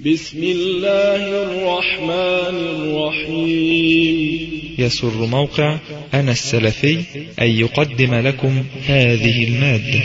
بسم الله الرحمن الرحيم. يسر موقع أنا السلفي أن يقدم لكم هذه المادة.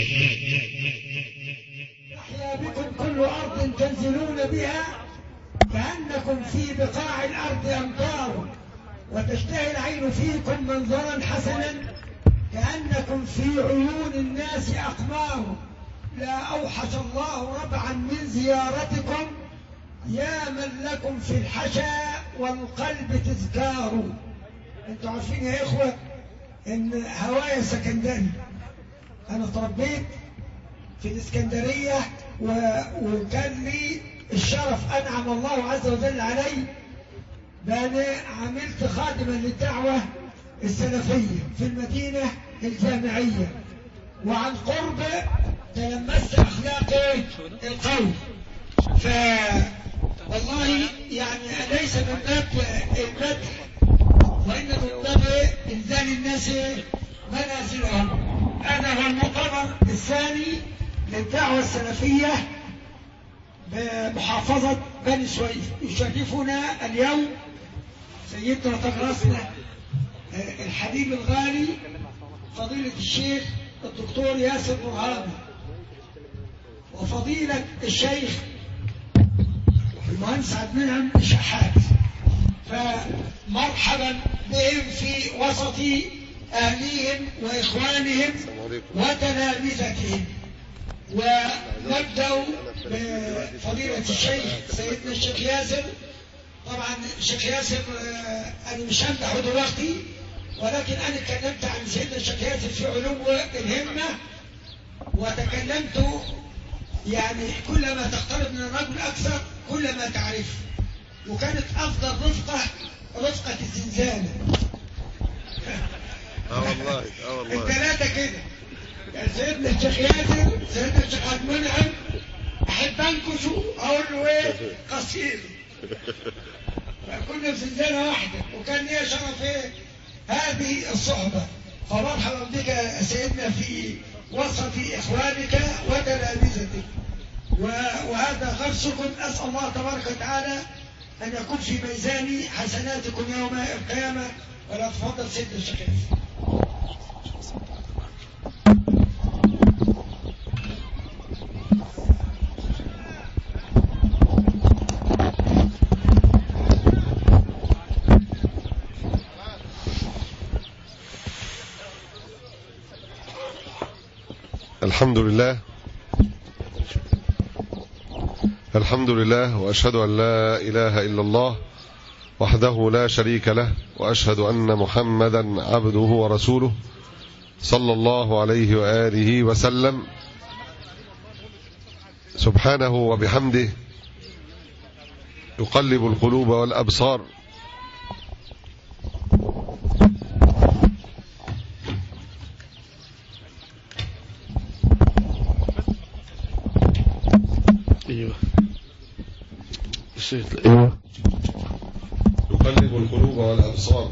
أحيا بكم كل أرض تنزلون بها كأنكم في بقاع الأرض أمطار، وتشتهي العين فيكم منظرا حسنا كأنكم في عيون الناس أقمار. لا أوحش الله ربعا من زيارتكم، يا من لكم في الحشا والقلب تذكار. انتوا عارفين يا إخوة إن هوايا سكندري، أنا تربيت في الإسكندرية وكان لي الشرف، أنعم الله عز وجل علي بأن عملت خادما للدعوة السلفية في المدينة الجامعية، وعن قرب تلمست أخلاق القوم. والله يعني ليس من باب المدح، وإن من باب إنزال الناس منازلهم. هذا هو المؤتمر الثاني للدعوة السلفية بمحافظة بني سويف. يشرفنا اليوم سيدنا طراسنا الحبيب الغالي فضيلة الشيخ الدكتور ياسر برهامي، وفضيلة الشيخ المهندس عبد المنعم الشحات. فمرحبا بهم في وسط أهليهم وإخوانهم وتلامذتهم. ونبدأ بفضيلة الشيخ سيدنا الشيخ ياسر. طبعا الشيخ ياسر أنا مش همدحه دلوقتي، ولكن أنا اتكلمت عن سيدنا الشيخ ياسر في علو الهمة، وتكلمت يعني كلما تقترب من الرجل أكثر كلما تعرف، وكانت أفضل رفقة الزنزانة. والله الثلاثة كده، يعني سيدنا الشيخ ياسر، سيدنا الشيخ عبد المنعم، أحب أنكشوا أقول له إيه قصير. كنا في زنزانة واحدة، وكان لي شرف إيه هذه الصحبة. فمرحبا بك يا سيدنا في وسط إخوانك وتلامذتك، وهذا غرسكم. أسأل الله تبارك وتعالى أن يكون في ميزان حسناتكم يوم القيامة. ولا تفضل سيدنا الشيخ. الحمد لله وأشهد أن لا إله إلا الله وحده لا شريك له، وأشهد أن محمدا عبده ورسوله صلى الله عليه وآله وسلم. سبحانه وبحمده يقلب القلوب والأبصار، يقلب القلوب والأبصار،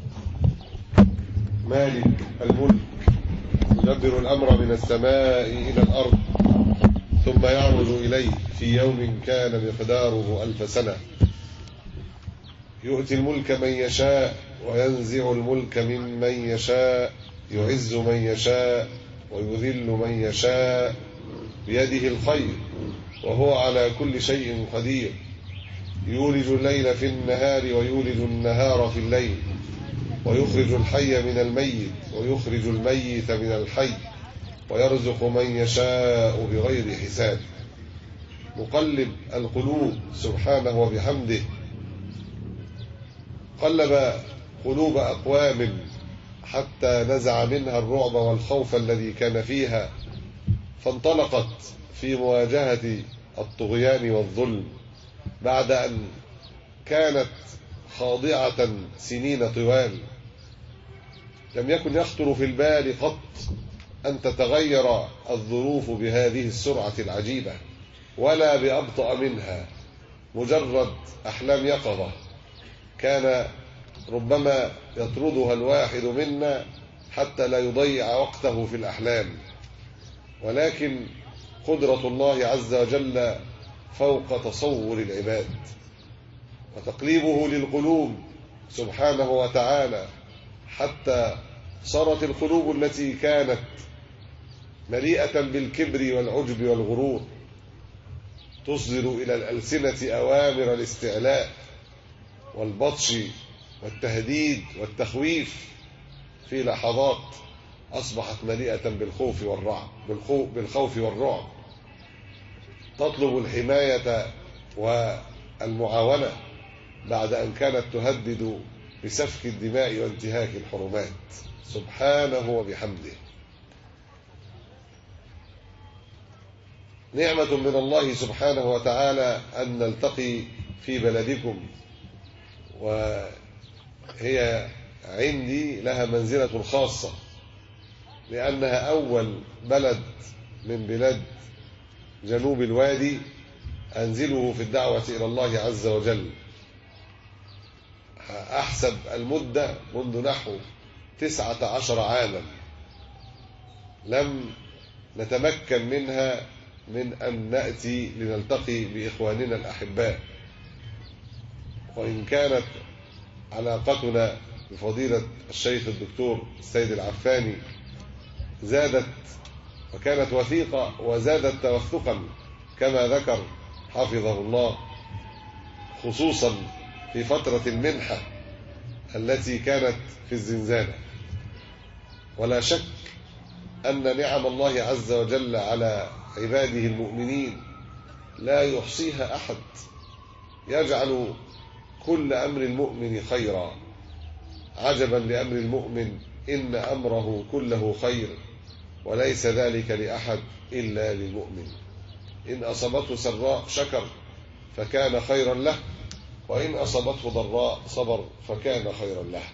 مالك الملك، يدبر الأمر من السماء إلى الأرض، ثم يعرج إليه في يوم كان مقداره 1000 سنة. يؤتي الملك من يشاء وينزع الملك ممن يشاء، يعز من يشاء ويذل من يشاء، بيده الخير وهو على كل شيء قدير. يولج الليل في النهار ويولج النهار في الليل، ويخرج الحي من الميت ويخرج الميت من الحي، ويرزق من يشاء بغير حساب. مقلب القلوب سبحانه وبحمده، قلب قلوب أقوام حتى نزع منها الرعب والخوف الذي كان فيها، فانطلقت في مواجهة الطغيان والظلم بعد أن كانت خاضعة سنين طوال. لم يكن يخطر في البال قط أن تتغير الظروف بهذه السرعة العجيبة، ولا بأبطأ منها. مجرد أحلام يقظة كان ربما يطردها الواحد منا حتى لا يضيع وقته في الأحلام، ولكن قدرة الله عز وجل فوق تصور العباد، وتقليبه للقلوب سبحانه وتعالى، حتى صارت القلوب التي كانت مليئة بالكبر والعجب والغرور تصدر إلى الألسنة أوامر الاستعلاء والبطش والتهديد والتخويف، في لحظات أصبحت مليئة بالخوف والرعب، تطلب الحماية والمعاونة بعد أن كانت تهدد بسفك الدماء وانتهاك الحرمات، سبحانه وبحمده. نعمة من الله سبحانه وتعالى أن نلتقي في بلدكم، وهي عندي لها منزلة خاصة، لأنها أول بلد من بلاد جنوب الوادي أنزله في الدعوة إلى الله عز وجل. أحسب المدة منذ نحو 19 عاما لم نتمكن منها من أن نأتي لنلتقي بإخواننا الأحباء، وإن كانت علاقتنا بفضيلة الشيخ الدكتور السيد العفاني زادت وكانت وثيقة وزادت توثقا كما ذكر حفظه الله، خصوصا في فترة المنحة التي كانت في الزنزانة. ولا شك أن نعم الله عز وجل على عباده المؤمنين لا يحصيها أحد، يجعل كل أمر المؤمن خيرا. عجبا لأمر المؤمن، إن أمره كله خير، وليس ذلك لأحد إلا للمؤمن. إن أصابته سراء شكر فكان خيرا له، وإن أصابته ضراء صبر فكان خيرا له.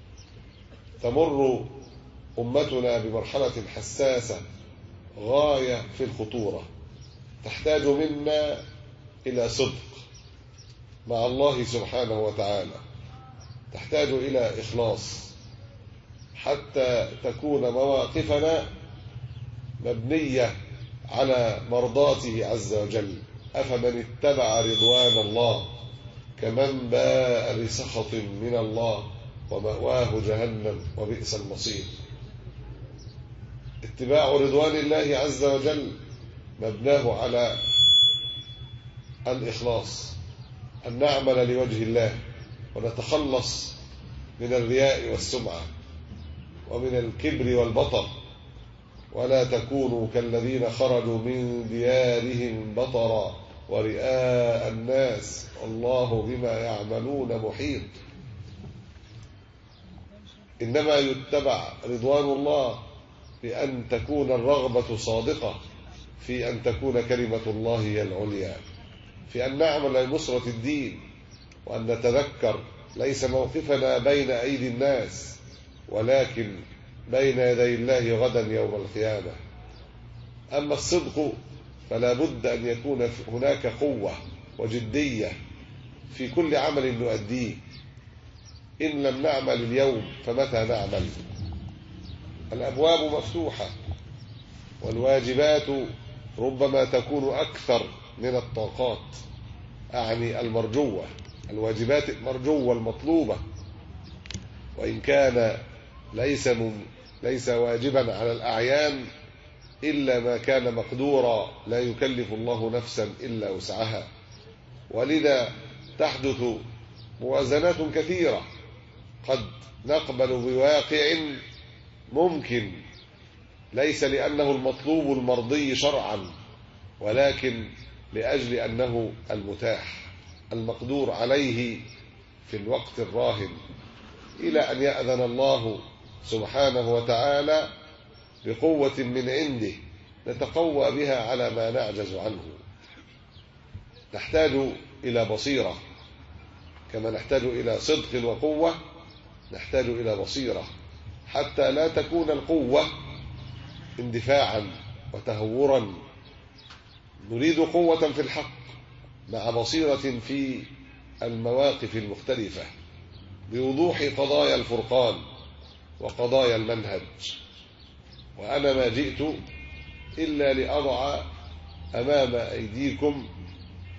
تمر أمتنا بمرحلة حساسة غاية في الخطورة، تحتاج منا إلى صدق مع الله سبحانه وتعالى، تحتاج إلى إخلاص حتى تكون مواقفنا مبنية على مرضاته عز وجل. أفمن اتبع رضوان الله كمن باء بسخط من الله ومأواه جهنم وبئس المصير. اتباع رضوان الله عز وجل مبناه على الإخلاص، أن نعمل لوجه الله ونتخلص من الرياء والسمعة ومن الكبر والبطر، ولا تكونوا كالذين خرجوا من ديارهم بطرا ورئاء الناس والله بما يعملون محيط. إنما يتبع رضوان الله بأن تكون الرغبة صادقة في أن تكون كلمة الله هي العليا، في أن نعمل لنصرة الدين، وأن نتذكر ليس موقفنا بين أيدي الناس ولكن بين يدي الله غدا يوم القيامة. أما الصدق فلا بد أن يكون هناك قوة وجدية في كل عمل نؤديه. إن لم نعمل اليوم فمتى نعمل؟ الأبواب مفتوحة والواجبات ربما تكون أكثر من الطاقات، أعني المرجوة، الواجبات المرجوة المطلوبة، وإن كان ليس واجبا على الأعيان إلا ما كان مقدورا، لا يكلف الله نفسا إلا وسعها. ولذا تحدث موازنات كثيرة، قد نقبل بواقع ممكن ليس لأنه المطلوب المرضي شرعا، ولكن لأجل أنه المتاح المقدور عليه في الوقت الراهن، إلى أن يأذن الله سبحانه وتعالى بقوة من عنده نتقوى بها على ما نعجز عنه. نحتاج إلى بصيرة، كما نحتاج إلى صدق وقوة نحتاج إلى بصيرة، حتى لا تكون القوة اندفاعا وتهورا. نريد قوة في الحق مع بصيرة في المواقف المختلفة، بوضوح قضايا الفرقان وقضايا المنهج. وأنا ما جئت إلا لأضع أمام أيديكم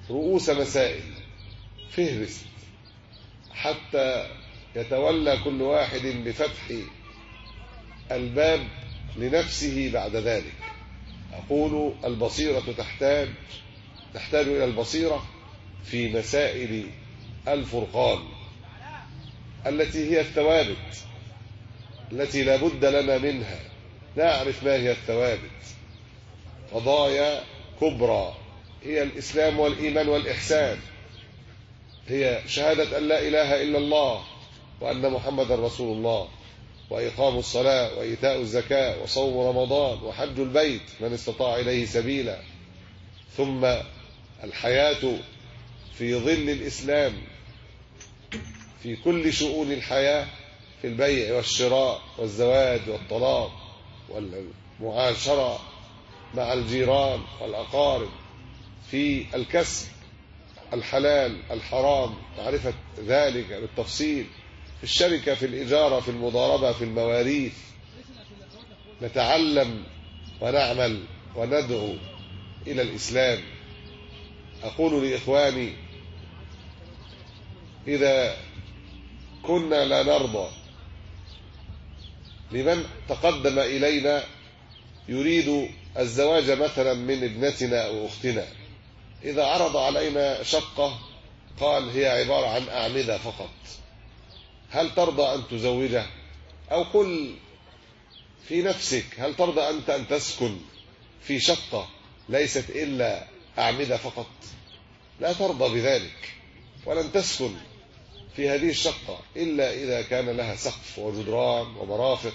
رؤوس مسائل، فهرست، حتى يتولى كل واحد بفتح الباب لنفسه بعد ذلك. أقول البصيرة تحتاج إلى البصيرة في مسائل الفرقان التي هي الثوابت التي لا بد لنا منها. نعرف ما هي الثوابت، قضايا كبرى هي الإسلام والإيمان والإحسان، هي شهادة أن لا إله إلا الله وأن محمد رسول الله، وإقام الصلاة وإيتاء الزكاة وصوم رمضان وحج البيت من استطاع إليه سبيلا، ثم الحياة في ظل الإسلام في كل شؤون الحياة، في البيع والشراء والزواج والطلاق والمعاشرة مع الجيران والأقارب، في الكسب الحلال الحرام معرفة ذلك بالتفصيل، في الشركة في الإجارة في المضاربة في المواريث. نتعلم ونعمل وندعو إلى الإسلام. أقول لإخواني إذا كنا لا نرضى لمن تقدم إلينا يريد الزواج مثلا من ابنتنا أو أختنا، إذا عرض علينا شقة قال هي عبارة عن أعمدة فقط، هل ترضى أن تزوجه؟ أو قل في نفسك هل ترضى أنت أن تسكن في شقة ليست إلا أعمدة فقط؟ لا ترضى بذلك، ولن تسكن في هذه الشقة إلا إذا كان لها سقف وجدران ومرافق.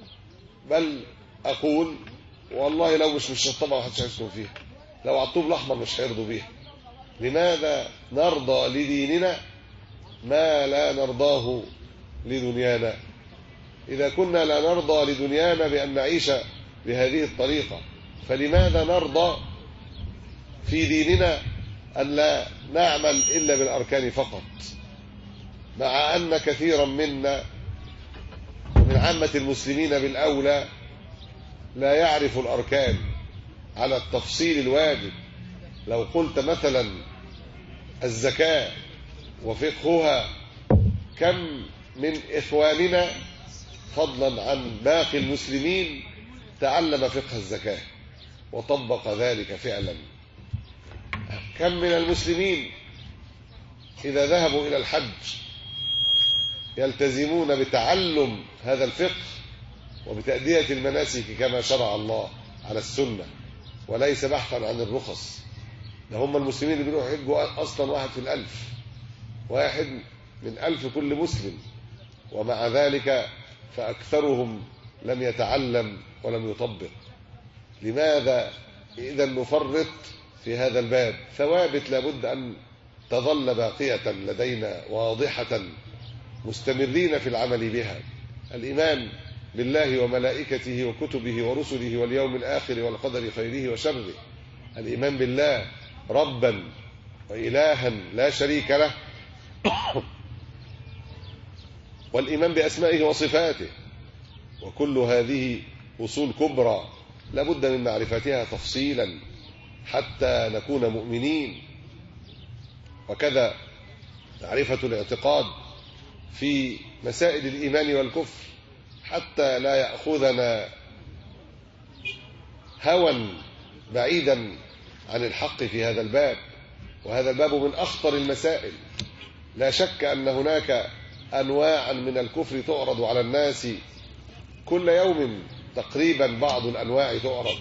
بل أقول والله لو مش طبعا محدش هيسكن فيها، لو على الطوب الأحمر مش هيرضوا بيها. لماذا نرضى لديننا ما لا نرضاه لدنيانا؟ إذا كنا لا نرضى لدنيانا بأن نعيش بهذه الطريقة، فلماذا نرضى في ديننا أن لا نعمل إلا بالأركان فقط، مع أن كثيرا منا من عامة المسلمين بالأولى لا يعرف الأركان على التفصيل الواجب. لو قلت مثلا الزكاة وفقهها، كم من إخواننا فضلا عن باقي المسلمين تعلم فقه الزكاة وطبق ذلك فعلا؟ كم من المسلمين إذا ذهبوا إلى الحج يلتزمون بتعلم هذا الفقه وبتأدية المناسك كما شرع الله على السنة، وليس بحثا عن الرخص. ده هم المسلمين اللي بيروحوا يحجوا أصلا 1 في 1000، 1 من 1000 كل مسلم، ومع ذلك فأكثرهم لم يتعلم ولم يطبق. لماذا إذا نفرط في هذا الباب؟ ثوابت لابد أن تظل باقية لدينا واضحة، مستمرين في العمل بها. الإيمان بالله وملائكته وكتبه ورسله واليوم الآخر والقدر خيره وشره، الإيمان بالله ربا وإلها لا شريك له، والإيمان بأسمائه وصفاته، وكل هذه أصول كبرى لابد من معرفتها تفصيلا حتى نكون مؤمنين. وكذا معرفة الاعتقاد في مسائل الإيمان والكفر حتى لا يأخذنا هوى بعيدا عن الحق في هذا الباب. وهذا الباب من أخطر المسائل. لا شك أن هناك أنواعا من الكفر تعرض على الناس كل يوم تقريبا، بعض الأنواع تعرض،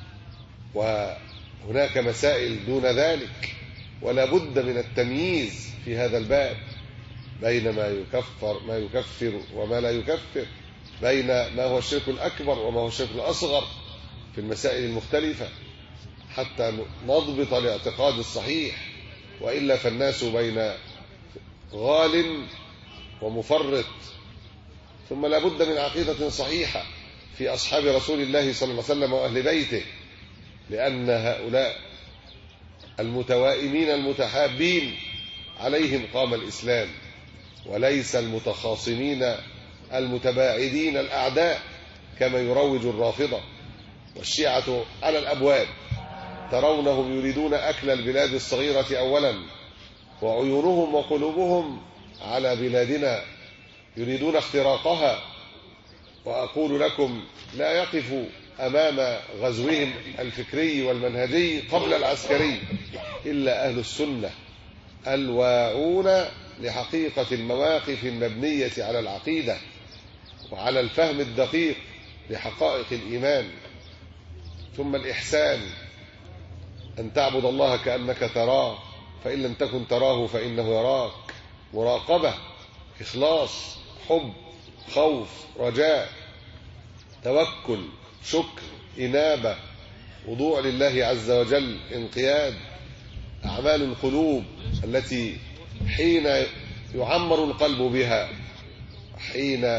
وهناك مسائل دون ذلك، ولا بد من التمييز في هذا الباب بين ما يكفر وما لا يكفر، بين ما هو الشرك الأكبر وما هو الشرك الأصغر في المسائل المختلفة، حتى نضبط الاعتقاد الصحيح. وإلا فالناس بين غال ومفرط. ثم لا بد من عقيدة صحيحة في أصحاب رسول الله صلى الله عليه وسلم وأهل بيته، لأن هؤلاء المتوائمين المتحابين عليهم قام الإسلام، وليس المتخاصمين المتباعدين الأعداء كما يروج الرافضة والشيعة على الأبواب. ترونهم يريدون أكل البلاد الصغيرة أولا، وعيونهم وقلوبهم على بلادنا يريدون اختراقها. وأقول لكم لا يقف أمام غزوهم الفكري والمنهجي قبل العسكري إلا أهل السنة الواعون لحقيقة المواقف المبنية على العقيدة وعلى الفهم الدقيق لحقائق الإيمان. ثم الإحسان أن تعبد الله كأنك تراه، فإن لم تكن تراه فإنه يراك. مراقبة، إخلاص، حب، خوف، رجاء، توكل، شكر، إنابة، وضوع لله عز وجل، انقياد. أعمال القلوب التي حين يعمر القلب بها، حين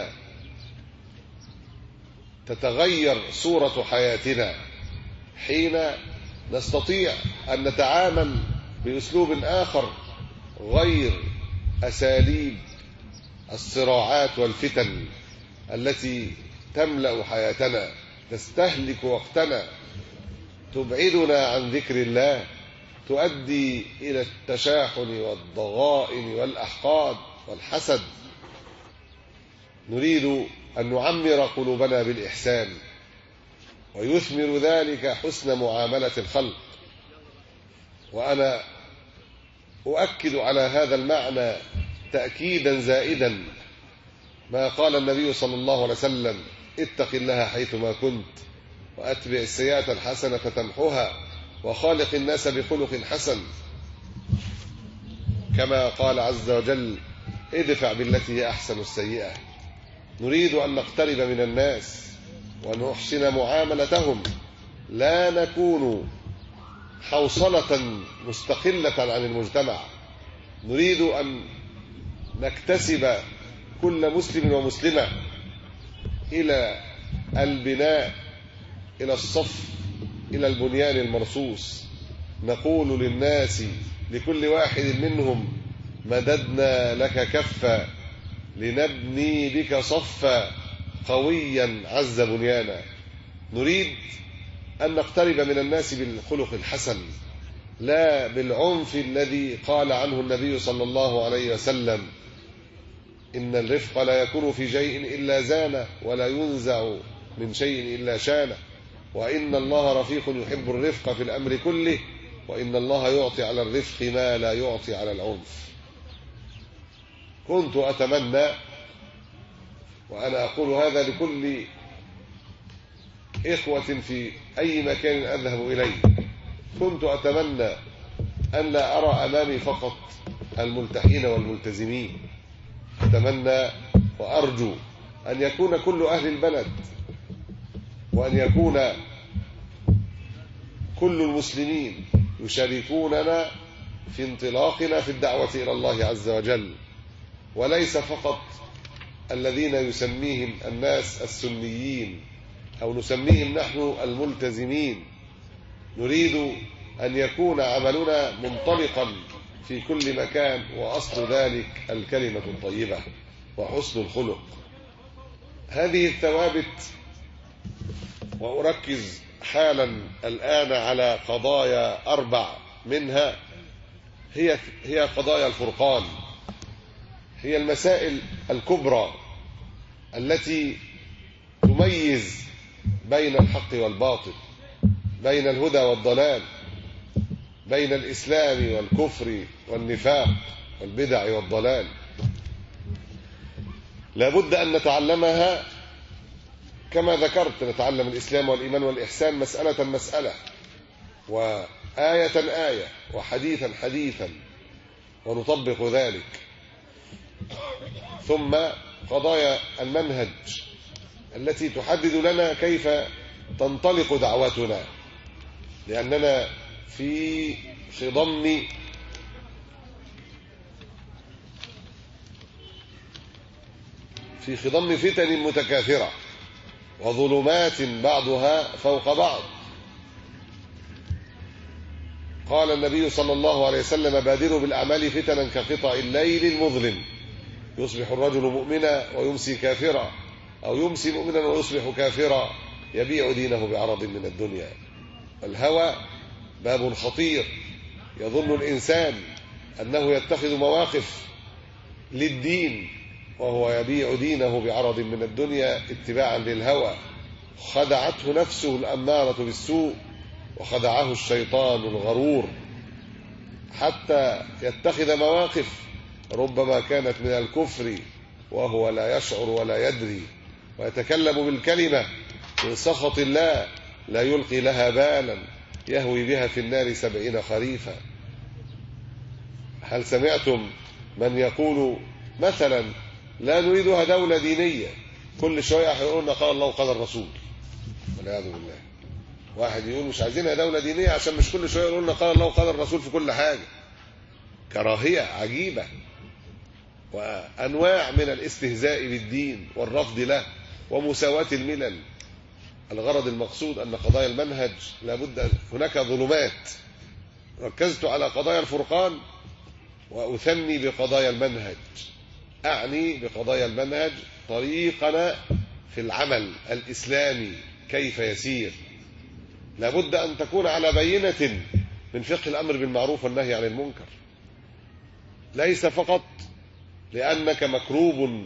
تتغير صورة حياتنا، حين نستطيع أن نتعامل بأسلوب آخر غير أساليب الصراعات والفتن التي تملأ حياتنا، تستهلك وقتنا، تبعدنا عن ذكر الله، تؤدي إلى التشاحن والضغائن والأحقاد والحسد. نريد أن نعمر قلوبنا بالإحسان، ويثمر ذلك حسن معاملة الخلق. وأنا أؤكد على هذا المعنى تأكيدا زائدا ما قال النبي صلى الله عليه وسلم: اتق الله حيثما كنت، وأتبع السيئة الحسنة تمحها، وخالق الناس بخلق حسن. كما قال عز وجل: ادفع بالتي هي أحسن السيئة. نريد أن نقترب من الناس ونحسن معاملتهم، لا نكون حوصلة مستقلة عن المجتمع. نريد أن نكتسب كل مسلم ومسلمة إلى البناء، إلى الصف، إلى البنيان المرصوص. نقول للناس لكل واحد منهم: مددنا لك كفا لنبني بك صفا قويا عز بنيانا. نريد أن نقترب من الناس بالخلق الحسن، لا بالعنف الذي قال عنه النبي صلى الله عليه وسلم: إن الرفق لا يكون في شيء إلا زانه، ولا ينزع من شيء إلا شانه، وإن الله رفيق يحب الرفق في الأمر كله، وإن الله يعطي على الرفق ما لا يعطي على العنف. كنت أتمنى، وأنا أقول هذا لكل إخوة في أي مكان أذهب إليه، كنت أتمنى أن لا أرى أمامي فقط الملتحين والملتزمين. أتمنى وأرجو أن يكون كل أهل البلد، وأن يكون كل المسلمين يشاركوننا في انطلاقنا في الدعوة إلى الله عز وجل، وليس فقط الذين يسميهم الناس السنيين أو نسميهم نحن الملتزمين. نريد أن يكون عملنا منطلقا في كل مكان، وأصل ذلك الكلمة الطيبة وحسن الخلق. هذه الثوابت، وأركز حالا الآن على قضايا 4 منها، هي قضايا الفرقان، هي المسائل الكبرى التي تميز بين الحق والباطل، بين الهدى والضلال، بين الإسلام والكفر والنفاق والبدع والضلال. لابد أن نتعلمها كما ذكرت، نتعلم الإسلام والإيمان والإحسان مسألة مسألة، وآية آية، وحديثا حديثا، ونطبق ذلك. ثم قضايا المنهج التي تحدد لنا كيف تنطلق دعوتنا، لأننا في خضم فتن متكاثرة وظلمات بعضها فوق بعض. قال النبي صلى الله عليه وسلم: بادروا بالأعمال فتنا كقطع الليل المظلم، يصبح الرجل مؤمنا ويمسي كافرا، أو يمسي مؤمنا ويصبح كافرا، يبيع دينه بعرض من الدنيا. الهوى باب خطير. يظن الإنسان أنه يتخذ مواقف للدين وهو يبيع دينه بعرض من الدنيا اتباعا للهوى. خدعته نفسه الأمارة بالسوء وخدعه الشيطان الغرور حتى يتخذ مواقف ربما كانت من الكفر وهو لا يشعر ولا يدري، ويتكلم بالكلمة من سخط الله لا يلقي لها بالا يهوي بها في النار 70 خريفا. هل سمعتم من يقول مثلا لا نريدها دولة دينية، كل شوية يقولون قال الله وقال الرسول، والعياذ بالله. واحد يقول مش عايزينها دولة دينية عشان مش كل شوية يقولون قال الله وقال الرسول في كل حاجة. كراهية عجيبة وأنواع من الاستهزاء بالدين والرفض له ومساواة الملل. الغرض المقصود أن قضايا المنهج لابد هناك ظلمات. ركزت على قضايا الفرقان وأثني بقضايا المنهج. أعني بقضايا المنهج طريقنا في العمل الإسلامي كيف يسير. لابد أن تكون على بينة من فقه الأمر بالمعروف والنهي عن المنكر، ليس فقط لأنك مكروب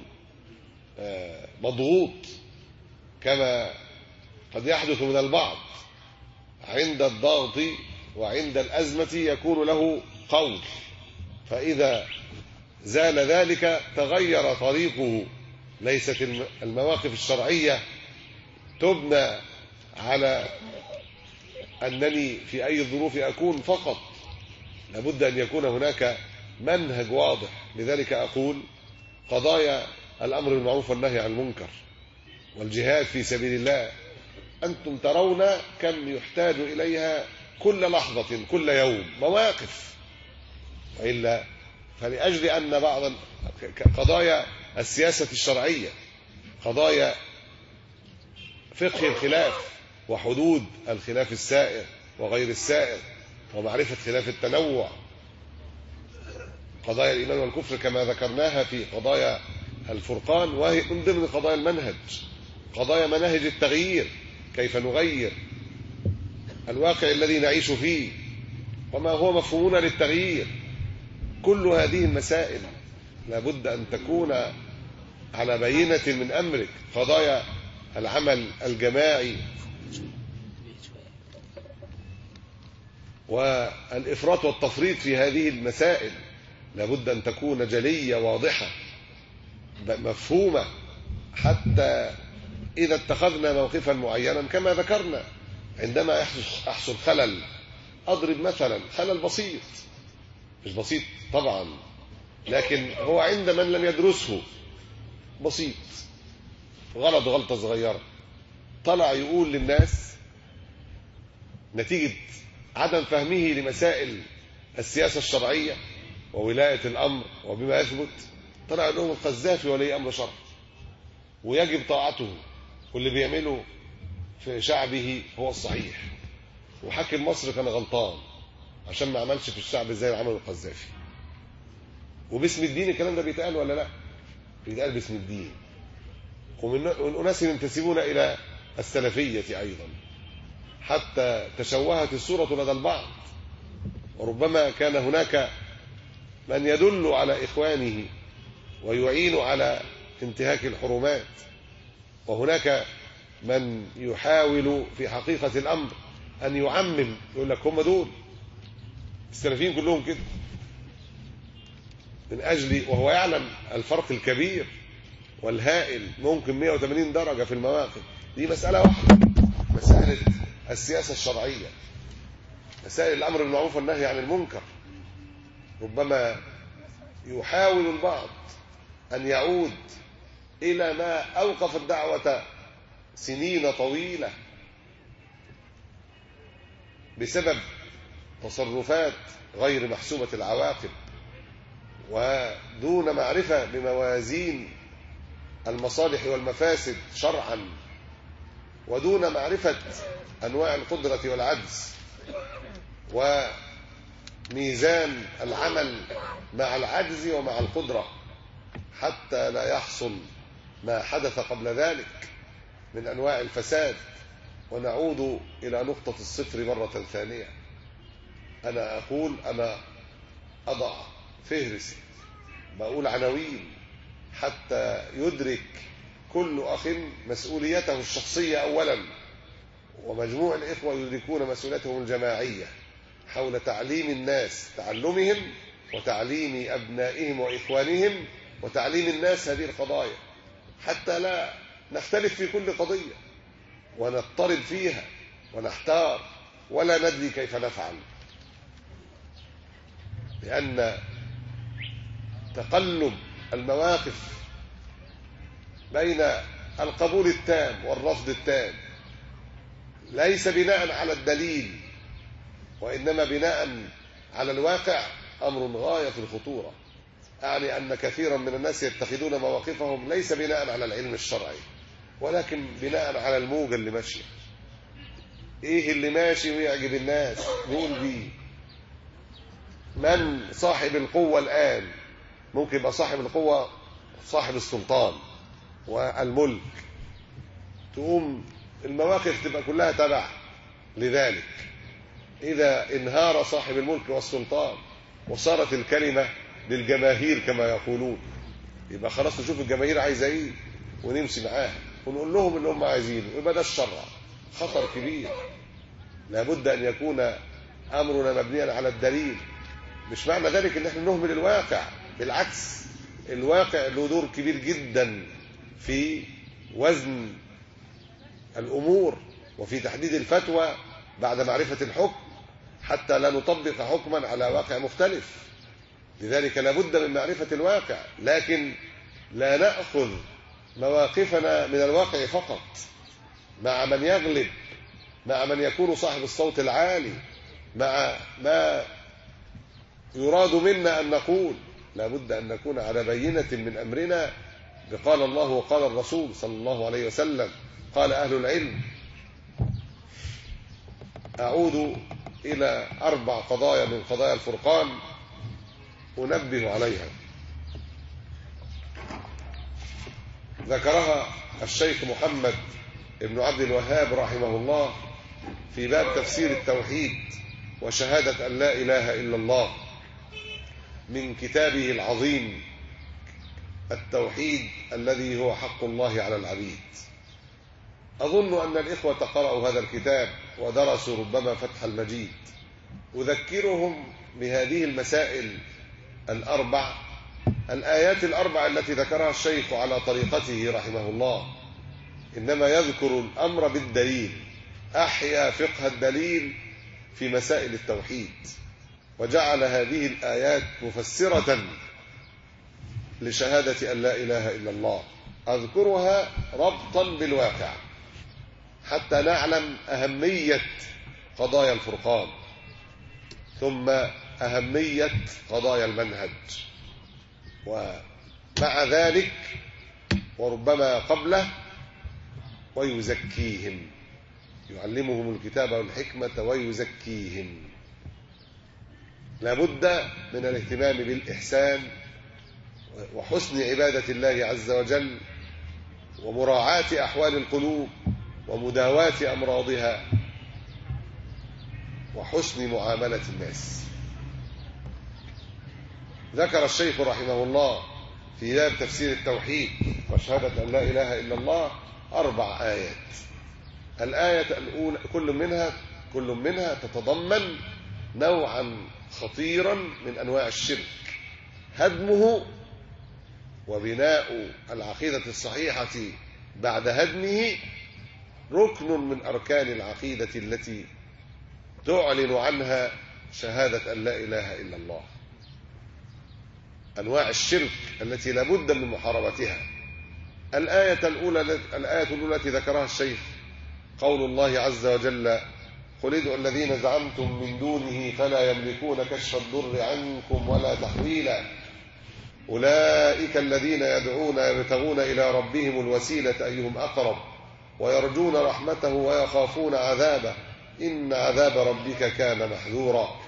مضغوط كما قد يحدث من البعض عند الضغط وعند الأزمة يكون له قول، فإذا زال ذلك تغير طريقه. ليست المواقف الشرعية تبنى على أنني في أي ظروف أكون فقط، لابد أن يكون هناك منهج واضح. لذلك أقول قضايا الأمر بالمعروف والنهي عن المنكر والجهاد في سبيل الله أنتم ترون كم يحتاج إليها كل لحظة كل يوم مواقف، وإلا فلأجل أن بعض قضايا السياسة الشرعية قضايا فقه الخلاف وحدود الخلاف السائر وغير السائر ومعرفة خلاف التنوع، قضايا الإيمان والكفر كما ذكرناها في قضايا الفرقان، وهي من ضمن قضايا المنهج. قضايا مناهج التغيير، كيف نغير الواقع الذي نعيش فيه وما هو مفهومنا للتغيير. كل هذه المسائل لابد أن تكون على بينة من أمرك. قضايا العمل الجماعي والإفراط والتفريط في هذه المسائل لابد أن تكون جلية واضحة مفهومة، حتى إذا اتخذنا موقفا معينا كما ذكرنا عندما يحصل خلل. أضرب مثلا خلل بسيط، مش بسيط طبعا لكن هو عند من لم يدرسه بسيط، غلطة صغيرة، طلع يقول للناس نتيجة عدم فهمه لمسائل السياسة الشرعية وولاية الأمر وبما يثبت، طلع لهم القذافي ولي أمر شرعي ويجب طاعته، واللي بيعمله في شعبه هو الصحيح، وحاكم مصر كان غلطان عشان ما عملش في الشعب زي ما عمل القذافي. وباسم الدين الكلام ده بيتقال ولا لا؟ بيتقال باسم الدين، ومن أناس ينتسبون إلى السلفية أيضا، حتى تشوهت الصورة لدى البعض، وربما كان هناك من يدل على إخوانه ويعين على انتهاك الحرمات، وهناك من يحاول في حقيقة الأمر أن يعمم، يقول لك هم دول السلفيين كلهم كده، من أجل وهو يعلم الفرق الكبير والهائل، ممكن 180 درجة في المواقف. دي مسألة واحدة، مسألة السياسة الشرعية، مسائل الأمر بالمعروف والنهي عن المنكر. ربما يحاول البعض أن يعود إلى ما أوقف الدعوة سنين طويلة بسبب تصرفات غير محسوبة العواقب، ودون معرفة بموازين المصالح والمفاسد شرعا، ودون معرفة أنواع القدرة والعجز وميزان العمل مع العجز ومع القدرة، حتى لا يحصل ما حدث قبل ذلك من أنواع الفساد ونعود إلى نقطة الصفر مرة ثانية. أنا أقول أنا أضع فهرس، بقول عناوين حتى يدرك كل أخ مسؤوليته الشخصية أولا، ومجموع الإخوة يدركون مسؤوليتهم الجماعية حول تعليم الناس، تعلمهم وتعليم أبنائهم وإخوانهم وتعليم الناس هذه القضايا، حتى لا نختلف في كل قضية ونضطرب فيها ونحتار ولا ندري كيف نفعل. لأن تقلب المواقف بين القبول التام والرفض التام ليس بناء على الدليل وإنما بناء على الواقع أمر غاية في الخطورة. أعني أن كثيرا من الناس يتخذون مواقفهم ليس بناء على العلم الشرعي ولكن بناء على الموجة اللي ماشية. إيه اللي ماشي ويعجب الناس نقول بيه. من صاحب القوة الآن؟ ممكن يبقى صاحب القوة صاحب السلطان والملك، تقوم المواقف تبقى كلها تبع لذلك. إذا انهار صاحب الملك والسلطان وصارت الكلمة للجماهير كما يقولون، يبقى خلاص نشوف الجماهير عايزة ايه ونمشي معاها ونقول لهم اللي هم عايزينه، يبقى ده الشرع. خطر كبير. لابد أن يكون أمرنا مبنيا على الدليل. مش معنى ذلك ان احنا نهمل الواقع، بالعكس الواقع له دور كبير جدا في وزن الأمور وفي تحديد الفتوى بعد معرفة الحكم، حتى لا نطبق حكما على واقع مختلف. لذلك لابد من معرفة الواقع، لكن لا نأخذ مواقفنا من الواقع فقط مع من يغلب، مع من يكون صاحب الصوت العالي، مع ما يراد منا أن نقول. لابد أن نكون على بينة من أمرنا بقال الله وقال الرسول صلى الله عليه وسلم. قال أهل العلم: أعود إلى 4 قضايا من قضايا الفرقان أنبه عليها، ذكرها الشيخ محمد بن عبد الوهاب رحمه الله في باب تفسير التوحيد وشهادة أن لا إله إلا الله من كتابه العظيم التوحيد الذي هو حق الله على العبيد. أظن أن الإخوة قرأوا هذا الكتاب ودرسوا ربما فتح المجيد. أذكرهم بهذه المسائل ال4، الآيات ال4 التي ذكرها الشيخ على طريقته رحمه الله. إنما يذكر الأمر بالدليل، أحيا فقه الدليل في مسائل التوحيد، وجعل هذه الآيات مفسرة لشهادة أن لا إله إلا الله. أذكرها ربطا بالواقع حتى نعلم أهمية قضايا الفرقان، ثم أهمية قضايا المنهج، ومع ذلك وربما قبله ويزكيهم، يعلمهم الكتاب والحكمة ويزكيهم. لابد من الاهتمام بالإحسان وحسن عبادة الله عز وجل ومراعاة أحوال القلوب ومداواة أمراضها وحسن معاملة الناس. ذكر الشيخ رحمه الله في باب تفسير التوحيد وشهادة أن لا إله إلا الله 4 آيات. الآية الأولى كل منها تتضمن نوعا خطيرا من أنواع الشرك، هدمه وبناء العقيدة الصحيحة بعد هدمه ركن من أركان العقيدة التي تعلن عنها شهادة أن لا إله إلا الله. أنواع الشرك التي لابد من محاربتها. الآية الأولى التي ذكرها الشيخ قول الله عز وجل: قل ادعوا الذين زعمتم من دونه فلا يملكون كشف الضر عنكم ولا تحويلا أولئك الذين يدعون يبتغون إلى ربهم الوسيلة أيهم أقرب ويرجون رحمته ويخافون عذابه إن عذاب ربك كان محذورا.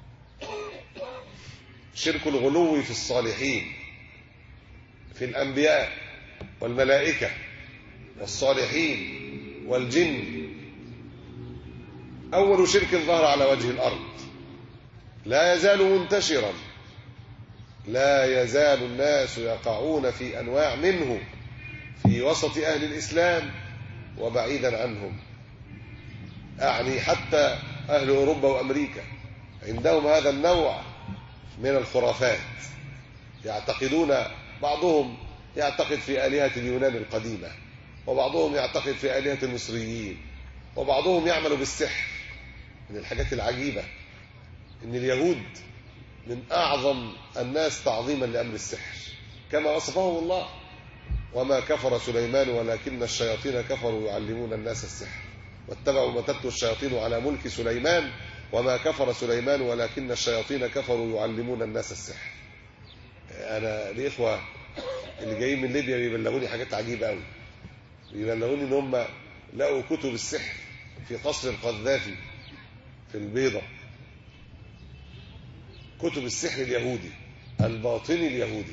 شرك الغلو في الصالحين، في الأنبياء والملائكة والصالحين والجن. أول شرك ظهر على وجه الأرض لا يزال منتشرا، لا يزال الناس يقعون في أنواع منه في وسط أهل الإسلام وبعيدا عنهم. أعني حتى أهل أوروبا وأمريكا عندهم هذا النوع من الخرافات، يعتقدون، بعضهم يعتقد في آلهة اليونان القديمة، وبعضهم يعتقد في آلهة المصريين، وبعضهم يعمل بالسحر. من الحاجات العجيبة إن اليهود من أعظم الناس تعظيما لأمر السحر كما وصفهم الله: وما كفر سليمان ولكن الشياطين كفروا يعلمون الناس السحر واتبعوا ما تتلو الشياطين على ملك سليمان وما كفر سليمان ولكن الشياطين كفروا يعلمون الناس السحر. أنا الإخوة اللي جايين من ليبيا بيبلغوني حاجات عجيبة قوي. بيبلغوني إن هم لقوا كتب السحر في قصر القذافي في البيضة، كتب السحر اليهودي الباطني اليهودي،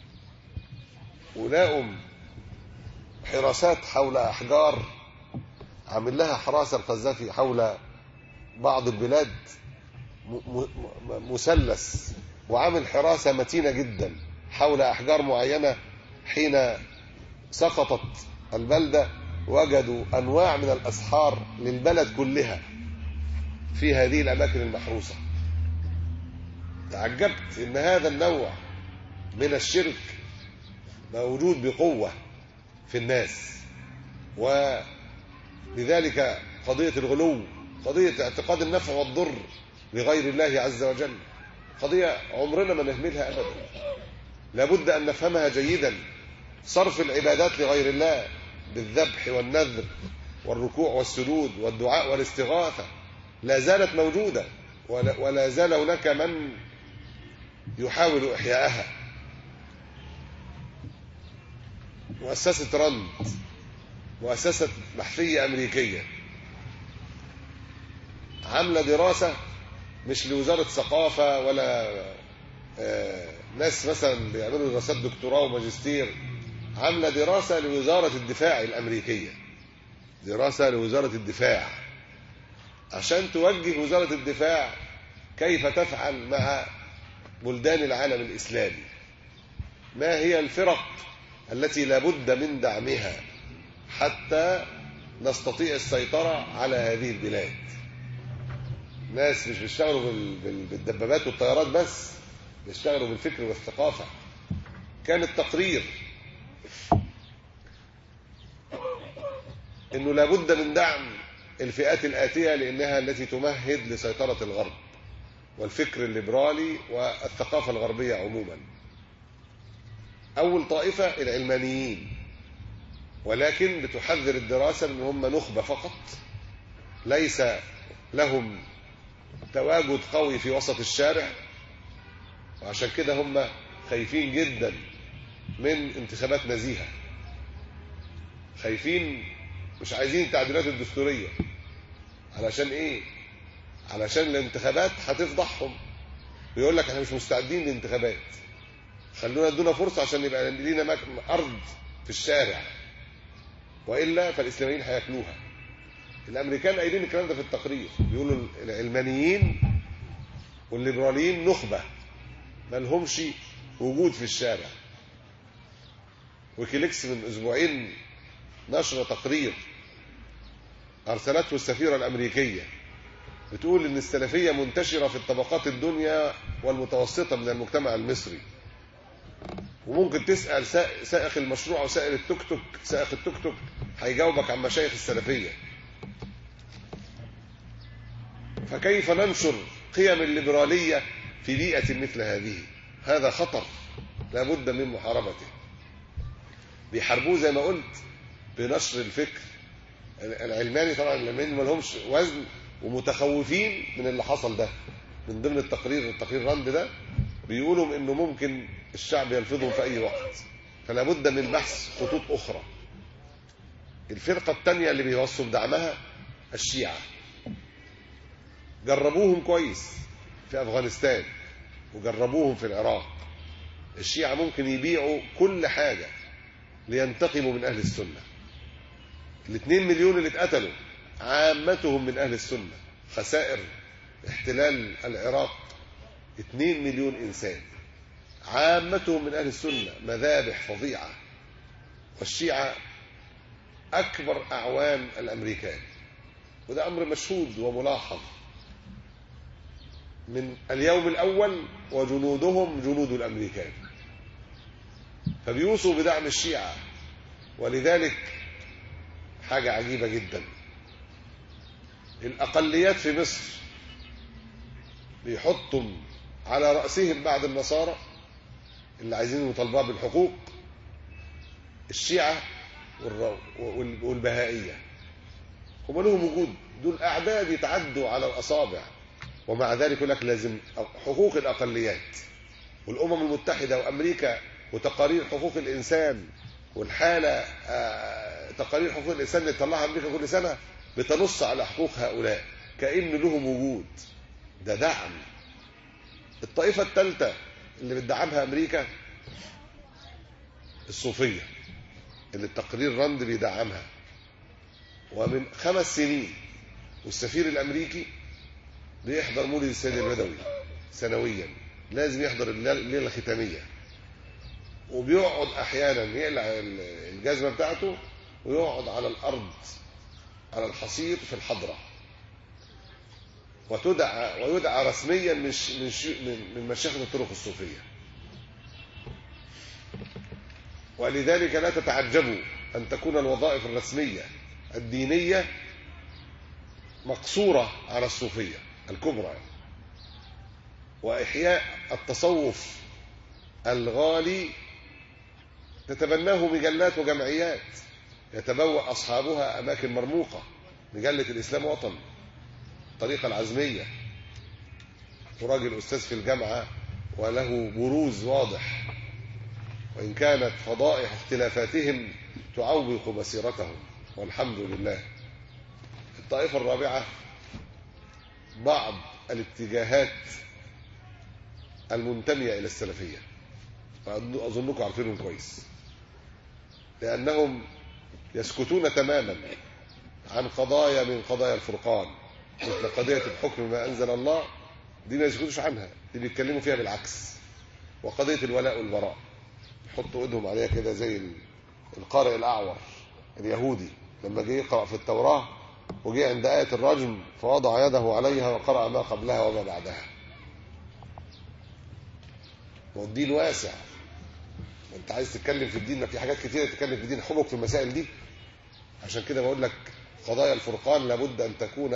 ولقوا حراسات حول أحجار، عامل لها حراسة القذافي حول بعض البلاد مثلث، وعامل حراسة متينة جدا حول أحجار معينة. حين سقطت البلدة وجدوا أنواع من الأسحار للبلد كلها في هذه الأماكن المحروسة. تعجبت إن هذا النوع من الشرك موجود بقوة في الناس، ولذلك قضية الغلو، قضية اعتقاد النفع والضر لغير الله عز وجل، قضية عمرنا ما نهملها أبدا، لابد أن نفهمها جيدا. صرف العبادات لغير الله بالذبح والنذر والركوع والسجود والدعاء والاستغاثة لا زالت موجودة، ولا زال هناك من يحاول إحياءها. مؤسسة رند، مؤسسة بحثية أمريكية، عاملة دراسة مش لوزارة ثقافة ولا ناس مثلا بيعملوا دراسات دكتوراه وماجستير، عاملة دراسة لوزارة الدفاع الأمريكية، دراسة لوزارة الدفاع عشان توجه وزارة الدفاع كيف تفعل مع بلدان العالم الإسلامي، ما هي الفرق التي لابد من دعمها حتى نستطيع السيطرة على هذه البلاد. ناس مش بيشتغلوا بالدبابات والطيارات بس، بيشتغلوا بالفكر والثقافة. كان التقرير انه لابد من دعم الفئات الآتية لأنها التي تمهد لسيطرة الغرب والفكر الليبرالي والثقافة الغربية عموما. أول طائفة العلمانيين، ولكن بتحذر الدراسة من هم نخبة فقط، ليس لهم تواجد قوي في وسط الشارع، وعشان كده هم خايفين جدا من انتخابات نزيهة، خايفين، مش عايزين التعديلات الدستورية. علشان ايه؟ علشان الانتخابات هتفضحهم، بيقول لك احنا مش مستعدين للانتخابات، خلونا ادونا فرصة عشان يبقى لينا أرض في الشارع، وإلا فالإسلاميين هياكلوها. الأمريكان قايلين الكلام ده في التقرير، بيقولوا العلمانيين والليبراليين نخبة ما لهمش وجود في الشارع. ويكيليكس من أسبوعين نشر تقرير أرسلته السفيرة الأمريكية بتقول إن السلفية منتشرة في الطبقات الدنيا والمتوسطة من المجتمع المصري. وممكن تسأل سائق المشروع أو سائق التوك توك هيجاوبك عن مشايخ السلفية. فكيف ننشر قيم الليبرالية في بيئة مثل هذه؟ هذا خطر لابد من محاربته. بيحاربوه زي ما قلت بنشر الفكر العلماني. طبعا العلمانيين ما لهمش وزن ومتخوفين من اللي حصل ده. من ضمن التقرير راند ده بيقولوا انه ممكن الشعب يلفظهم في اي وقت، فلا بد من بحث خطوط اخرى. الفرقة الثانية اللي بيوصوا بدعمها الشيعة، جربوهم كويس في افغانستان وجربوهم في العراق. الشيعة ممكن يبيعوا كل حاجة لينتقموا من اهل السنة. 2 مليون اللي اتقتلوا عامتهم من اهل السنة. خسائر احتلال العراق 2 مليون إنسان عامتهم من أهل السنة، مذابح فظيعة. والشيعة أكبر أعوان الأمريكان، وده أمر مشهود وملاحظ من اليوم الأول، وجنودهم جنود الأمريكان، فبيوصوا بدعم الشيعة. ولذلك حاجة عجيبة جدا، الأقليات في مصر بيحطوا على رأسهم بعد النصارى اللي عايزين مطالبة بالحقوق الشيعة والبهائية، هم لهم وجود، دول أعداد يتعدوا على الأصابع، ومع ذلك يقول لك لازم حقوق الأقليات. والأمم المتحدة وأمريكا وتقارير حقوق الإنسان والحالة تقارير حقوق الإنسان اللي تطلعها أمريكا كل سنة بتنص على حقوق هؤلاء كأن لهم وجود. ده دعم. الطائفة الثالثة اللي بتدعمها أمريكا الصوفية، اللي التقرير راند بيدعمها، ومن 5 سنين والسفير الأمريكي بيحضر مولد السيد البدوي سنويا، لازم يحضر الليلة الختامية، وبيقعد أحيانا يقلع الجزمة بتاعته ويقعد على الأرض على الحصير في الحضرة، ويدعى رسميا من مشايخ الطرق الصوفية. ولذلك لا تتعجبوا أن تكون الوظائف الرسمية الدينية مقصورة على الصوفية الكبرى، وإحياء التصوف الغالي تتبناه مجلات وجمعيات يتبوأ أصحابها أماكن مرموقة. مجلة الإسلام وطن، الطريقة العزمية، وراجل أستاذ في الجامعة وله بروز واضح، وإن كانت فضائح اختلافاتهم تعوق مسيرتهم، والحمد لله. الطائفة الرابعة بعض الاتجاهات المنتمية إلى السلفية، أظنكم عارفينهم كويس، لأنهم يسكتون تماما عن قضايا من قضايا الفرقان، مثل قضية الحكم ما أنزل الله، دي ما يسكتوش عنها، دي بيتكلموا فيها بالعكس. وقضية الولاء والبراء يحطوا ايدهم عليها كده، زي القارئ الأعور اليهودي لما جه يقرأ في التوراة وجه عند آية الرجم فوضع يده عليها وقرأ ما قبلها وما بعدها. والدين واسع، وانت عايز تتكلم في الدين، ما في حاجات كتيرة تتكلم في الدين، حبك في المسائل دي. عشان كده بقول لك قضايا الفرقان لابد أن تكون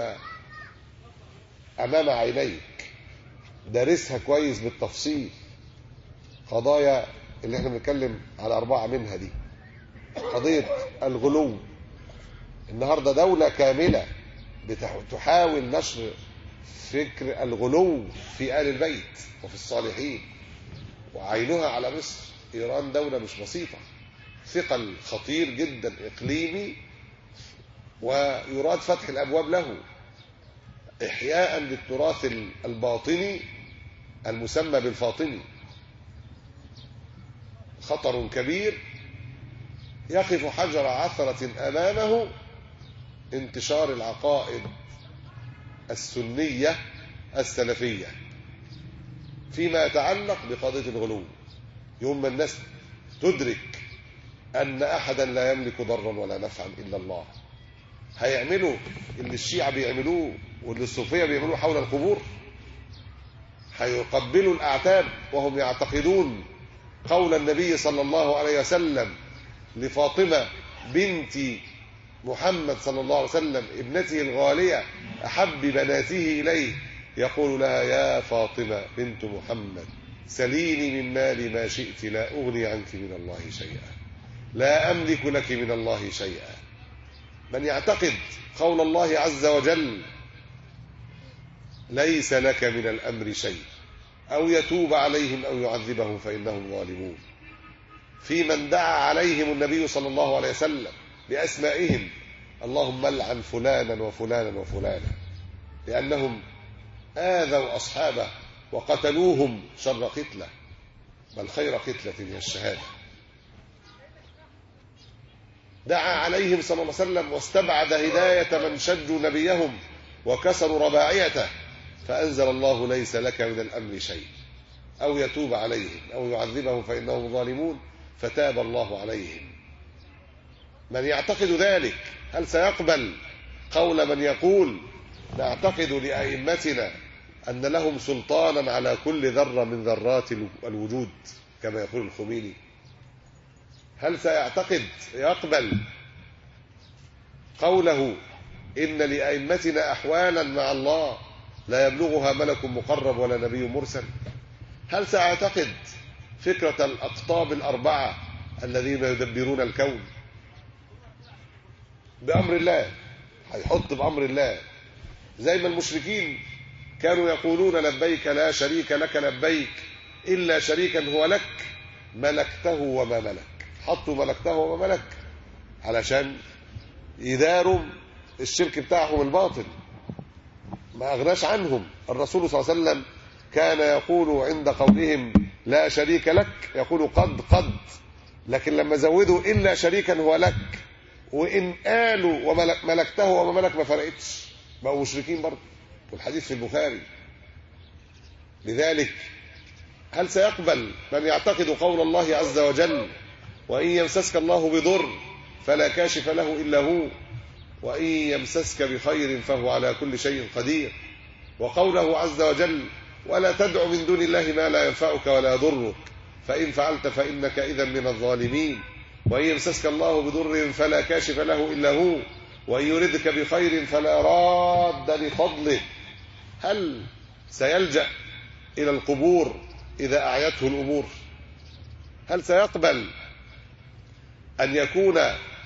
أمام عينيك، دارسها كويس بالتفصيل. قضايا اللي احنا بنتكلم على 4 منها دي، قضية الغلو. النهاردة دولة كاملة بتحاول نشر فكر الغلو في آل البيت وفي الصالحين، وعينها على مصر. إيران دولة مش بسيطة، ثقل خطير جدا إقليمي، ويراد فتح الأبواب له إحياء للتراث الباطني المسمى بالفاطمي. خطر كبير يقف حجر عثرة أمامه انتشار العقائد السنية السلفية فيما يتعلق بقضية الغلو. يوم ما الناس تدرك أن أحدا لا يملك ضرا ولا نفعا إلا الله، هيعملوا اللي الشيعة بيعملوه واللي الصوفية بيعملوه حول القبور، هيقبلوا الأعتاب وهم يعتقدون قول النبي صلى الله عليه وسلم لفاطمة بنت محمد صلى الله عليه وسلم ابنته الغالية أحب بناته إليه، يقول لها يا فاطمة بنت محمد سليني من مالي ما شئت لا أغني عنك من الله شيئا، لا أملك لك من الله شيئا. من يعتقد قول الله عز وجل ليس لك من الأمر شيء أو يتوب عليهم أو يعذبهم فإنهم ظالمون، في من دعا عليهم النبي صلى الله عليه وسلم بأسمائهم اللهم لعن فلانا وفلانا وفلانا لأنهم آذوا أصحابه وقتلوهم شر قتلة، بل خير قتلة هي الشهادة. دعا عليهم صلى الله عليه وسلم واستبعد هداية من شجوا نبيهم وكسروا رباعيته، فأنزل الله ليس لك من الأمر شيء. أو يتوب عليهم أو يعذبهم فإنهم ظالمون فتاب الله عليهم. من يعتقد ذلك هل سيقبل قول من يقول نعتقد لأئمتنا أن لهم سلطانا على كل ذرة من ذرات الوجود كما يقول الخميني؟ هل يقبل قوله إن لأئمتنا أحوالا مع الله لا يبلغها ملك مقرب ولا نبي مرسل؟ هل سيعتقد فكرة الأقطاب الأربعة الذين يدبرون الكون بأمر الله؟ هيحط بأمر الله، زي ما المشركين كانوا يقولون لبيك لا شريك لك لبيك إلا شريكا هو لك ملكته وما ملك. حطوا ملكته وما ملك علشان يداروا الشرك بتاعهم الباطل، ما أغناش عنهم. الرسول صلى الله عليه وسلم كان يقول عند قولهم لا شريك لك يقول قد، لكن لما زودوا إلا شريكا هو لك وإن قالوا وملكته وما ملك ما فرقتش، بقوا مشركين برضه، والحديث في البخاري. لذلك هل سيقبل من يعتقد قول الله عز وجل وإن يمسسك الله بضر فلا كاشف له إلا هو وإن يمسسك بخير فهو على كل شيء قدير، وقوله عز وجل ولا تدع من دون الله ما لا ينفعك ولا يضرك فإن فعلت فإنك إذا من الظالمين، وإن يمسسك الله بضر فلا كاشف له إلا هو وإن يردك بخير فلا راد لفضله. هل سيلجأ إلى القبور إذا أعيته الأمور؟ هل سيقبل أن يكون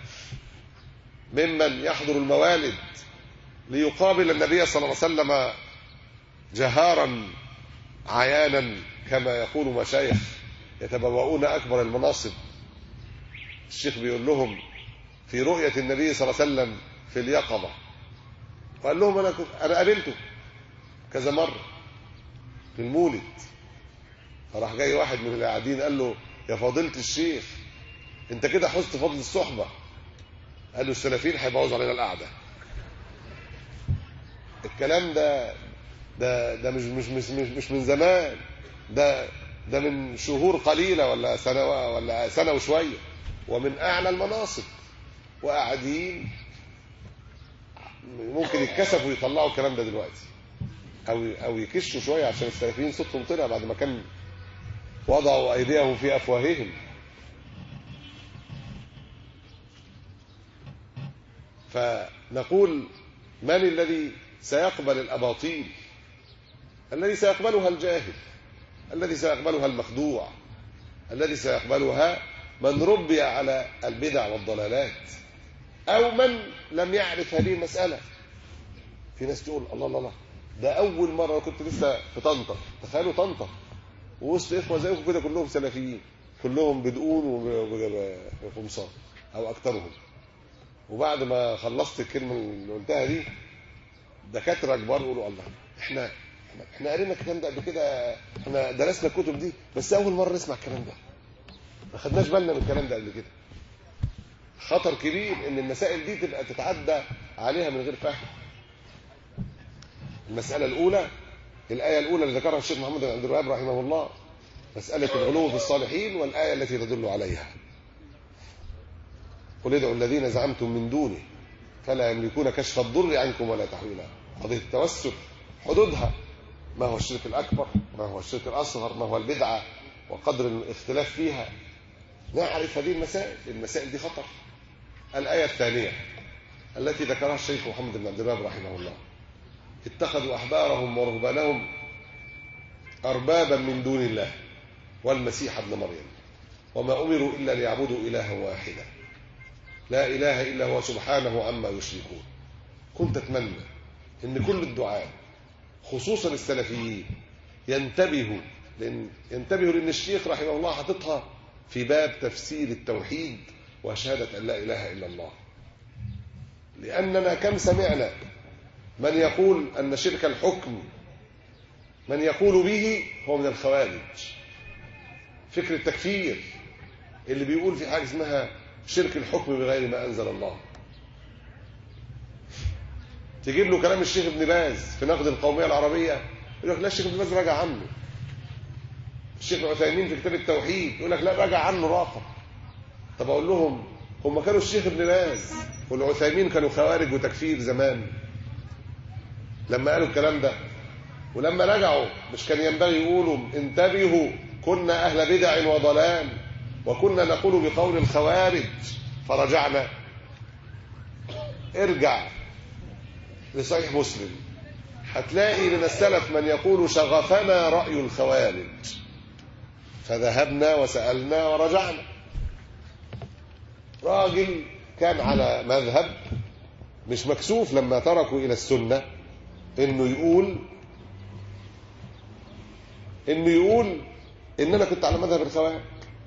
ممن يحضر الموالد ليقابل النبي صلى الله عليه وسلم جهارا عيانا كما يقول مشايخ يتبوؤون أكبر المناصب؟ الشيخ بيقول لهم في رؤية النبي صلى الله عليه وسلم في اليقظة، وقال لهم أنا قابلته كذا مرة في المولد. فراح جاي واحد من القاعدين قال له يا فضيلة الشيخ انت كده حزت فضل الصحبة. قال له السلفيين هيبوظوا علينا القعدة. الكلام ده مش من زمان، ده من شهور قليلة ولا سنة وشوية، ومن أعلى المناصب، وقاعدين ممكن يتكسفوا ويطلعوا الكلام ده دلوقتي أو يكشوا شوية عشان السلفيين صوتهم طلع بعد ما كان وضعوا أيديهم في أفواههم. فنقول من الذي سيقبل الأباطيل؟ الذي سيقبلها الجاهل، الذي سيقبلها المخدوع، الذي سيقبلها من ربي على البدع والضلالات أو من لم يعرف هذه المسألة. في ناس تقول الله الله الله ده أول مرة كنت لسه في طنطا، تخيلوا طنطا ووسط إخوة زيكم كده كلهم سلفيين، كلهم بدقون وقمصان أو أكثرهم، وبعد ما خلصت الكلمة اللي قلتها دي دكاترة كبار يقولوا الله احنا قرينا الكلام ده قبل كده، احنا درسنا الكتب دي بس أول مرة نسمع الكلام ده، ما خدناش بالنا من الكلام ده قبل كده. خطر كبير ان المسائل دي تبقى تتعدى عليها من غير فهم. المسألة الأولى الآية الأولى اللي ذكرها الشيخ محمد بن عبد الوهاب رحمه الله، مسألة الغلو في الصالحين والآية التي تدل عليها. قل ادعوا الذين زعمتم من دونه فلا يملكون كشف الضر عنكم ولا تحويلا. قضية التوسل حدودها ما هو الشرك الأكبر، ما هو الشرك الأصغر، ما هو البدعة، وقدر الاختلاف فيها. نعرف هذه المسائل دي خطر. الآية الثانية التي ذكرها الشيخ محمد بن عبد الوهاب رحمه الله، اتخذوا أحبارهم ورهبانهم أربابا من دون الله والمسيح ابن مريم وما أمروا إلا ليعبدوا إلها واحدا لا إله إلا هو سبحانه عما يشركون. كنت أتمنى إن كل الدعاء خصوصا السلفيين ينتبهوا لأن الشيخ رحمه الله حطتها في باب تفسير التوحيد وشهادة أن لا إله إلا الله. لأننا كم سمعنا من يقول أن شرك الحكم من يقول به هو من الخوارج، فكر التكفير اللي بيقول في حاجة اسمها شرك الحكم بغير ما أنزل الله. تجيب له كلام الشيخ ابن باز في نقد القومية العربية يقول لك لا الشيخ ابن باز راجع عنه. الشيخ العثيمين في كتاب التوحيد يقول لك لا راجع عنه راقب. طب اقول لهم هم كانوا الشيخ ابن باز والعثيمين كانوا خوارج وتكفير زمان لما قالوا الكلام ده، ولما رجعوا مش كان ينبغي يقولوا انتبهوا كنا أهل بدع وضلال وكنا نقول بقول الخوارج فرجعنا؟ ارجع لصحيح مسلم هتلاقي من السلف من يقول شغفنا رأي الخوارج فذهبنا وسألنا ورجعنا. راجل كان على مذهب مش مكسوف لما تركوا إلى السنة انه يقول ان انا كنت على مذهب الخوارج.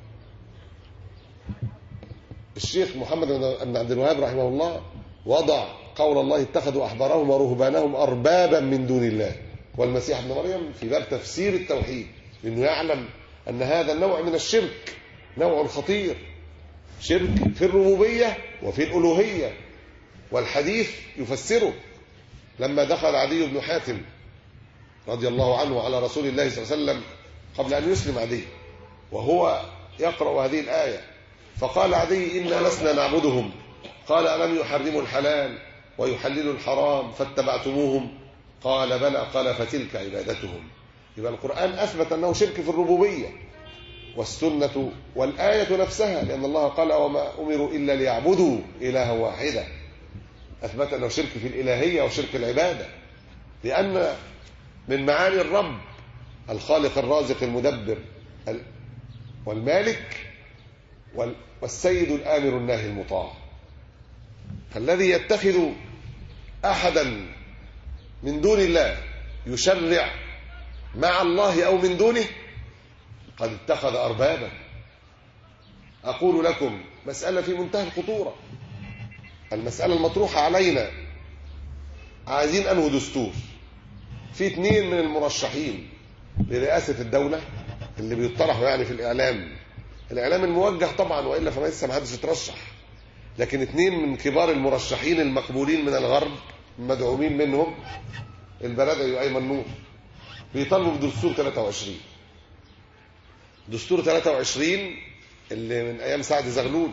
الشيخ محمد بن عبد الوهاب رحمه الله وضع قول الله اتخذوا احبارهم ورهبانهم اربابا من دون الله والمسيح ابن مريم في باب تفسير التوحيد، لانه يعلم ان هذا النوع من الشرك نوع خطير، شرك في الربوبيه وفي الالوهيه، والحديث يفسره. لما دخل عدي بن حاتم رضي الله عنه على رسول الله صلى الله عليه وسلم قبل أن يسلم عدي وهو يقرأ هذه الآية فقال عدي إنا لسنا نعبدهم، قال ألم يحرموا الحلال ويحللوا الحرام فاتبعتموهم؟ قال بلى، قال فتلك عبادتهم. يبقى القرآن أثبت أنه شرك في الربوبية، والسنة والآية نفسها لأن الله قال وما أمروا إلا ليعبدوا إلها واحدا، أثبت أنه شرك في الإلهية وشرك العبادة، لأن من معاني الرب الخالق الرازق المدبر والمالك والسيد الآمر الناهي المطاع. فالذي يتخذ أحدا من دون الله يشرع مع الله أو من دونه قد اتخذ أربابا. أقول لكم مسألة في منتهى الخطورة، المسألة المطروحة علينا، عايزين أنه دستور. في 2 من المرشحين لرئاسة الدولة اللي بيطرحوا يعني في الإعلام الموجه طبعا، وإلا فما لسه ما حدش يترشح، لكن 2 من كبار المرشحين المقبولين من الغرب مدعومين منهم البرادعي وأيمن نور بيطالبوا بدستور 23. دستور 23 اللي من أيام سعد زغلول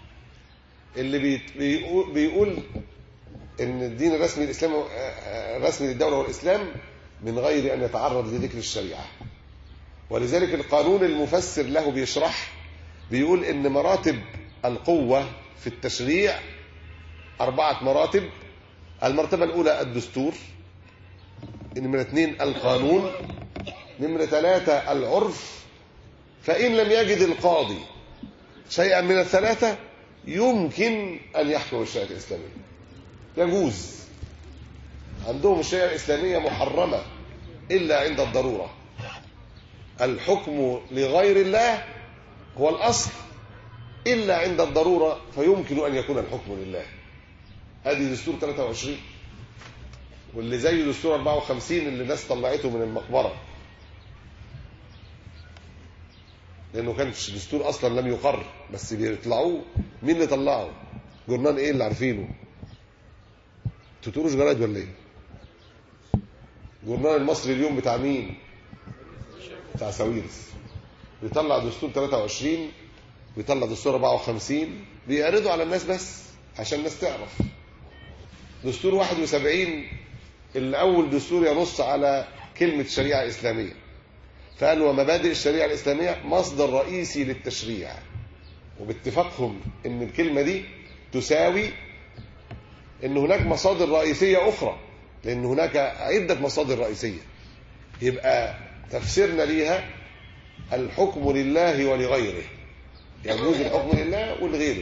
اللي بيقول ان الدين الرسمي الاسلام الرسمي للدوله والاسلام من غير ان يتعرض لذكر الشريعه. ولذلك القانون المفسر له بيشرح بيقول ان مراتب القوه في التشريع 4 مراتب. المرتبه الاولى الدستور، نمره 2 القانون، نمره 3 العرف، فان لم يجد القاضي شيئا من الثلاثه يمكن ان يحكم الشريعه الاسلاميه، يجوز. عندهم الشريعة الإسلامية محرمة إلا عند الضرورة. الحكم لغير الله هو الأصل إلا عند الضرورة فيمكن أن يكون الحكم لله. هذه دستور 23 واللي زي دستور 54 اللي الناس طلعته من المقبرة لأنه كانش دستور أصلا لم يقر، بس بيطلعوه. مين اللي طلعه؟ جورنال إيه اللي عارفينه؟ تطورش جرايد ولا ايه؟ جورنال المصري اليوم بتاع مين؟ بتاع ساويرس. بيطلع دستور 23 بيطلع دستور 54 بيعرضوا على الناس بس عشان الناس تعرف. دستور 71 اللي اول دستور ينص على كلمة شريعة إسلامية، فقال ومبادئ الشريعة الإسلامية مصدر رئيسي للتشريع، وباتفاقهم ان الكلمة دي تساوي ان هناك مصادر رئيسية اخرى، لان هناك عدة مصادر رئيسية. يبقى تفسيرنا ليها الحكم لله ولغيره، يجوز الحكم لله ولغيره.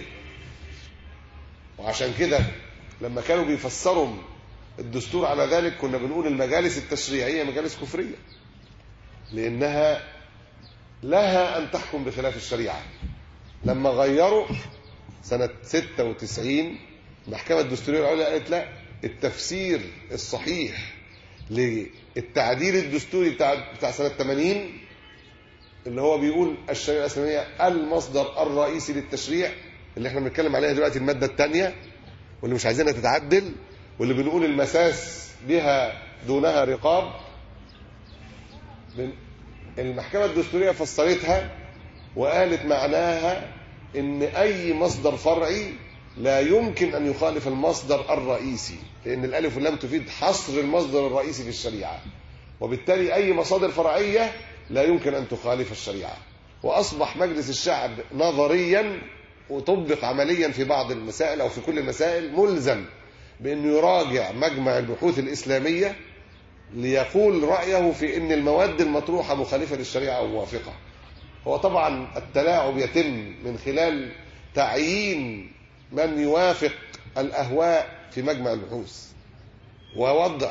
وعشان كده لما كانوا بيفسروا الدستور على ذلك كنا بنقول المجالس التشريعية مجالس كفرية، لانها لها ان تحكم بخلاف الشريعة. لما غيروا سنة 96 المحكمة الدستورية العليا قالت لا، التفسير الصحيح للتعديل الدستوري بتاع سنة 80 اللي هو بيقول الشريعة الإسلامية المصدر الرئيسي للتشريع، اللي احنا بنتكلم عليها دلوقتي المادة الثانية واللي مش عايزينها تتعدل، واللي بنقول المساس بها دونها رقاب، المحكمة الدستورية فسرتها وقالت معناها إن أي مصدر فرعي لا يمكن أن يخالف المصدر الرئيسي، لأن الألف واللام تفيد حصر المصدر الرئيسي في الشريعة، وبالتالي أي مصادر فرعية لا يمكن أن تخالف الشريعة. وأصبح مجلس الشعب نظريا وطبق عمليا في بعض المسائل أو في كل المسائل ملزم بأنه يراجع مجمع البحوث الإسلامية ليقول رأيه في أن المواد المطروحة مخالفة للشريعة أو موافقة. هو طبعا التلاعب يتم من خلال تعيين من يوافق الأهواء في مجمع البحوث ووضع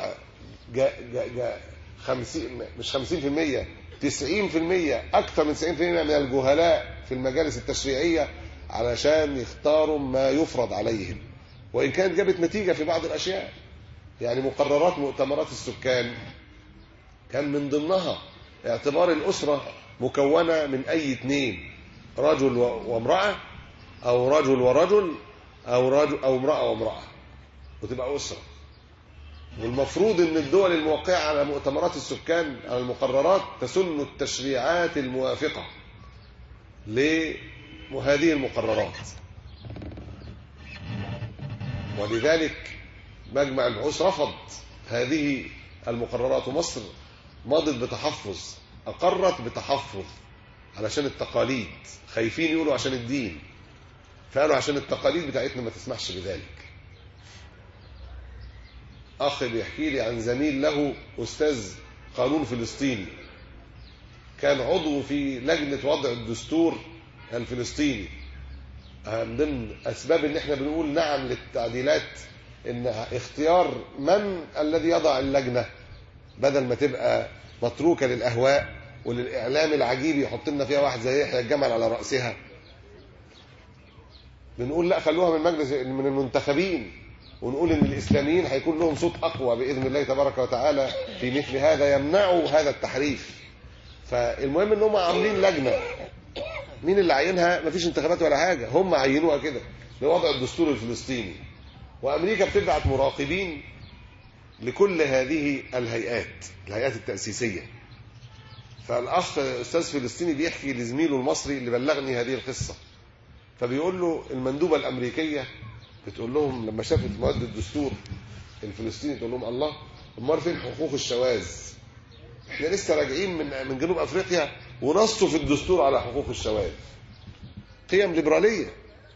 50 مش 50% 90% أكثر من 90% من الجهلاء في المجالس التشريعية علشان يختاروا ما يفرض عليهم، وإن كانت جابت نتيجة في بعض الأشياء. يعني مقررات مؤتمرات السكان كان من ضمنها اعتبار الأسرة مكونة من أي اثنين، رجل وامرأة أو رجل ورجل أو امرأة وامرأة، وتبقى أسرة. والمفروض أن الدول الموقعة على مؤتمرات السكان على المقررات تسن التشريعات الموافقة لهذه المقررات. ولذلك مجمع البحوث رفض هذه المقررات، ومصر مضت بتحفظ، أقرت بتحفظ علشان التقاليد، خايفين يقولوا عشان الدين، فقالوا عشان التقاليد بتاعتنا ما تسمحش بذلك. أخ بيحكي لي عن زميل له أستاذ قانون فلسطيني كان عضو في لجنة وضع الدستور الفلسطيني. من ضمن أسباب إن احنا بنقول نعم للتعديلات إن اختيار من الذي يضع اللجنة بدل ما تبقى متروكة للأهواء وللإعلام العجيب يحط لنا فيها واحد زي يحيى الجمل على رأسها. بنقول لا، خلوها من مجلس من المنتخبين، ونقول ان الاسلاميين هيكون لهم صوت اقوى باذن الله تبارك وتعالى في مثل هذا يمنعوا هذا التحريف. فالمهم ان هم عاملين لجنه، مين اللي عينها؟ مفيش انتخابات ولا حاجه، هم عينوها كده لوضع الدستور الفلسطيني. وامريكا بتبعت مراقبين لكل هذه الهيئات التاسيسيه. فالاخ استاذ فلسطيني بيحكي لزميله المصري اللي بلغني هذه القصه، فبيقول له المندوبه الامريكيه بتقول لهم لما شافت مواد الدستور الفلسطيني تقول لهم الله، امال فين حقوق الشواذ؟ احنا لسه راجعين من جنوب افريقيا ونصوا في الدستور على حقوق الشواذ، قيم ليبراليه.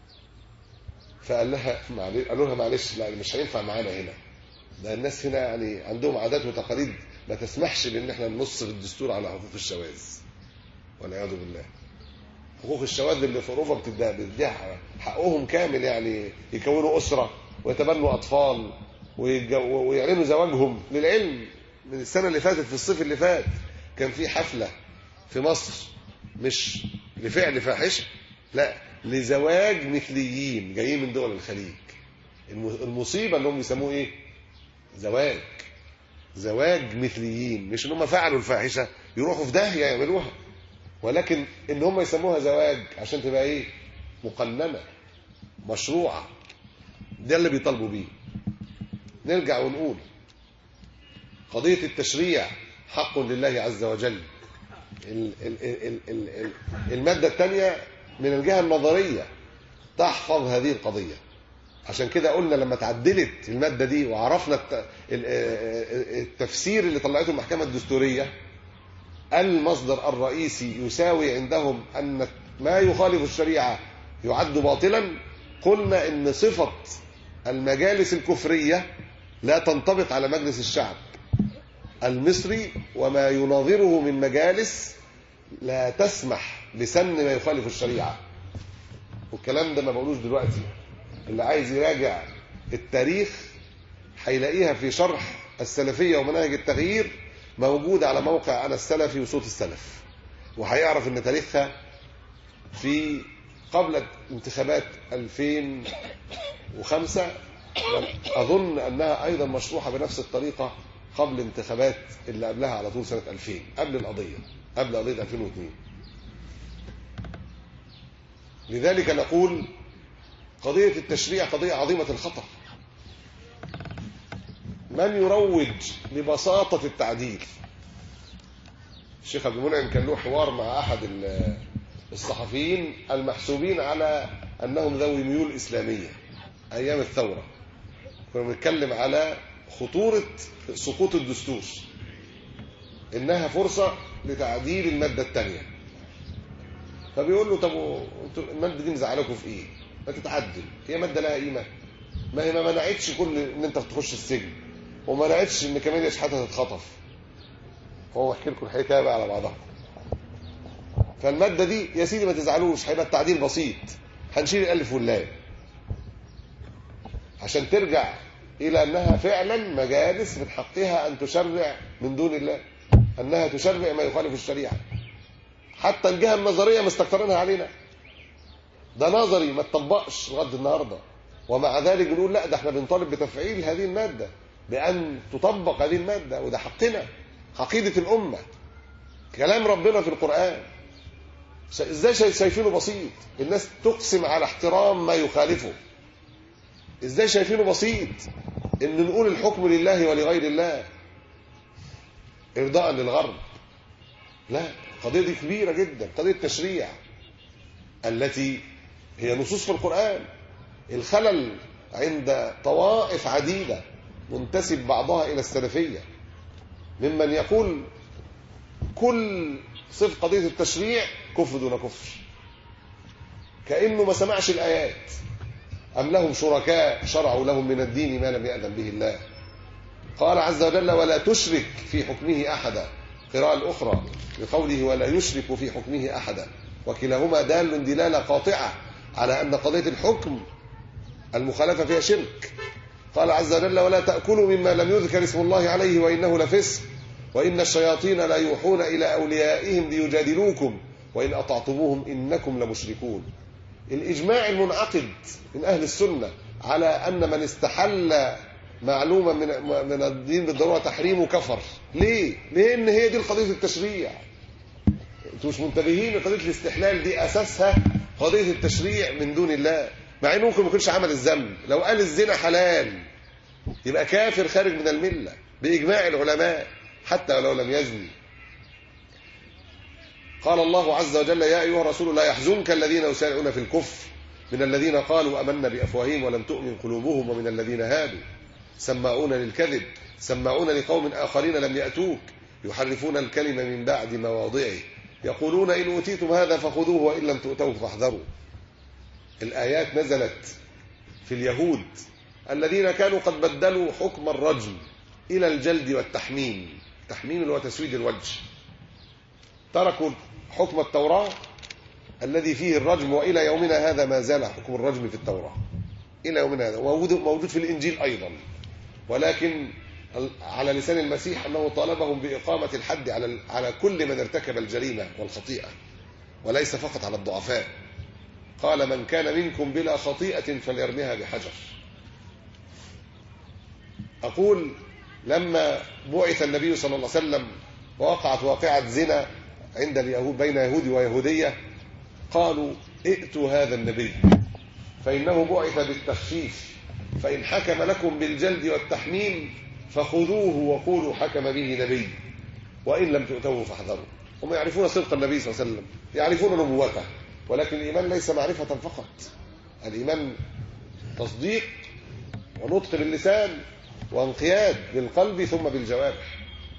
قالوا لها معلش، لا مش هينفع معانا هنا، ده الناس هنا يعني عندهم عادات وتقاليد ما تسمحش بان احنا ننص في الدستور على حقوق الشواذ، والعياذ بالله. حقوق الشواذ اللي في اوروبا بتديها حقهم كامل، يعني يكونوا اسره ويتبنوا اطفال ويعلنوا زواجهم. للعلم من السنه اللي فاتت في الصيف اللي فات كان في حفله في مصر مش لفعل فاحشه، لا لزواج مثليين جايين من دول الخليج. المصيبه انهم يسموه ايه؟ زواج مثليين، مش ان هم فعلوا الفاحشه يروحوا في داهيه يعملوها، ولكن ان هم يسموها زواج عشان تبقى ايه؟ مقننه مشروعه. ده اللي بيطالبوا بيه. نرجع ونقول قضيه التشريع حق لله عز وجل. الماده الثانيه من الجهه النظريه تحفظ هذه القضيه. عشان كده قلنا لما تعدلت الماده دي وعرفنا التفسير اللي طلعته المحكمه الدستوريه، المصدر الرئيسي يساوي عندهم أن ما يخالف الشريعة يعد باطلا. قلنا إن صفة المجالس الكفرية لا تنطبق على مجلس الشعب المصري، وما يناظره من مجالس لا تسمح بسن ما يخالف الشريعة. والكلام ده ما بقولوش دلوقتي، اللي عايز يراجع التاريخ هيلاقيها في شرح السلفية ومناهج التغيير موجود على موقع أنا السلفي وصوت السلف، وهيعرف ان تاريخها في قبل انتخابات 2005، اظن انها ايضا مشروحه بنفس الطريقه قبل انتخابات اللي قبلها على طول سنه 2000، قبل قضيه 2002. لذلك نقول قضيه التشريع قضيه عظيمه الخطر. من يروج لبساطه التعديل الشيخ عبد المنعم كان له حوار مع أحد الصحفيين المحسوبين على أنهم ذوي ميول إسلامية أيام الثورة. كنا بنتكلم على خطورة سقوط الدستور، إنها فرصة لتعديل المادة الثانية. فبيقول له طب المادة دي مزعلكم في إيه؟ ما تتعدل، هي مادة لها قيمة؟ ما هي ما منعتش كل إن أنت تخش السجن، وما منعتش إن كمان شحاتة تتخطف. هو احكي لكم الحكاية بقى على بعضها. فالمادة دي يا سيدي ما تزعلوش، هيبقى التعديل بسيط، هنشيل الألف واللام عشان ترجع إلى أنها فعلا مجالس من حقها أن تشرع من دون الله، أنها تشرع ما يخالف الشريعة. حتى الجهة النظرية مستكترينها علينا، ده نظري ما تطبقش لغاية النهاردة، ومع ذلك بنقول لا، ده احنا بنطالب بتفعيل هذه المادة، بأن تطبق هذه المادة، وده حقنا، عقيدة الأمة، كلام ربنا في القرآن. ازاي شايفينه بسيط؟ الناس تقسم على احترام ما يخالفه. ازاي شايفينه بسيط ان نقول الحكم لله ولغير الله ارضاء للغرب؟ لا، قضية دي كبيرة جدا، قضية تشريع التي هي نصوص في القرآن. الخلل عند طوائف عديدة منتسب بعضها إلى السلفية، ممن يقول كل صف قضية التشريع كفر دون كفر، كأنه ما سمعش الآيات. أم لهم شركاء شرعوا لهم من الدين ما لم يأذن به الله. قال عز وجل ولا تشرك في حكمه أحدا، قراءة الأخرى بقوله ولا يشرك في حكمه أحدا، وكلاهما دال دلالة قاطعة على أن قضية الحكم المخالفة فيها شرك. قال عز وجل ولا تأكلوا مما لم يذكر اسم الله عليه وإنه لفسق وإن الشياطين لا يوحون إلى أوليائهم ليجادلوكم وإن أطعتموهم إنكم لمشركون. الإجماع المنعقد من أهل السنة على أن من استحل معلومة من الدين بالضرورة تحريمه كفر. ليه؟ لأن هي دي قضية التشريع. انتوا مش منتبهين لقضية الاستحلال دي أساسها قضية التشريع من دون الله، مع انه ممكن ما يكونش عمل الذنب. لو قال الزنا حلال يبقى كافر خارج من الملة بإجماع العلماء حتى ولو لم يزني. قال الله عز وجل يا أيها الرسول لا يحزنك الذين يسارعون في الكفر من الذين قالوا أمنا بأفواههم ولم تؤمن قلوبهم ومن الذين هادوا سماعون للكذب سماعون لقوم آخرين لم يأتوك يحرفون الكلمة من بعد مواضعه يقولون إن أوتيتم هذا فخذوه وإن لم تؤتوه فاحذروا. الآيات نزلت في اليهود الذين كانوا قد بدلوا حكم الرجم إلى الجلد والتحميم. التحميم اللي هو تسويد الوجه، تركوا حكم التوراة الذي فيه الرجم، وإلى يومنا هذا ما زال حكم الرجم في التوراة إلى يومنا هذا، موجود في الإنجيل أيضا، ولكن على لسان المسيح أنه طالبهم بإقامة الحد على كل من ارتكب الجريمة والخطيئة، وليس فقط على الضعفاء. قال من كان منكم بلا خطيئة فليرمها بحجر. أقول لما بعث النبي صلى الله عليه وسلم ووقعت واقعة زنا عند اليهود بين يهودي ويهودية، قالوا ائتوا هذا النبي فإنه بعث بالتخفيف، فإن حكم لكم بالجلد والتحميم فخذوه وقولوا حكم به نبي وإن لم تؤتوه فاحذروا. هم يعرفون صدق النبي صلى الله عليه وسلم، يعرفون نبوته، ولكن الإيمان ليس معرفة فقط، الإيمان تصديق ونطق باللسان وانقياد بالقلب ثم بالجوارح.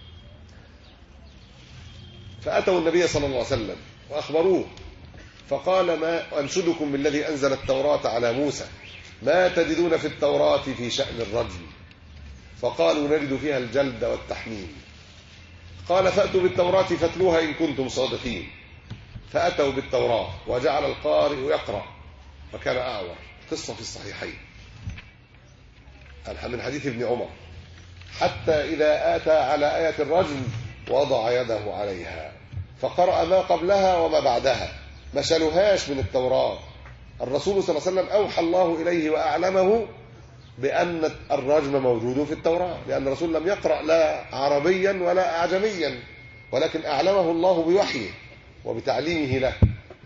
فأتوا النبي صلى الله عليه وسلم وأخبروه فقال ما أنشدكم بالذي أنزل التوراة على موسى ما تجدون في التوراة في شأن الرجل؟ فقالوا نجد فيها الجلد والتحميم. قال فأتوا بالتوراة فاتلوها إن كنتم صادقين. فأتوا بالتوراة وجعل القارئ يقرأ فكان أعور. قصة في الصحيحين من حديث ابن عمر، حتى إذا آتى على آية الرجم وضع يده عليها فقرأ ما قبلها وما بعدها، ما شالوهاش من التوراة. الرسول صلى الله عليه وسلم أوحى الله إليه وأعلمه بأن الرجم موجود في التوراة، لأن الرسول لم يقرأ لا عربيا ولا أعجميا، ولكن أعلمه الله بوحيه وبتعليمه له.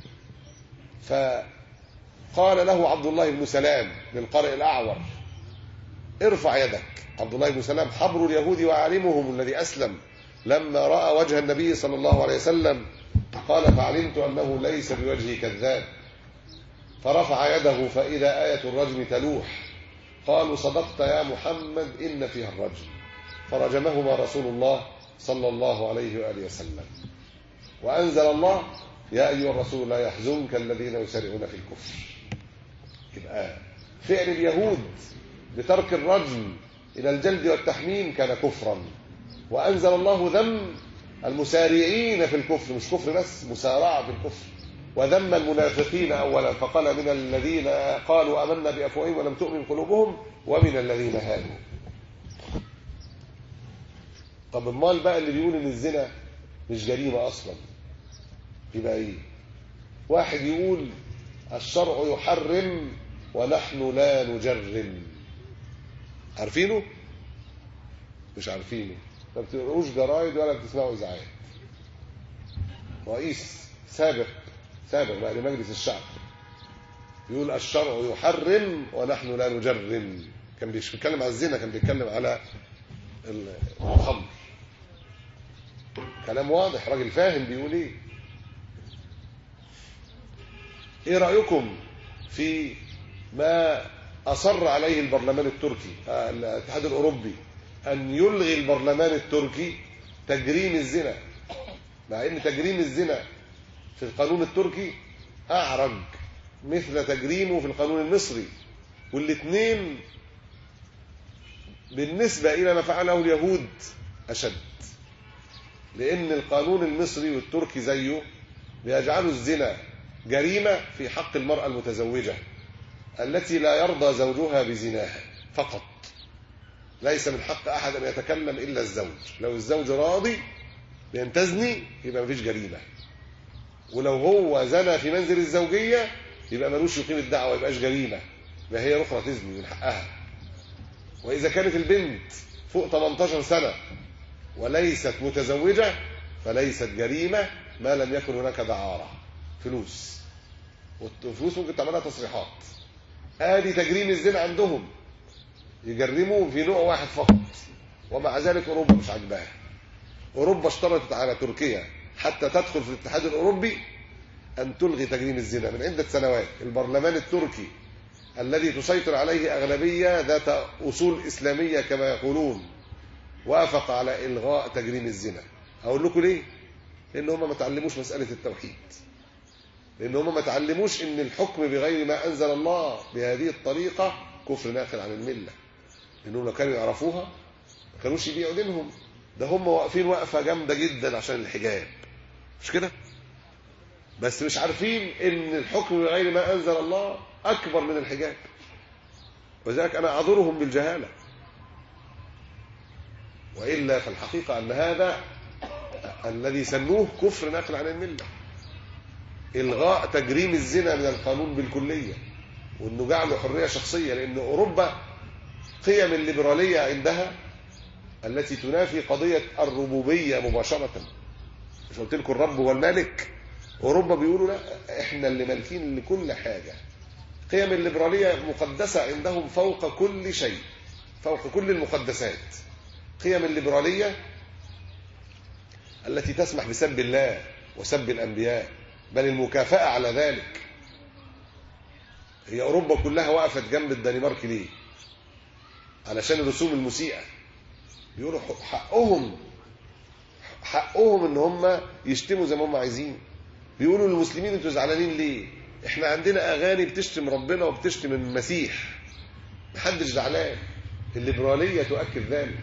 فقال له عبد الله بن سلام للقارئ الأعور ارفع يدك. عبد الله بن سلام حبر اليهود وعالمهم الذي أسلم لما رأى وجه النبي صلى الله عليه وسلم قال فعلمت أنه ليس بوجهه كذاب، فرفع يده فإذا آية الرجم تلوح، قالوا صدقت يا محمد إن فيها الرجم، فرجمهما رسول الله صلى الله عليه وآله وسلم. وأنزل الله يا أيها الرسول لا يحزنك الذين يسارعون في الكفر. يبقى فعل اليهود بترك الرجم إلى الجلد والتحميم كان كفرا، وأنزل الله ذم المسارعين في الكفر، مش كفر بس، مسارعة في الكفر، وذم المنافقين أولا فقال من الذين قالوا آمنا بأفواههم ولم تؤمن قلوبهم ومن الذين هادوا. طب امال بقى اللي بيقول ان الزنا مش جريمة أصلا يبقى ايه؟ واحد يقول الشرع يحرم ونحن لا نجرم. عارفينه؟ مش عارفينه، ما بتقروش جرايد ولا بتسمعوا إذاعات. رئيس سابق بقى لمجلس الشعب يقول الشرع يحرم ونحن لا نجرم. كان بيتكلم على الزنا، كان بيتكلم على الخمر. كلام واضح، راجل فاهم بيقول ايه. ايه رأيكم في ما أصر عليه البرلمان التركي، الاتحاد الأوروبي، أن يلغي البرلمان التركي تجريم الزنا، مع أن تجريم الزنا في القانون التركي أعرج مثل تجريمه في القانون المصري، والاثنين بالنسبة إلى ما فعله اليهود أشد، لأن القانون المصري والتركي زيه بيجعلوا الزنا جريمة في حق المرأة المتزوجة التي لا يرضى زوجها بزناها فقط، ليس من حق أحد أن يتكلم إلا الزوج. لو الزوج راضي بأن تزني يبقى مفيش جريمة، ولو هو زنى في منزل الزوجية يبقى ملوش يقيم الدعوة، يبقاش جريمة، ما هي أخرى تزني من حقها. وإذا كانت البنت فوق 18 سنة وليست متزوجة فليست جريمة ما لم يكن هناك دعارة، فلوس، والفلوس ممكن تعملها تصريحات. آدي تجريم الزنا عندهم، يجرموا في نوع واحد فقط، ومع ذلك أوروبا مش عاجباها. أوروبا اشترطت على تركيا حتى تدخل في الاتحاد الأوروبي أن تلغي تجريم الزنا من عدة سنوات. البرلمان التركي الذي تسيطر عليه أغلبية ذات أصول إسلامية كما يقولون وافق على إلغاء تجريم الزنا. أقول لكم ليه؟ لأن هم ما تعلموش مسألة التوحيد، لأن هم ما تعلموش إن الحكم بغير ما أنزل الله بهذه الطريقة كفر ناقل عن الملة، لأنهم لو كانوا يعرفوها ما كانوش يبيعوا دينهم. ده هم واقفين وقفة جامدة جدا عشان الحجاب، مش كده؟ بس مش عارفين إن الحكم بغير ما أنزل الله أكبر من الحجاب، وذلك أنا أعذرهم بالجهالة. وإلا فالحقيقة أن هذا الذي سموه كفر ناقل عن الملة، إلغاء تجريم الزنا من القانون بالكلية، وأنه جعله حرية شخصية. لأن أوروبا قيم الليبرالية عندها التي تنافي قضية الربوبية مباشرة. مش قلت لكم الرب هو المالك؟ أوروبا بيقولوا لا، إحنا اللي مالكين لكل حاجة. قيم الليبرالية مقدسة عندهم فوق كل شيء، فوق كل المقدسات. قيم الليبرالية التي تسمح بسب الله وسب الأنبياء، بل المكافأة على ذلك. هي أوروبا كلها وقفت جنب الدنمارك ليه؟ علشان الرسوم المسيئة. بيقولوا حقهم ان هم يشتموا زي ما هم عايزين. بيقولوا للمسلمين انتوا زعلانين ليه؟ احنا عندنا اغاني بتشتم ربنا وبتشتم المسيح، محدش زعلان. الليبرالية تؤكد ذلك.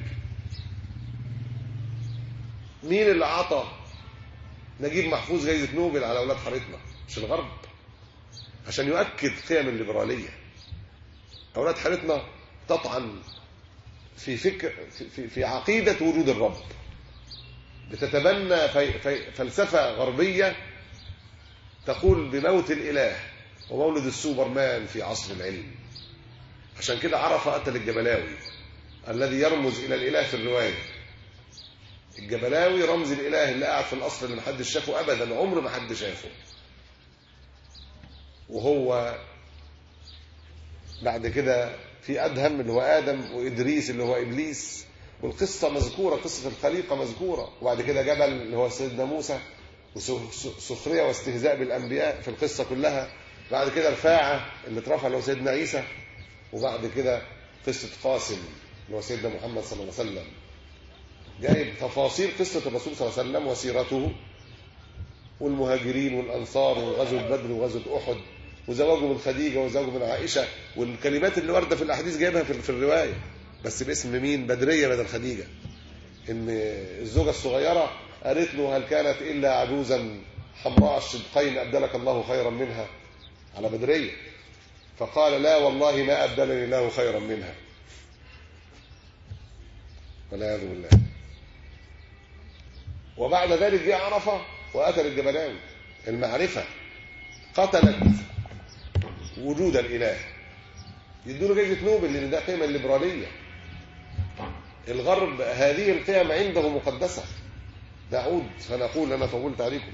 مين اللي اعطى نجيب محفوظ جايزة نوبل على اولاد حارتنا؟ مش الغرب؟ عشان يؤكد قيم الليبرالية. اولاد حارتنا تطعن في فكر في عقيدة وجود الرب، بتتبنى فلسفة غربية تقول بموت الإله ومولد السوبرمان في عصر العلم. عشان كده عرفة قتل الجبلاوي الذي يرمز إلى الإله في الرواية. الجبلاوي رمز الإله اللي قاعد في القصر اللي محدش شافه أبدا، عمر ما حد شافه. وهو بعد كده في أدهم اللي هو آدم، وإدريس اللي هو إبليس، والقصة مذكورة، قصة الخليقة مذكورة. وبعد كده جبل اللي هو سيدنا موسى، وسخرية واستهزاء بالأنبياء في القصة كلها. بعد كده الفاعة اللي اترفع اللي هو سيدنا عيسى. وبعد كده قصة قاسم اللي هو سيدنا محمد صلى الله عليه وسلم، جايب تفاصيل قصة الرسول صلى الله عليه وسلم وسيرته والمهاجرين والأنصار وغزوة بدر وغزوة أحد وزواجه من خديجة وزواجه من عائشة، والكلمات اللي واردة في الأحاديث جايبها في الرواية بس باسم مين؟ بدرية بدل خديجة. إن الزوجة الصغيرة قالت له هل كانت إلا عجوزا حمراء الشدقين أبدلك الله خيرا منها، على بدرية. فقال لا والله ما أبدلني الله خيرا منها، والعياذ بالله. وبعد ذلك جاء عرفة وقتل الجبلاوي. المعرفة قتلت وجود الإله، يدوله جائزة نوبل لأن ده قيمة الليبرالية. الغرب هذه القيم عنده مقدسة. نعود فنقول أنا طولت عليكم.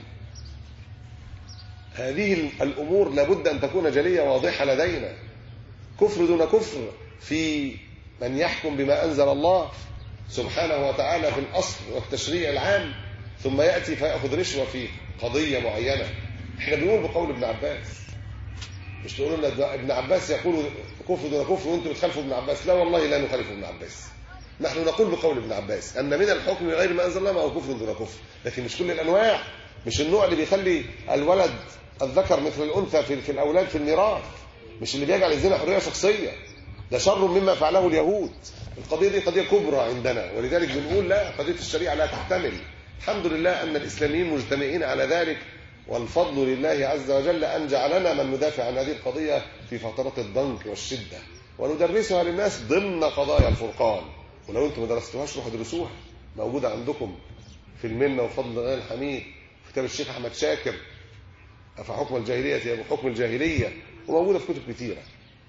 هذه الأمور لابد أن تكون جلية واضحة لدينا. كفر دون كفر في من يحكم بما أنزل الله سبحانه وتعالى في الأصل والتشريع العام، ثم يأتي فيأخذ رشوة في قضية معينة. احنا بنقول بقول ابن عباس، مش تقولوا ان ابن عباس يقول كفر دون كفر وانتم بتخالفوا ابن عباس. لا والله لا نخالف ابن عباس، نحن نقول بقول ابن عباس أن من الحكم غير ما أنزل الله ما هو كفر دون كفر، لكن مش كل الأنواع. مش النوع اللي بيخلي الولد الذكر مثل الأنثى في الأولاد في الميراث، مش اللي بيجعل الزنا حرية شخصية، ده شر مما فعله اليهود. القضية دي قضية كبرى عندنا، ولذلك بنقول لا، قضية الشريعة لا تحتمل. الحمد لله أن الإسلاميين مجتمعين على ذلك، والفضل لله عز وجل أن جعلنا من ندافع عن هذه القضية في فترات الضنك والشدة، وندرسها للناس ضمن قضايا الفرقان. ولو أنتم ما درستوهاش روحوا ادرسوها، موجودة عندكم في المنة وفضل الله الحميد، في كتاب الشيخ أحمد شاكر أفحكم الجاهلية يا حكم الجاهلية، وموجودة في كتب كتيرة.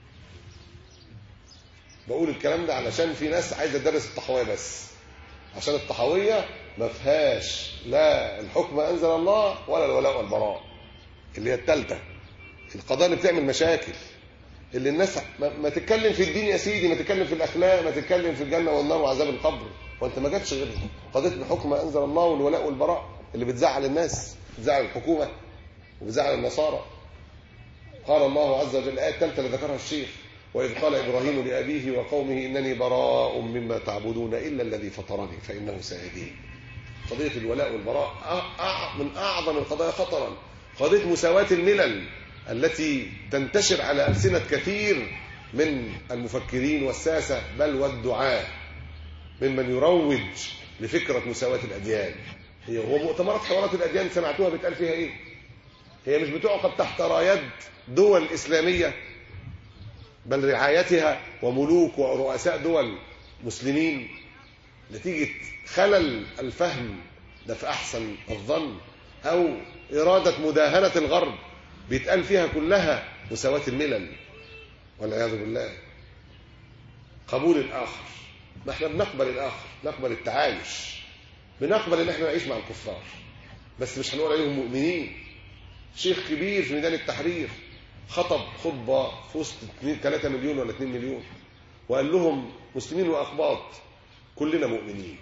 بقول الكلام ده علشان في ناس عايزة تدرس الطحاوية بس، عشان الطحاوية ما فيهاش لا الحكم أنزل الله ولا الولاء والبراء، اللي هي الثالثة، القضايا اللي بتعمل مشاكل، اللي الناس ما تتكلم في الدين يا سيدي، ما تتكلم في الأخلاق، ما تتكلم في الجنة والنار وعذاب القبر، وانت ما جاتش غير قضية الحكم أنزل الله والولاء والبراء اللي بتزعل الناس، بتزعل الحكومة وبتزعل النصارى. قال الله عز وجل الآية الثالثة اللي ذكرها الشيخ: وإذ قال إبراهيم لأبيه وقومه إنني براء مما تعبدون إلا الذي فطرني فإنه سيهدين. قضية الولاء والبراء من أعظم القضايا خطرا. قضية مساواة الملل التي تنتشر على ألسنة كثير من المفكرين والساسة بل والدعاة ممن يروج لفكرة مساواة الأديان. هو مؤتمرات حوارات الأديان سمعتوها بتقال فيها إيه؟ هي مش بتعقد تحت رايات دول إسلامية بل رعايتها وملوك ورؤساء دول مسلمين، نتيجة خلل الفهم ده في أحسن الظن أو إرادة مداهنة الغرب بيتقال فيها كلها مساواة الملل والعياذ بالله. قبول الآخر، ما احنا بنقبل الآخر، نقبل التعايش، بنقبل ان احنا نعيش مع الكفار، بس مش هنقول عليهم مؤمنين. شيخ كبير في ميدان التحرير خطب خطبة في وسط 3 مليون ولا 2 مليون وقال لهم مسلمين وأقباط كلنا مؤمنين.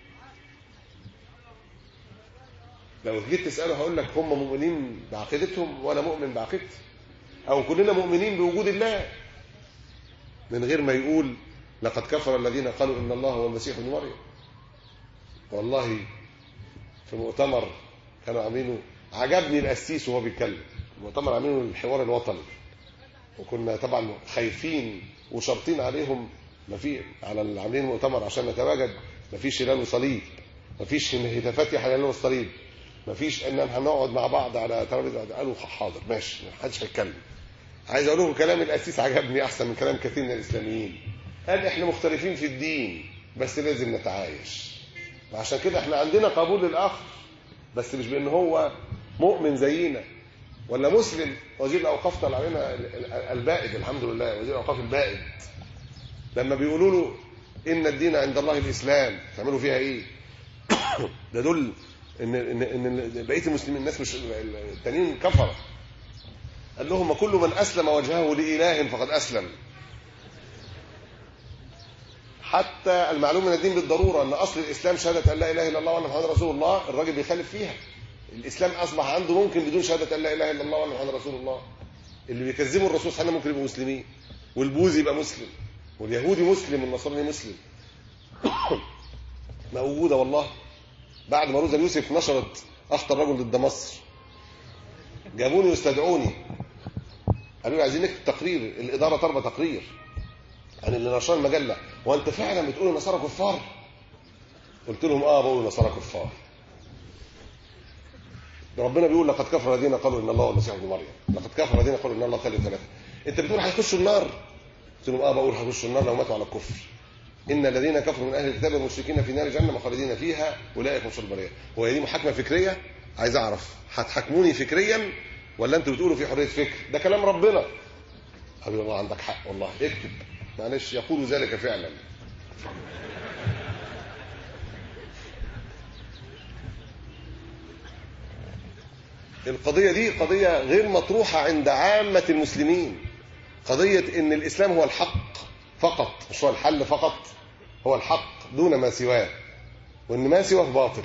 لو جيت تسأله هقول لك هم مؤمنين بعقيدتهم ولا مؤمن بعقيدتي، أو كلنا مؤمنين بوجود الله، من غير ما يقول لقد كفر الذين قالوا إن الله هو المسيح ابن مريم. والله في مؤتمر كانوا عاملينه، عجبني القسيس وهو بيتكلم، مؤتمر عاملينه الحوار الوطني، وكنا طبعا خايفين وشرطين عليهم ما في على اللي عاملين المؤتمر عشان نتواجد ما فيش هلال وصليب، ما فيش هتافات هلال والصليب، ما فيش ان هنقعد مع بعض على ترابيزه. قالوا حاضر ماشي ما حدش هيتكلم. عايز اقول لكم كلام القسيس عجبني احسن من كلام كثير من الاسلاميين. قال احنا مختلفين في الدين بس لازم نتعايش، وعشان كده احنا عندنا قبول للاخر، بس مش بان هو مؤمن زينا ولا مسلم. وزير الاوقاف طلع علينا البائد، الحمد لله وزير الاوقاف البائد، لما بيقولوا له ان الدين عند الله الاسلام تعملوا فيها ايه؟ ده دول ان بقيه المسلمين الناس مش التانيين كفره. قال لهم كل من اسلم وجهه لاله فقد اسلم. حتى المعلوم من الدين بالضرورة أن أصل الإسلام شهادة أن لا إله إلا الله وأن محمد رسول الله، الراجل بيخالف فيها. الإسلام أصبح عنده ممكن بدون شهادة أن لا إله إلا الله وأن محمد رسول الله. اللي بيكذبوا الرسول صلى الله عليه وسلم ممكن يبقوا مسلمين، والبوذي يبقى مسلم، واليهودي مسلم، والنصراني مسلم. موجودة والله. بعد ما روزا اليوسف نشرت أخطر رجل ضد مصر، جابوني واستدعوني قالوا لي عايزين نكتب تقرير، الإدارة طالبة تقرير عن اللي نشر المجلة، وأنت فعلا بتقول النصارى كفار؟ قلت لهم بقول النصارى كفار. ربنا بيقول لقد كفر الذين قالوا ان الله هو المسيح ابن مريم، لقد كفر الذين قالوا ان الله ثالث ثلاثه. انت بتقول هيخشوا النار؟ قلت لهم بقول هيخشوا النار لو ماتوا على الكفر. ان الذين كفروا من اهل الكتاب والمشركين في نار جهنم خالدين فيها اولئك هم شر البريه. هو دي محاكمه فكريه؟ عايز اعرف هتحاكموني فكريا ولا انتوا بتقولوا في حريه فكر؟ ده كلام ربنا. قالوا والله عندك حق، والله اكتب، معلش يقول ذلك فعلا. القضية دي قضية غير مطروحة عند عامة المسلمين. قضية ان الاسلام هو الحق فقط، مش هو الحل فقط، هو الحق دون ما سواه، وان ما سواه باطل.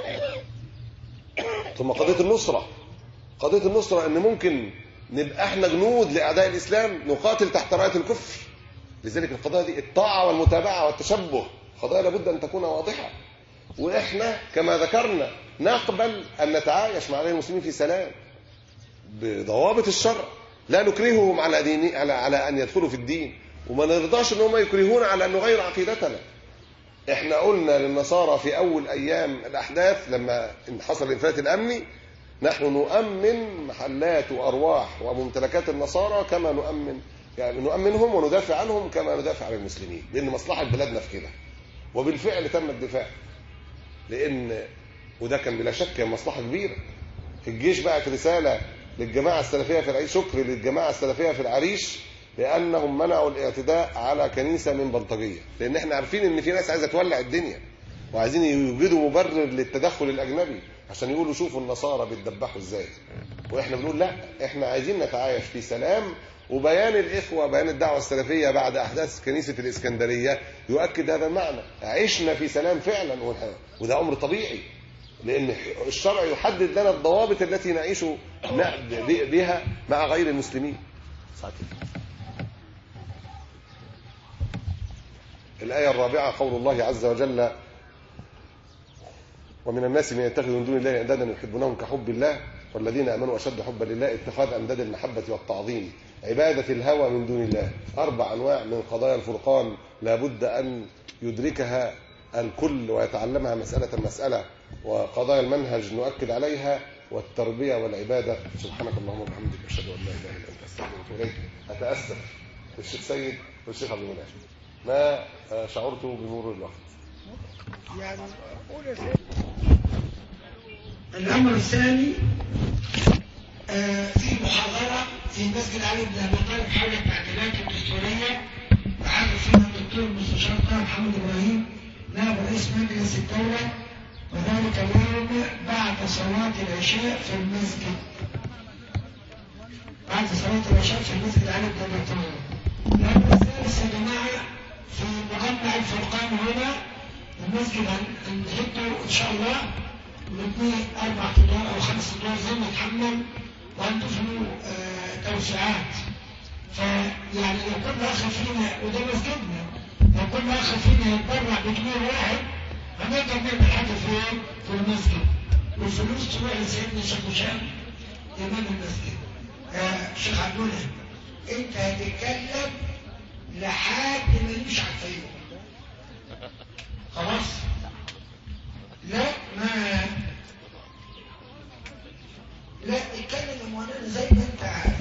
ثم قضية النصرة، قضية النصرة ان ممكن نبقى احنا جنود لاعداء الاسلام نقاتل تحت راية الكفر. لذلك القضايا دي الطاعة والمتابعة والتشبه قضايا لابد ان تكون واضحة. واحنا كما ذكرنا نقبل ان نتعايش مع المسلمين في سلام بضوابط الشرع، لا نكرههم على دين على ان يدخلوا في الدين، وما نرضاش ان هم يكرهون على ان نغير عقيدتنا. احنا قلنا للنصارى في اول ايام الاحداث لما حصل الانفلات الامني، نحن نؤمن محلات وارواح وممتلكات النصارى كما نؤمنهم وندافع عنهم كما ندافع عن المسلمين، لان مصلحه بلادنا في كده. وبالفعل تم الدفاع، لان وده كان بلا شك مصلحه كبيره. الجيش بعت رساله للجماعه السلفيه في العريش، شكر للجماعه السلفيه في العريش لانهم منعوا الاعتداء على كنيسه من بلطجيه، لان احنا عارفين ان في ناس عايزه تولع الدنيا وعايزين يوجدوا مبرر للتدخل الاجنبي عشان يقولوا شوفوا النصارى بيتذبحوا ازاي. واحنا بنقول لا، احنا عايزين نتعايش في سلام. وبيان الاخوه، بيان الدعوه السلفيه بعد احداث كنيسه الاسكندريه يؤكد هذا المعنى. عشنا في سلام فعلا، وده امر طبيعي، لان الشرع يحدد لنا الضوابط التي نعيش بها مع غير المسلمين. الآية الرابعة قول الله عز وجل: ومن الناس من يتخذ من دون الله أندادا يحبونهم كحب الله والذين آمنوا أشد حبا لله. اتخاذ أنداد المحبة والتعظيم، عبادة الهوى من دون الله. 4 أنواع من قضايا الفرقان لابد أن يدركها الكل ويتعلمها مسألة مسألة، وقضايا المنهج نؤكد عليها، والتربية والعبادة. سبحانك اللهم وبحمدك أشهد أن لا إله إلا أنت أستغفرك وأتوب إليك. أتأسف للشيخ سيد والشيخ عبد المنعم، ما شعرت بمرور الوقت. يعني قول يا سيدي. الأمر الثاني في محاضرة في مسجد علي بن أبي طالب حول التعديلات الدستورية، وحضر فيها الدكتور المستشار محمد إبراهيم نائب رئيس مجلس الدولة، وذلك اليوم بعد صلاة العشاء في المسجد، بعد صلاة العشاء في المسجد علي بن أبي طالب. الأمر الثالث يا جماعة في مجمع الفرقان هنا المسجد هنهده إن شاء الله، ونبنيه 4 أدوار أو 5 أدوار زي ما اتحمل، وهنضيف له توسعات. فيعني لو كل أخ فينا، وده مسجدنا، لو كل أخ فينا يتبرع بجنيه واحد هنقدر نعمل حاجة في المسجد، والفلوس تروح لسيدنا الشيخ هشام إمام المسجد. شيخ عبد المنعم، أنت هتتكلم لحد ما يمشي على الفيوم، خلاص؟ لا اتكلم يا مولانا زي ما انت عارف.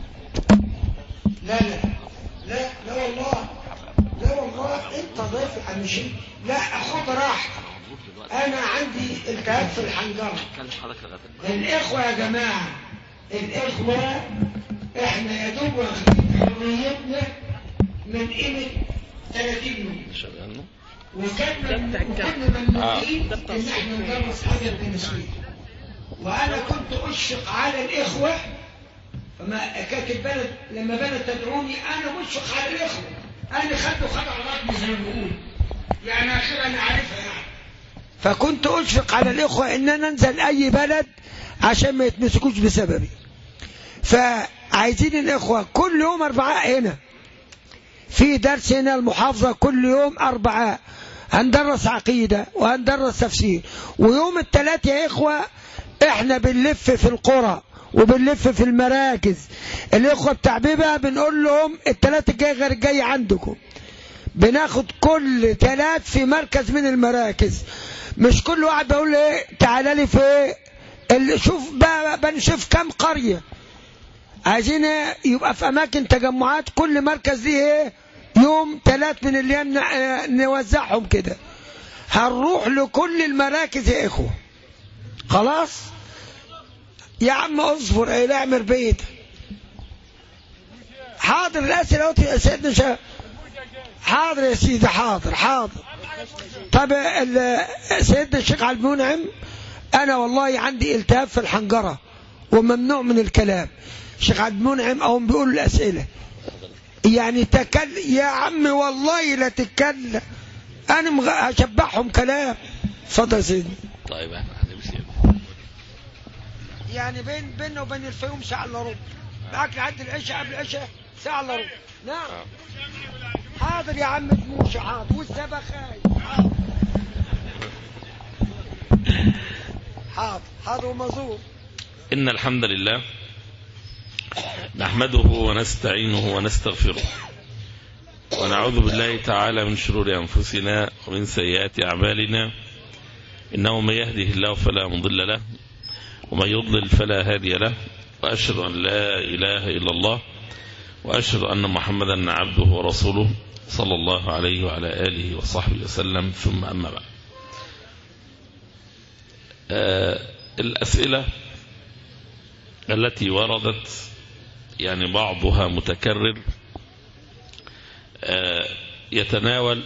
لا والله انت ضيف عن شيء. لا خد راحتك، انا عندي التهاب في الحنجره. الاخوه يا جماعه، الاخوه احنا يا دوب واخدين حريتنا من قيمه 30 يوم، وكنا ممنوعين ان احنا ندرس حاجه بالنسبه. وانا كنت اشفق على الاخوه، فما كانت البلد لما بلد تدعوني انا مشفق على الاخوه، انا خدوا على رقبي زي ما بيقول، يعني أخيرا أعرفها يعني. فكنت أشفق على الإخوة إن أنا أنزل أي بلد عشان ما يتمسكوش بسببي. فعايزين الإخوة كل يوم 4 هنا في درس هنا المحافظة، كل يوم 4 هندرس عقيدة وهندرس تفسير. ويوم الثلاث يا إخوة إحنا بنلف في القرى وبنلف في المراكز. الإخوة بتاع بيبا بنقول لهم الثلاث الجاي غير الجاي عندكم، بناخد كل 3 في مركز من المراكز. مش كل واحد بقول ايه تعالى لي في شوف بنشوف كم قرية، عايزين يبقى في اماكن تجمعات كل مركز ليه ايه يوم 3 من الايام نوزعهم كده. هنروح لكل المراكز يا اخوة. خلاص يا عم اصبر ايه اعمل بيت. حاضر الاسئله يا سيدنا شاء. حاضر يا سيدي حاضر. طب سيدنا الشيخ عبد المنعم انا والله عندي التهاب في الحنجرة وممنوع من الكلام. الشيخ عبد المنعم او بيقول الاسئله يعني يا عم والله لا تتكلم، انا هشبعهم كلام. اتفضل يا سيدي. طيب احنا هنمشي يعني بيننا وبين الفيوم ساعه الا ربع، معاك لحد العشاء قبل العشاء ساعه الا ربع. نعم حاضر يا عم تموش حاضر والسبخاي حاضر ومزور. إن الحمد لله نحمده ونستعينه ونستغفره ونعوذ بالله تعالى من شرور أنفسنا ومن سيئات أعمالنا، إنه من يهده الله فلا مضل له ومن يضلل فلا هادي له، وأشهد أن لا إله إلا الله وأشهد أن محمدا عبده ورسوله صلى الله عليه وعلى آله وصحبه وسلم. ثم أما بعد، الأسئلة التي وردت يعني بعضها متكرر يتناول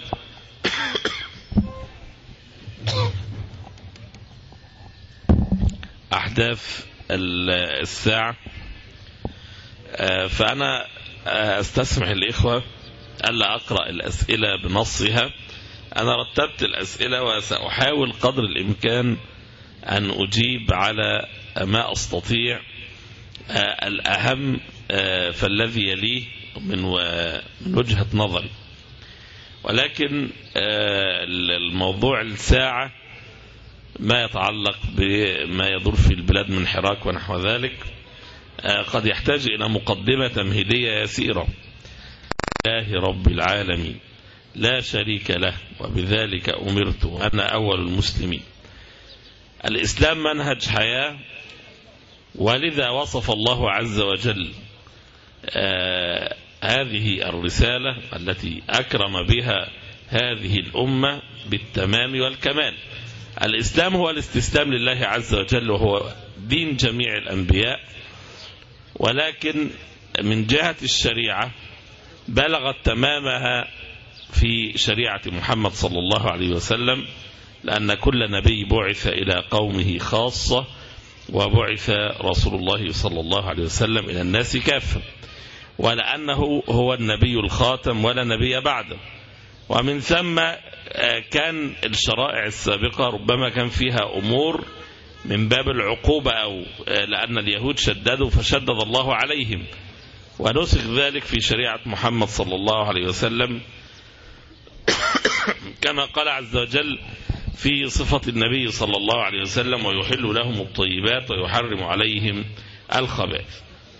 أحداث الساعة، فأنا أستسمح الإخوة ألا أقرأ الأسئلة بنصها. أنا رتبت الأسئلة وسأحاول قدر الإمكان أن أجيب على ما أستطيع، الأهم فالذي يليه من وجهة نظري. ولكن الموضوع الساعة ما يتعلق بما يدور في البلاد من حراك ونحو ذلك قد يحتاج إلى مقدمة تمهيدية يسيرة. الله رب العالمين لا شريك له وبذلك أمرت وأنا أول المسلمين. الإسلام منهج حياة، ولذا وصف الله عز وجل هذه الرسالة التي أكرم بها هذه الأمة بالتمام والكمال. الإسلام هو الاستسلام لله عز وجل، وهو دين جميع الأنبياء، ولكن من جهة الشريعة بلغت تمامها في شريعة محمد صلى الله عليه وسلم، لأن كل نبي بعث إلى قومه خاصة، وبعث رسول الله صلى الله عليه وسلم إلى الناس كافة، ولأنه هو النبي الخاتم ولا نبي بعده. ومن ثم كان الشرائع السابقة ربما كان فيها أمور من باب العقوبة، أو لأن اليهود شددوا فشدد الله عليهم، ونسخ ذلك في شريعة محمد صلى الله عليه وسلم كما قال عز وجل في صفة النبي صلى الله عليه وسلم: ويحل لهم الطيبات ويحرم عليهم الخبائث.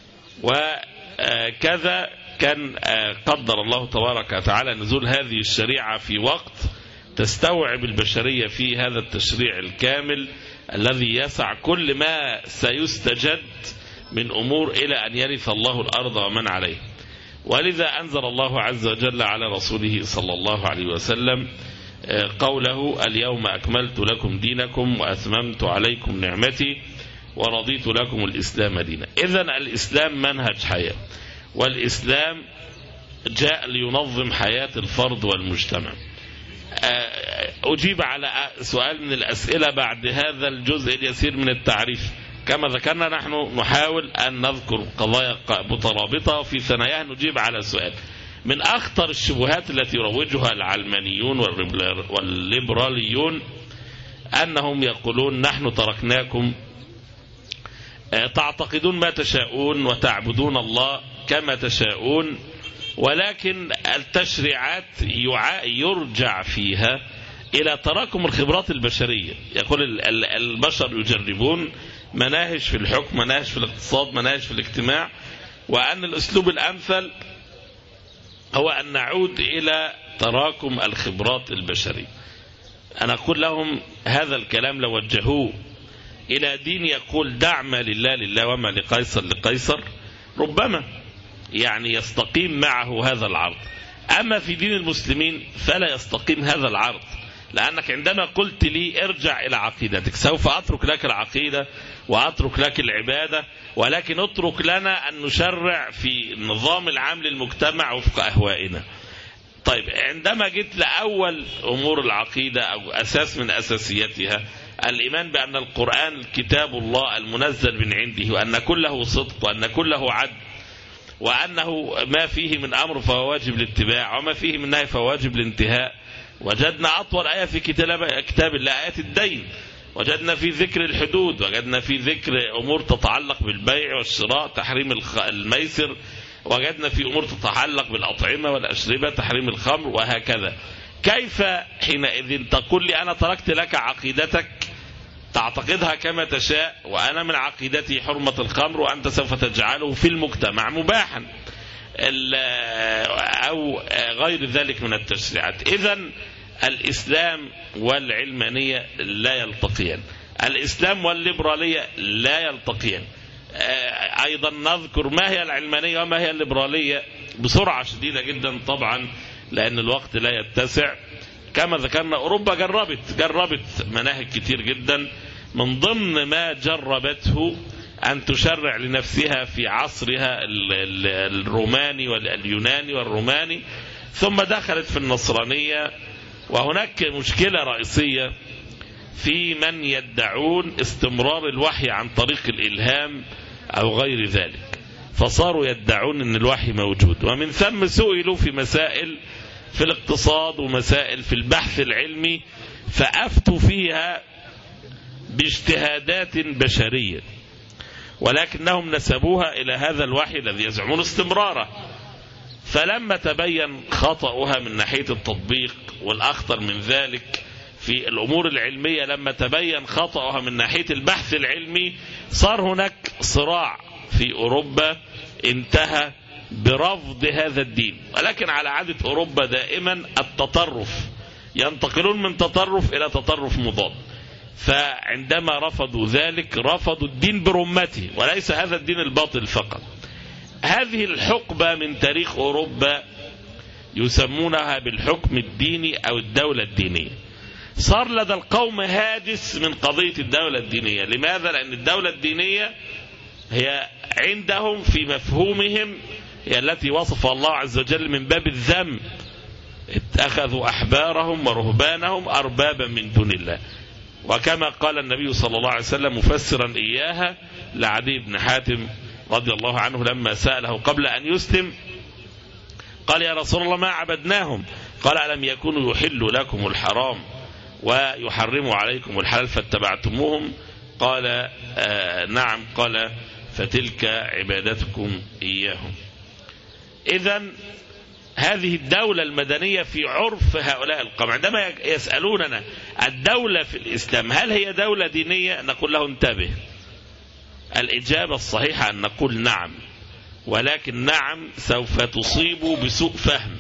وكذا كان قدر الله تبارك وتعالى نزول هذه الشريعة في وقت تستوعب البشرية فيه هذا التشريع الكامل الذي يسع كل ما سيستجد من أمور إلى أن يرث الله الأرض ومن عليه. ولذا أنزل الله عز وجل على رسوله صلى الله عليه وسلم قوله: اليوم أكملت لكم دينكم وأتممت عليكم نعمتي ورضيت لكم الإسلام دينا. إذن الإسلام منهج حياة، والإسلام جاء لينظم حياة الفرد والمجتمع. أجيب على سؤال من الأسئلة بعد هذا الجزء اليسير من التعريف. كما ذكرنا نحن نحاول أن نذكر قضايا مترابطة وفي ثناياها نجيب على سؤال. من أخطر الشبهات التي يروجها العلمانيون والليبراليون أنهم يقولون نحن تركناكم تعتقدون ما تشاءون وتعبدون الله كما تشاءون، ولكن التشريعات يرجع فيها إلى تراكم الخبرات البشرية. يقول البشر يجربون مناهج في الحكم، مناهج في الاقتصاد، مناهج في الاجتماع، وأن الأسلوب الأمثل هو أن نعود إلى تراكم الخبرات البشرية. أنا أقول لهم هذا الكلام لو وجهوه إلى دين يقول دع ما لله لله وما لقيصر لقيصر ربما يعني يستقيم معه هذا العرض. أما في دين المسلمين فلا يستقيم هذا العرض، لأنك عندما قلت لي ارجع إلى عقيدتك سوف أترك لك العقيدة وأترك لك العبادة، ولكن اترك لنا أن نشرع في النظام العام للمجتمع وفق أهوائنا. طيب عندما جيت لأول أمور العقيدة أو أساس من أساسياتها الإيمان بأن القرآن كتاب الله المنزل من عنده، وأن كله صدق، وأن كله عدل، وأنه ما فيه من أمر فهو واجب الاتباع وما فيه من نهي فهو واجب الانتهاء. وجدنا أطول آية في كتاب الله آيات الدين، وجدنا في ذكر الحدود، وجدنا في ذكر أمور تتعلق بالبيع والشراء تحريم الميسر، وجدنا في أمور تتعلق بالأطعمة والأشربة تحريم الخمر، وهكذا. كيف حينئذ تقول لي أنا تركت لك عقيدتك تعتقدها كما تشاء وأنا من عقيدتي حرمة الخمر وأنت سوف تجعله في المجتمع مباحا أو غير ذلك من التشريعات؟ إذن الإسلام والعلمانية لا يلتقيان، الإسلام والليبرالية لا يلتقيان. أيضا نذكر ما هي العلمانية وما هي الليبرالية بسرعة شديدة جدا طبعا لأن الوقت لا يتسع. كما ذكرنا أوروبا جربت مناهج كتير جدا، من ضمن ما جربته أن تشرع لنفسها في عصرها الروماني واليوناني والروماني، ثم دخلت في النصرانية. وهناك مشكلة رئيسية في من يدعون استمرار الوحي عن طريق الإلهام أو غير ذلك، فصاروا يدعون أن الوحي موجود، ومن ثم سئلوا في مسائل في الاقتصاد ومسائل في البحث العلمي فأفتوا فيها باجتهادات بشرية، ولكنهم نسبوها إلى هذا الوحي الذي يزعمون استمراره. فلما تبين خطأها من ناحية التطبيق، والأخطر من ذلك في الأمور العلمية لما تبين خطأها من ناحية البحث العلمي، صار هناك صراع في أوروبا انتهى برفض هذا الدين. ولكن على عادة أوروبا دائما التطرف، ينتقلون من تطرف إلى تطرف مضاد. فعندما رفضوا ذلك رفضوا الدين برمته، وليس هذا الدين الباطل فقط. هذه الحقبة من تاريخ أوروبا يسمونها بالحكم الديني أو الدولة الدينية. صار لدى القوم هاجس من قضية الدولة الدينية. لماذا؟ لأن الدولة الدينية هي عندهم في مفهومهم هي التي وصف الله عز وجل من باب الذم، اتخذوا أحبارهم ورهبانهم أربابا من دون الله. وكما قال النبي صلى الله عليه وسلم مفسرا إياها لعدي بن حاتم رضي الله عنه لما سأله قبل أن يسلم قال يا رسول الله ما عبدناهم، قال ألم يكونوا يحلوا لكم الحرام ويحرموا عليكم الحلال فاتبعتموهم؟ قال نعم، قال فتلك عبادتكم إياهم. إذن هذه الدولة المدنية في عرف هؤلاء القوم عندما يسألوننا الدولة في الإسلام هل هي دولة دينية؟ نقول له انتبه، الإجابة الصحيحة أن نقول نعم، ولكن نعم سوف تصيب بسوء فهم،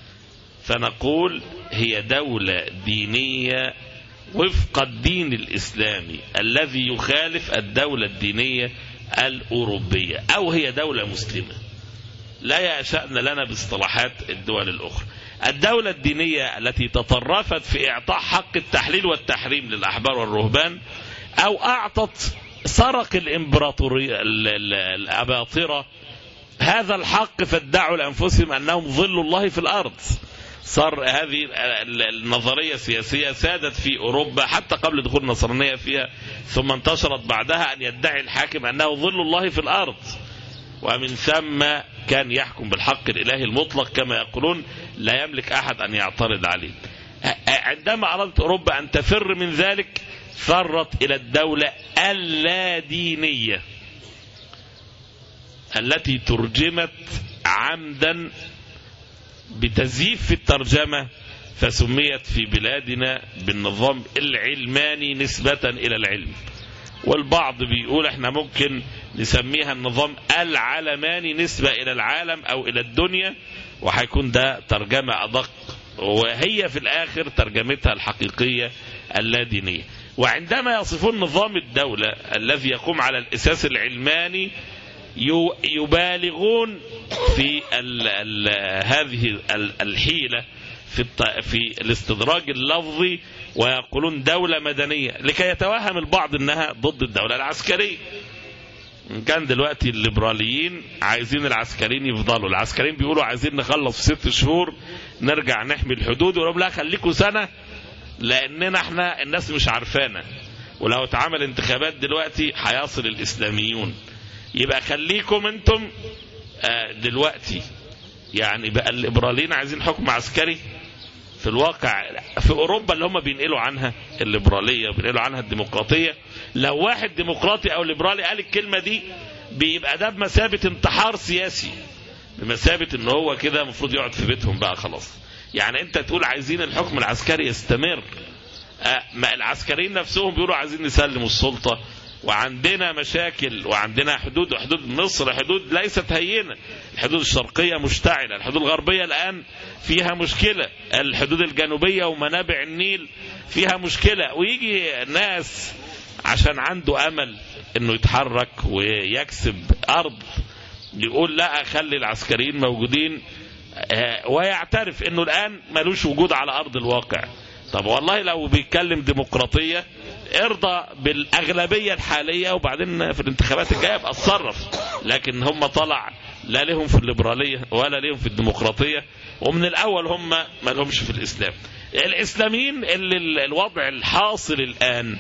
فنقول هي دولة دينية وفق الدين الإسلامي الذي يخالف الدولة الدينية الأوروبية، أو هي دولة مسلمة. لا يشأن لنا باصطلاحات الدول الأخرى. الدولة الدينية التي تطرفت في إعطاء حق التحليل والتحريم للأحبار والرهبان، أو أعطت سرق الإمبراطورية الأباطرة هذا الحق فادعوا لأنفسهم أنهم ظل الله في الأرض. صار هذه النظرية السياسية سادت في أوروبا حتى قبل دخول النصرانية فيها، ثم انتشرت بعدها أن يدعي الحاكم أنه ظل الله في الأرض، ومن ثم كان يحكم بالحق الإلهي المطلق كما يقولون، لا يملك أحد أن يعترض عليه. عندما أرادت أوروبا أن تفر من ذلك فرت إلى الدولة اللادينية التي ترجمت عمدا بتزييف في الترجمة، فسميت في بلادنا بالنظام العلماني نسبة إلى العلم، والبعض بيقول احنا ممكن نسميها النظام العلماني نسبة إلى العالم أو إلى الدنيا، وهيكون ده ترجمة أدق، وهي في الآخر ترجمتها الحقيقية اللادينية. وعندما يصفون نظام الدولة الذي يقوم على الأساس العلماني يبالغون في هذه الحيلة في الاستدراج اللفظي، ويقولون دولة مدنية لكي يتوهم البعض انها ضد الدولة العسكرية. كان دلوقتي الليبراليين عايزين العسكريين يفضلوا، العسكريين بيقولوا عايزين نخلص في 6 شهور نرجع نحمي الحدود، ويقولوا لا خليكوا سنة لاننا احنا الناس مش عارفانا، ولو اتعمل انتخابات دلوقتي هيصل الاسلاميون، يبقى خليكم انتم دلوقتي. يعني بقى الليبراليين عايزين حكم عسكري. في الواقع في اوروبا اللي هم بينقلوا عنها الليبراليه وبينقلوا عنها الديمقراطيه، لو واحد ديمقراطي او ليبرالي قال الكلمه دي بيبقى ده بمثابه انتحار سياسي، بمثابه ان هو كده المفروض يقعد في بيتهم بقى خلاص. يعني انت تقول عايزين الحكم العسكري يستمر، ما العسكريين نفسهم بيقولوا عايزين نسلموا السلطه، وعندنا مشاكل، وعندنا حدود، وحدود مصر حدود ليست هينة، الحدود الشرقية مشتعلة، الحدود الغربية الآن فيها مشكلة، الحدود الجنوبية ومنابع النيل فيها مشكلة، ويجي ناس عشان عنده أمل انه يتحرك ويكسب أرض يقول لا خلي العسكريين موجودين، ويعترف انه الآن ملوش وجود على أرض الواقع. طب والله لو بيتكلم ديمقراطية ارضى بالأغلبية الحالية، وبعدين في الانتخابات الجاية ابقى اتصرف. لكن هم طلع لا لهم في الليبرالية ولا لهم في الديمقراطية، ومن الأول هم ما لهمش في الإسلام. الإسلاميين اللي الوضع الحاصل الآن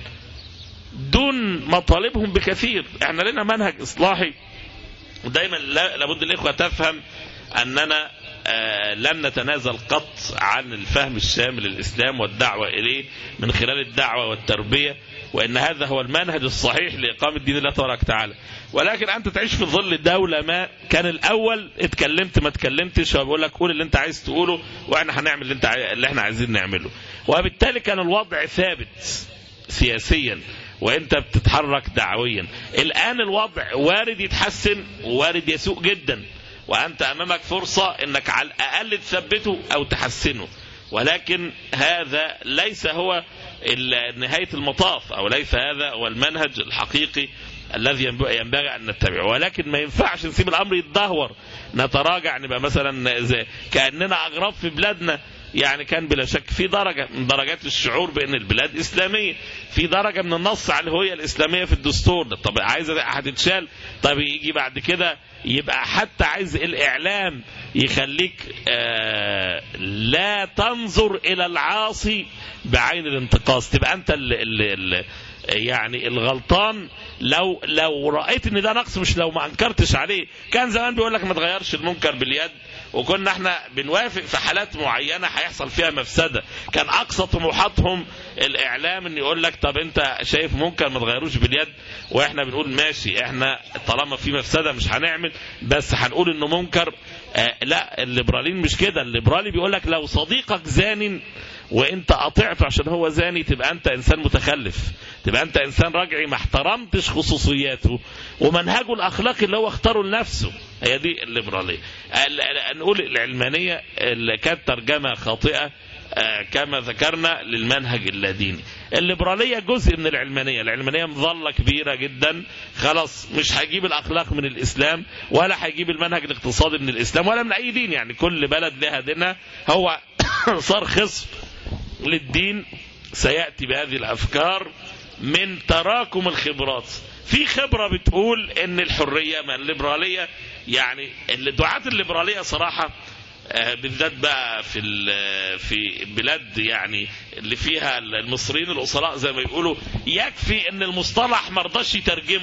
دون مطالبهم بكثير. احنا لنا منهج إصلاحي، ودايما لابد الإخوة تفهم أننا لن نتنازل قط عن الفهم الشامل للإسلام والدعوة إليه من خلال الدعوة والتربية، وإن هذا هو المنهج الصحيح لإقامة دين الله تبارك وتعالى. ولكن أنت تعيش في ظل دولة ما كان الأول اتكلمت ما اتكلمتش، وبقول لك قول اللي أنت عايز تقوله وإحنا هنعمل اللي احنا عايزين نعمله، وبالتالي كان الوضع ثابت سياسيا وانت بتتحرك دعويا. الآن الوضع وارد يتحسن ووارد يسوء جدا، وأنت أمامك فرصة أنك على الأقل تثبته أو تحسنه، ولكن هذا ليس هو نهاية المطاف، أو ليس هذا هو المنهج الحقيقي الذي ينبغي أن نتبعه. ولكن ما ينفعش نسيب الأمر يتدهور، نتراجع، نبقى مثلا زي كأننا أغراب في بلادنا. يعني كان بلا شك في درجة من درجات الشعور بأن البلاد إسلامية، في درجة من النص على الهوية الإسلامية في الدستور. طب عايزة هتتشال، طب يجي بعد كده يبقى حتى عايز الإعلام يخليك لا تنظر إلى العاصي بعين الانتقاص، تبقى أنت يعني الغلطان لو رأيت ان ده نقص، مش لو ما انكرتش عليه. كان زمان بيقول لك ما تغيرش المنكر باليد، وكنا احنا بنوافق في حالات معينة هيحصل فيها مفسدة. كان اقصى طموحاتهم الاعلام ان يقول لك طب انت شايف منكر ما تغيروش باليد، واحنا بنقول ماشي، احنا طالما في مفسدة مش هنعمل، بس هنقول انه منكر. لا، الليبراليين مش كده. الليبرالي بيقول لك لو صديقك زان وانت قطعته عشان هو زاني، تبقى انت انسان متخلف، تبقى انت انسان راجعي ما احترمتش خصوصياته ومنهجه الاخلاقي اللي هو اختاره لنفسه. هي دي الليبراليه. نقول العلمانيه اللي كانت ترجمه خاطئه كما ذكرنا للمنهج اللاديني. الليبراليه جزء من العلمانيه. العلمانيه مظله كبيره جدا، خلاص مش هيجيب الاخلاق من الاسلام، ولا هيجيب المنهج الاقتصادي من الاسلام، ولا من اي دين. يعني كل بلد لها دينها، هو صار خصم للدين سيأتي بهذه الأفكار من تراكم الخبرات. في خبرة بتقول ان الحرية من الليبرالية، يعني الدعاة الليبرالية صراحة بالذات بقى في بلاد يعني اللي فيها المصريين الأصلاء زي ما يقولوا، يكفي ان المصطلح مرضاش يترجمه.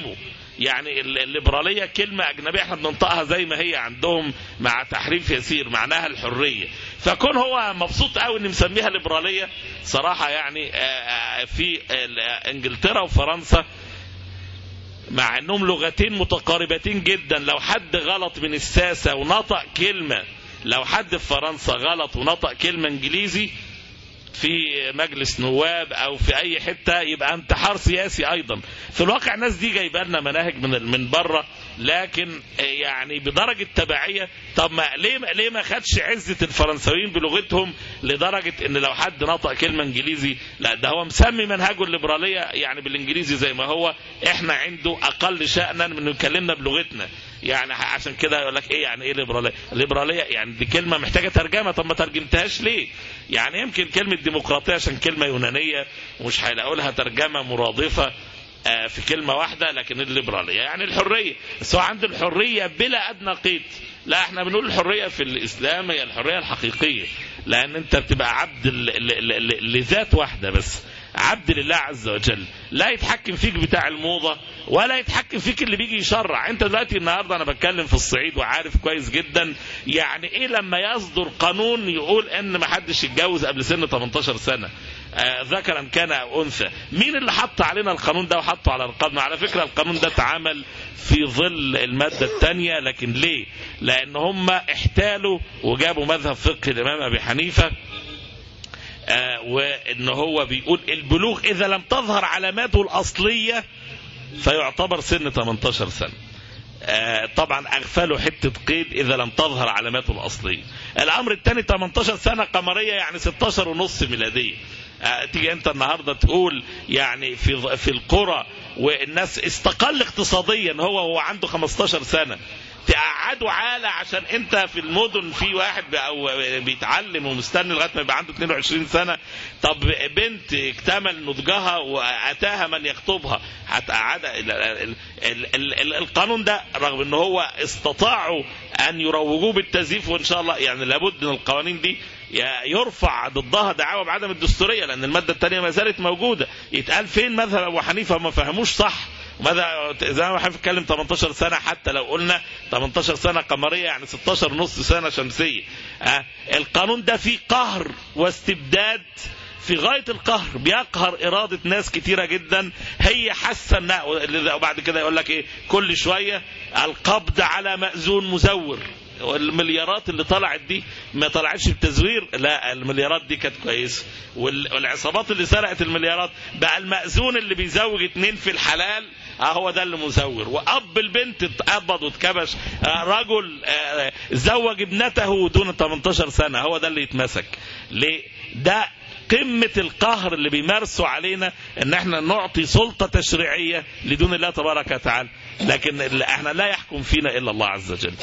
يعني الليبرالية كلمة أجنبية احنا بننطقها زي ما هي عندهم مع تحريف يسير، معناها الحرية. فكون هو مبسوط قوي ان مسميها ليبرالية صراحة، يعني في انجلترا وفرنسا مع انهم لغتين متقاربتين جدا، لو حد غلط من الساسة ونطق كلمة، لو حد في فرنسا غلط ونطق كلمة انجليزي في مجلس نواب او في اي حتة يبقى انتحار سياسي ايضا. في الواقع الناس دي جايبه لنا مناهج من بره، لكن يعني بدرجة تبعية. طب ما ليه ما خدش عزة الفرنساويين بلغتهم لدرجة ان لو حد نطق كلمة انجليزي، لا ده هو مسمي منهجه الليبرالية يعني بالانجليزي زي ما هو، احنا عنده اقل شأنا من انه يكلمنا بلغتنا. يعني عشان كده يقول لك ايه يعني ايه ليبرالية؟ الليبرالية يعني دي كلمة محتاجة ترجمة، طب ما ترجمتهاش ليه؟ يعني يمكن كلمة ديمقراطية عشان كلمة يونانية ومش هيلاقوا لها ترجمة مرادفة في كلمة واحدة، لكن الليبرالية يعني الحرية، بس هو عنده الحرية بلا أدنى قيد. لا احنا بنقول الحرية في الإسلام هي الحرية الحقيقية، لأن انت بتبقى عبد لذات واحدة بس، عبد لله عز وجل، لا يتحكم فيك بتاع الموضة ولا يتحكم فيك اللي بيجي يشرع. انت دلوقتي النهاردة انا بتكلم في الصعيد وعارف كويس جدا يعني ايه لما يصدر قانون يقول ان ما حدش يتجوز قبل سن 18 سنة ذكرا كان او انثى. مين اللي حط علينا القانون ده وحطه على رقابنا؟ على فكرة القانون ده اتعمل في ظل المادة الثانية، لكن ليه؟ لان هم احتالوا وجابوا مذهب فقه الامام ابي حنيفة، وان هو بيقول البلوغ اذا لم تظهر علاماته الاصلية فيعتبر سن 18 سنة. طبعا اغفلوا حتة قيد اذا لم تظهر علاماته الاصلية. الامر الثاني 18 سنة قمرية يعني 16 ونص ميلادية. تيجي انت النهاردة تقول يعني في القرى والناس استقل اقتصاديا هو عنده 15 سنة، تقعدوا عالة عشان انت في المدن في واحد بيتعلم ومستني لغايه ما يبقى عنده 22 سنة. طب بنت اكتمل نضجها واتاها من يخطبها هتقعدها. القانون ده رغم ان هو استطاعوا ان يروجوه بالتزييف، وان شاء الله يعني لابد من القوانين دي يرفع ضدها دعاوى بعدم الدستورية، لان المادة الثانية ما زالت موجودة. يتقال فين مذهب ابو حنيفة ما فهموش صح، ماذا زي ما حنيفة اتكلم 18 سنة، حتى لو قلنا 18 سنة قمرية يعني 16 نص سنة شمسية. القانون ده فيه قهر واستبداد في غاية القهر، بيقهر إرادة ناس كتيرة جدا هي حاسة. وبعد كده يقول لك ايه كل شوية القبض على مأذون مزور. والمليارات اللي طلعت دي ما طلعتش بتزوير، لا المليارات دي كانت كويسه. والعصابات اللي سرقت المليارات بقى المأذون اللي بيزوج 2 في الحلال هو ده اللي مزور. وأب البنت اتقبض واتكبش، رجل زوج ابنته دون 18 سنة هو ده اللي يتمسك. ليه؟ ده قمة القهر اللي بيمارسوا علينا ان احنا نعطي سلطة تشريعية لدون الله تبارك وتعالى، لكن احنا لا يحكم فينا الا الله عز وجل.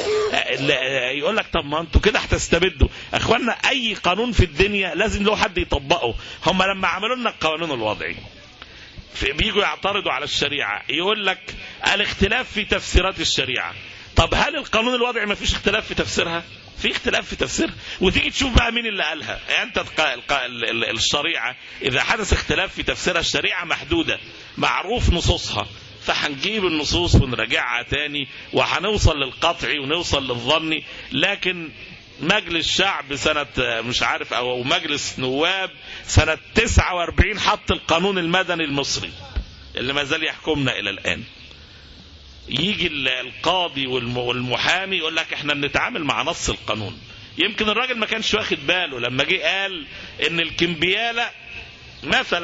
يقول لك طب ما انتوا كده هتستبدوا. اخوانا اي قانون في الدنيا لازم له حد يطبقه. هم لما عملوا لنا القانون الوضعي بيجوا يعترضوا على الشريعة، يقول لك الاختلاف في تفسيرات الشريعة. طب هل القانون الوضعي ما فيش اختلاف في تفسيرها؟ في اختلاف في تفسيرها. وتيجي تشوف بقى مين اللي قالها. يعني انت الشريعة اذا حدث اختلاف في تفسيرها، الشريعة محدودة معروف نصوصها، فهنجيب النصوص ونراجعها تاني وهنوصل للقطعي ونوصل للظني. لكن مجلس شعب سنة مش عارف او مجلس نواب سنة 49 حط القانون المدني المصري اللي ما زال يحكمنا الى الان. يجي القاضي والمحامي يقول لك احنا بنتعامل مع نص القانون. يمكن الراجل ما كانش واخد باله لما جه قال ان الكمبيالة مثلا،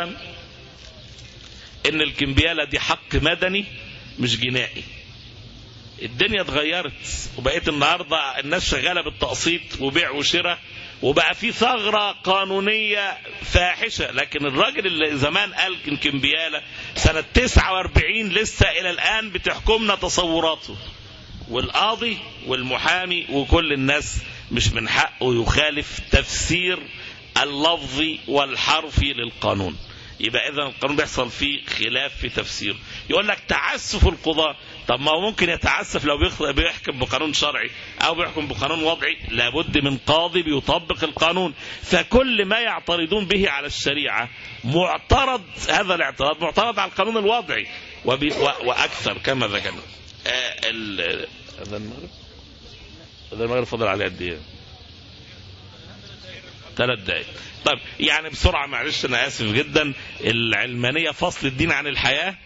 ان الكمبيالة دي حق مدني مش جنائي. الدنيا اتغيرت وبقيت النهاردة الناس شغالة بالتقسيط وبيع وشراء، وبقى في ثغرة قانونية فاحشة. لكن الراجل اللي زمان قال الكمبيالة سنة 49 لسه إلى الآن بتحكمنا تصوراته. والقاضي والمحامي وكل الناس مش من حقه يخالف تفسير اللفظي والحرفي للقانون. يبقى إذا القانون بيحصل فيه خلاف في تفسير. يقول لك تعسف القضاء، طب ما هو ممكن يتعسف لو بيحكم بقانون شرعي أو بيحكم بقانون وضعي، لابد من قاضي بيطبق القانون. فكل ما يعترضون به على الشريعة معترض، هذا الاعتراض معترض على القانون الوضعي وأكثر كما ذكرنا. هذا المغرب فضل عليه قد ايه؟ 3 دقائق. طيب يعني بسرعة معلش أنا آسف جدا. العلمانية فصل الدين عن الحياة،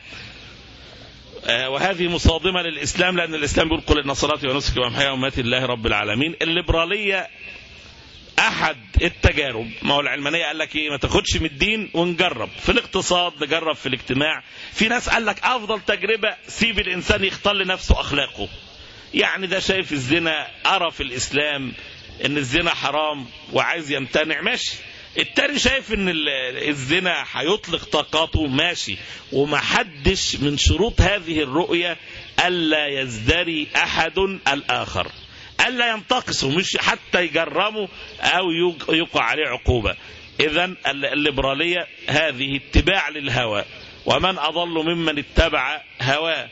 وهذه مصادمة للإسلام، لأن الإسلام بيقول قل إن صلاتي ونسكي ومحياي ومماتي لله رب العالمين. الليبرالية أحد التجارب، ما هو العلمانية قال لك إيه؟ ما تاخدش من الدين ونجرب في الاقتصاد، نجرب في الاجتماع. في ناس قال لك أفضل تجربة سيب الإنسان يختار لنفسه أخلاقه. يعني ده شايف الزنا، أرى في الإسلام إن الزنا حرام وعايز يمتنع، ماشي. التاني شايف ان الزنا هيطلق طاقاته، ماشي. ومحدش من شروط هذه الرؤية ألا يزدري أحد الآخر، ألا ينتقصه، مش حتى يجرمه أو يوقع عليه عقوبة. إذن الليبرالية هذه اتباع للهوى، ومن أضل ممن اتبع هواه.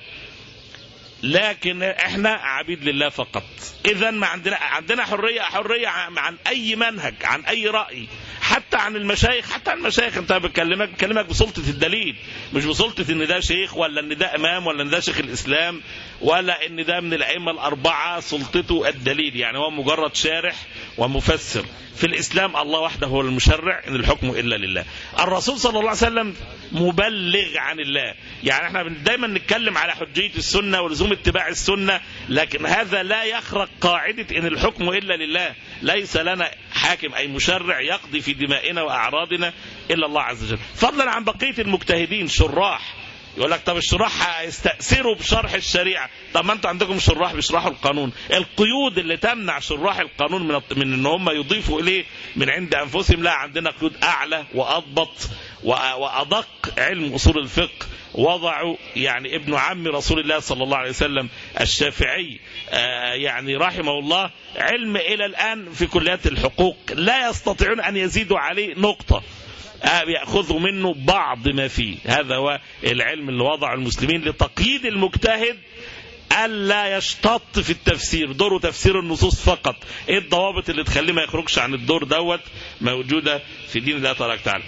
لكن احنا عبيد لله فقط. اذا ما عندنا حريه عن اي منهج، عن اي راي، حتى عن المشايخ. انت بكلمك بسلطه الدليل، مش بسلطه ان ده شيخ ولا ان ده امام ولا ان ده شيخ الاسلام ولا ان ده من الائمه الاربعه. سلطته الدليل، يعني هو مجرد شارح ومفسر. في الاسلام الله وحده هو المشرع، ان الحكم الا لله. الرسول صلى الله عليه وسلم مبلغ عن الله. يعني احنا دايما نتكلم على حجيه السنه ولزوم اتباع السنه، لكن هذا لا يخرق قاعده ان الحكم الا لله. ليس لنا حاكم اي مشرع يقضي في دمائنا واعراضنا الا الله عز وجل، فضلا عن بقيه المجتهدين. شراح يقول لك طب الشراح هيستأثروا بشرح الشريعة، طب ما انتوا عندكم شراح بيشرحوا القانون. القيود اللي تمنع شراح القانون من ان هم يضيفوا اليه من عند انفسهم، لا، عندنا قيود اعلى واضبط وادق. علم اصول الفقه وضعوا يعني ابن عم رسول الله صلى الله عليه وسلم الشافعي يعني رحمه الله، علم الى الان في كليات الحقوق لا يستطيعون ان يزيدوا عليه نقطة، يأخذوا منه بعض ما فيه. هذا هو العلم اللي وضع المسلمين لتقييد المجتهد ألا يشتط في التفسير. دوره تفسير النصوص فقط. ايه الضوابط اللي تخليه ما يخرجش عن الدور دوت؟ موجودة في دين الله تبارك وتعالى.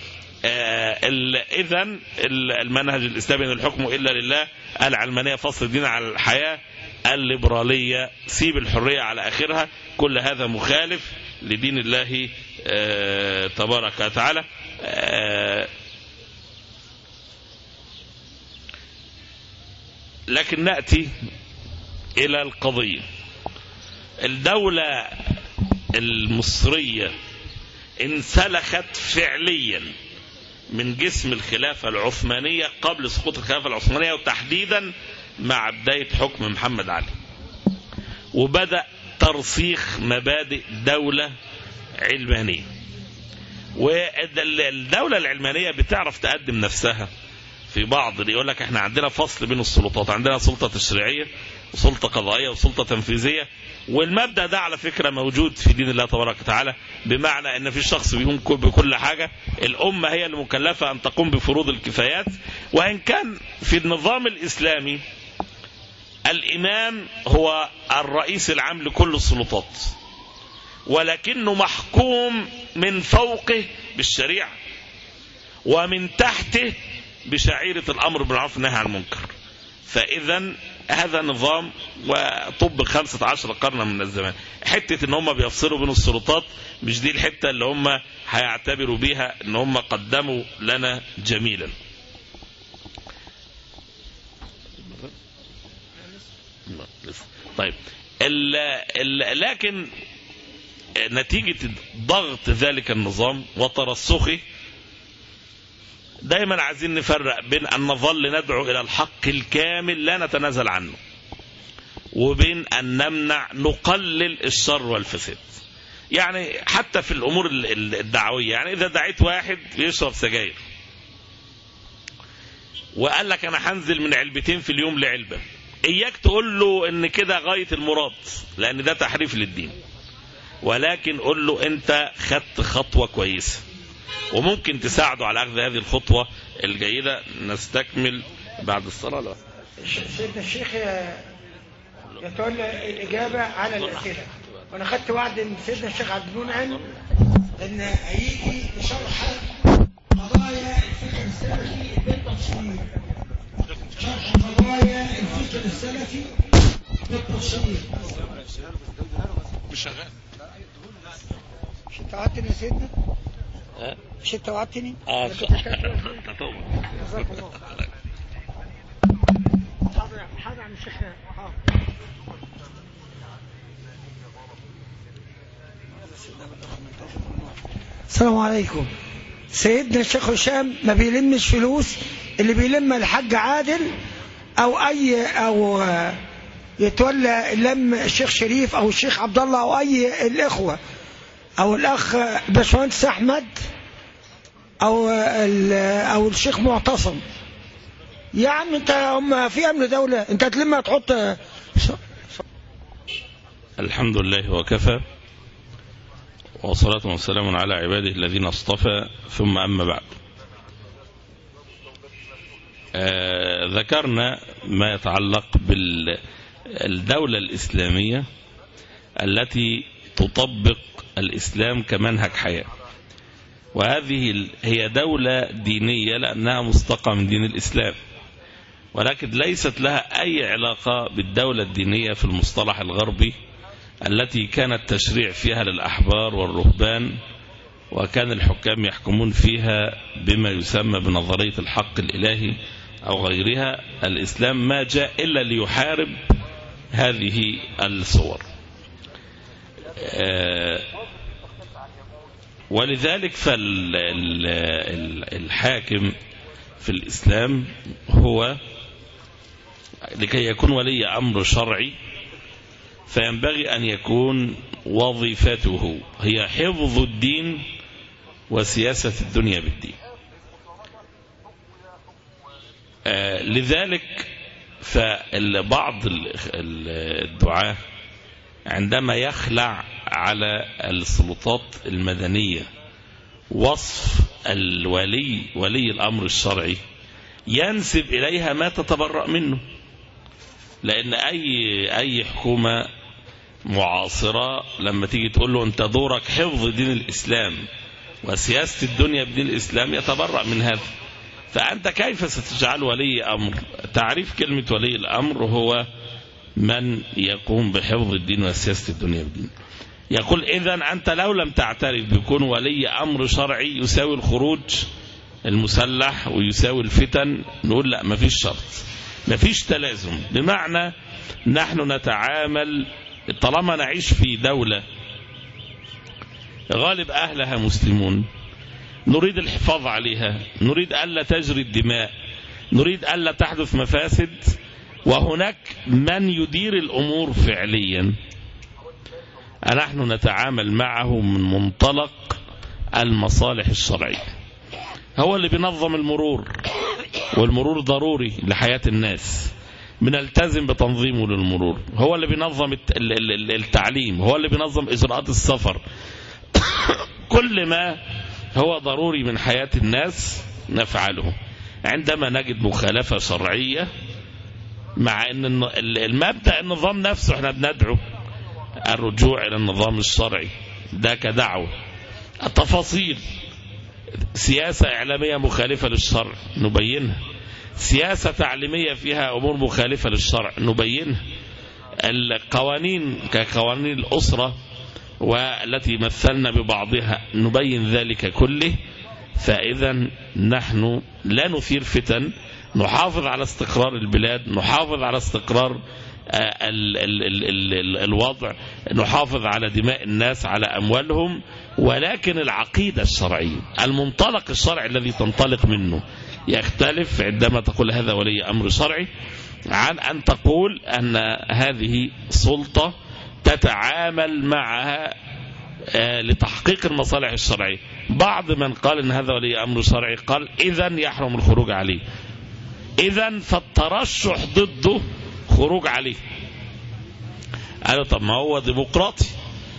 إذن المنهج الإسلامي ان الحكم إلا لله، العلمانية فصل الدين على الحياة، الليبرالية سيب الحرية على آخرها. كل هذا مخالف لدين الله تبارك وتعالى. لكن نأتي إلى القضية. الدولة المصرية انسلخت فعليا من جسم الخلافة العثمانية قبل سقوط الخلافة العثمانية، وتحديدا مع بداية حكم محمد علي، وبدأ ترسيخ مبادئ دولة علمانية. والدولة العلمانية بتعرف تقدم نفسها في بعض اللي يقول لك احنا عندنا فصل بين السلطات، عندنا سلطة تشريعية وسلطة قضائية وسلطة تنفيذية. والمبدأ ده على فكرة موجود في دين الله تبارك وتعالى، بمعنى ان في شخص بيقوم بكل حاجة. الأمة هي المكلفة أن تقوم بفروض الكفايات، وإن كان في النظام الإسلامي الإمام هو الرئيس العام لكل السلطات، ولكنه محكوم من فوقه بالشريعة ومن تحته بشعيرة الأمر بالمعروف والنهي عن المنكر. فإذا هذا نظام وطب 15 قرنا من الزمان. حتة ان هم بيفصلوا بين السلطات مش دي الحتة اللي هم هيعتبروا بيها ان هم قدموا لنا جميلا. طيب لكن نتيجة ضغط ذلك النظام وترسخه دايما عايزين نفرق بين أن نظل ندعو إلى الحق الكامل لا نتنازل عنه، وبين أن نمنع نقلل الشر والفساد. يعني حتى في الأمور الدعوية، يعني إذا دعيت واحد يشرب سجاير وقال لك أنا هنزل من علبتين في اليوم لعلبة، إياك تقول له إن كده غاية المراد، لأن ده تحريف للدين. ولكن قل له أنت خدت خطوة كويسة. وممكن تساعده على أخذ هذه الخطوة الجيدة. نستكمل بعد الصلاة. لا. سيدنا الشيخ يتولى الإجابة على الأسئلة، وأنا خدت وعد من سيدنا الشيخ عبد المنعم أن هيجي لشرح قضايا الفكر السلفي بالتفصيل. شرح قضايا الفكر السلفي بالتفصيل. مش شغال. مش انت وعدتني يا سيدنا؟ مش انت وعدتني؟ جزاك الله. حاضر عن الشيخ. السلام عليكم. سيدنا الشيخ هشام ما بيلمش فلوس، اللي بيلم الحاج عادل او يتولى لم الشيخ شريف او الشيخ عبد الله او اي الاخوه او الاخ باشمهندس احمد او الشيخ معتصم. يا عم انت هم في امن دوله، انت هتلمها تحط. الحمد لله وكفى، والصلاة والسلام على عباده الذين اصطفى، ثم أما بعد. ذكرنا ما يتعلق بالدولة الإسلامية التي تطبق الإسلام كمنهج حياة، وهذه هي دولة دينية لأنها مستقى من دين الإسلام، ولكن ليست لها أي علاقة بالدولة الدينية في المصطلح الغربي التي كان التشريع فيها للأحبار والرهبان، وكان الحكام يحكمون فيها بما يسمى بنظرية الحق الإلهي أو غيرها. الإسلام ما جاء إلا ليحارب هذه الصور، ولذلك فالحاكم في الإسلام هو لكي يكون ولي أمر شرعي فينبغي أن يكون وظيفته هي حفظ الدين وسياسة الدنيا بالدين. لذلك فبعض الدعاة عندما يخلع على السلطات المدنية وصف ولي الأمر الشرعي ينسب إليها ما تتبرأ منه، لأن أي حكومة معاصرة لما تيجي تقول له أنت دورك حفظ دين الإسلام وسياسة الدنيا بدين الإسلام يتبرأ من هذا. فأنت كيف ستجعل ولي أمر؟ تعريف كلمة ولي الأمر هو من يقوم بحفظ الدين وسياسة الدنيا بدين. يقول إذن أنت لو لم تعترف بيكون ولي أمر شرعي يساوي الخروج المسلح ويساوي الفتن، نقول لا، مفيش شرط، مفيش تلازم. بمعنى نحن نتعامل طالما نعيش في دولة غالب أهلها مسلمون، نريد الحفاظ عليها، نريد ألا تجري الدماء، نريد ألا تحدث مفاسد، وهناك من يدير الأمور فعليا، نحن نتعامل معه من منطلق المصالح الشرعية. هو اللي بينظم المرور، والمرور ضروري لحياة الناس، بنلتزم بتنظيمه للمرور. هو اللي بينظم التعليم، هو اللي بينظم إجراءات السفر. كل ما هو ضروري من حياة الناس نفعله. عندما نجد مخالفة شرعية، مع أن المبدأ النظام نفسه احنا بندعو الرجوع إلى النظام الشرعي، ده كدعوة. التفاصيل، سياسة إعلامية مخالفة للشرع نبينها، سياسة تعليمية فيها أمور مخالفة للشرع نبينها، القوانين كقوانين الأسرة والتي مثلنا ببعضها نبين ذلك كله. فإذا نحن لا نثير فتن، نحافظ على استقرار البلاد، نحافظ على استقرار الوضع، نحافظ على دماء الناس، على أموالهم. ولكن العقيدة الشرعية، المنطلق الشرعي الذي تنطلق منه يختلف عندما تقول هذا ولي أمر شرعي عن أن تقول أن هذه سلطة تتعامل معها لتحقيق المصالح الشرعية. بعض من قال أن هذا ولي أمر شرعي قال إذن يحرم الخروج عليه، إذن فالترشح ضده خروج عليه. قالوا طب ما هو ديمقراطي،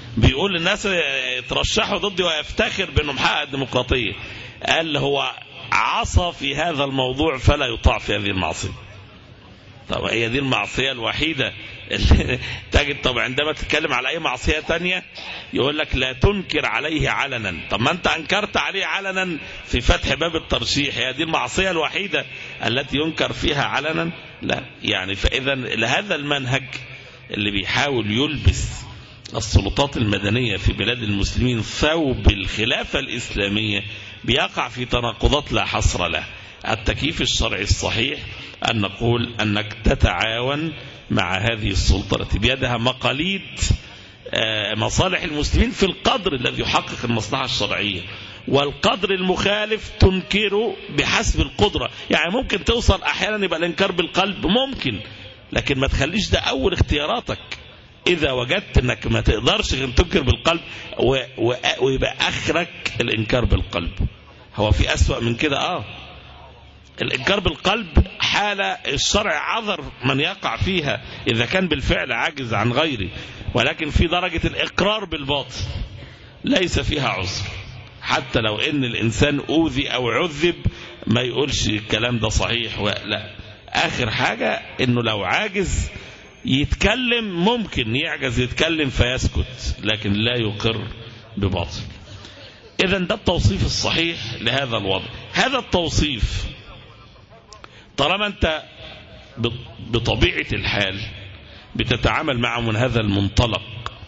بيقول للناس يترشحوا ضدي ويفتخر بأنه محقق الديمقراطية. قال هو عصى في هذا الموضوع فلا يطاع في هذه المعصية. طب هي دي المعصية الوحيدة اللي تجد. طب عندما تتكلم على أي معصية تانية يقول لك لا تنكر عليه علنا. طب ما أنت أنكرت عليه علنا في فتح باب الترشيح، هي دي المعصية الوحيدة التي ينكر فيها علنا؟ لا. يعني فإذا لهذا المنهج اللي بيحاول يلبس السلطات المدنية في بلاد المسلمين ثوب الخلافة الإسلامية بيقع في تناقضات لا حصر له. التكييف الشرعي الصحيح أن نقول أنك تتعاون مع هذه السلطة التي بيدها مقاليد مصالح المسلمين في القدر الذي يحقق المصلحة الشرعية، والقدر المخالف تنكره بحسب القدرة. يعني ممكن توصل أحيانا يبقى الإنكار بالقلب ممكن، لكن ما تخليش ده أول اختياراتك. إذا وجدت أنك ما تقدرش تنكر بالقلب ويبقى آخرك الإنكار بالقلب. هو في أسوأ من كده؟ الإنكار بالقلب حالة الشرع عذر من يقع فيها إذا كان بالفعل عاجز عن غيره، ولكن في درجة الإقرار بالباطل ليس فيها عذر، حتى لو إن الإنسان أوذي أو عذب ما يقولش الكلام ده صحيح. لا، آخر حاجة إنه لو عاجز يتكلم، ممكن يعجز يتكلم فيسكت، لكن لا يقر بباطل. إذن ده التوصيف الصحيح لهذا الوضع. هذا التوصيف طالما أنت بطبيعة الحال بتتعامل معه من هذا المنطلق،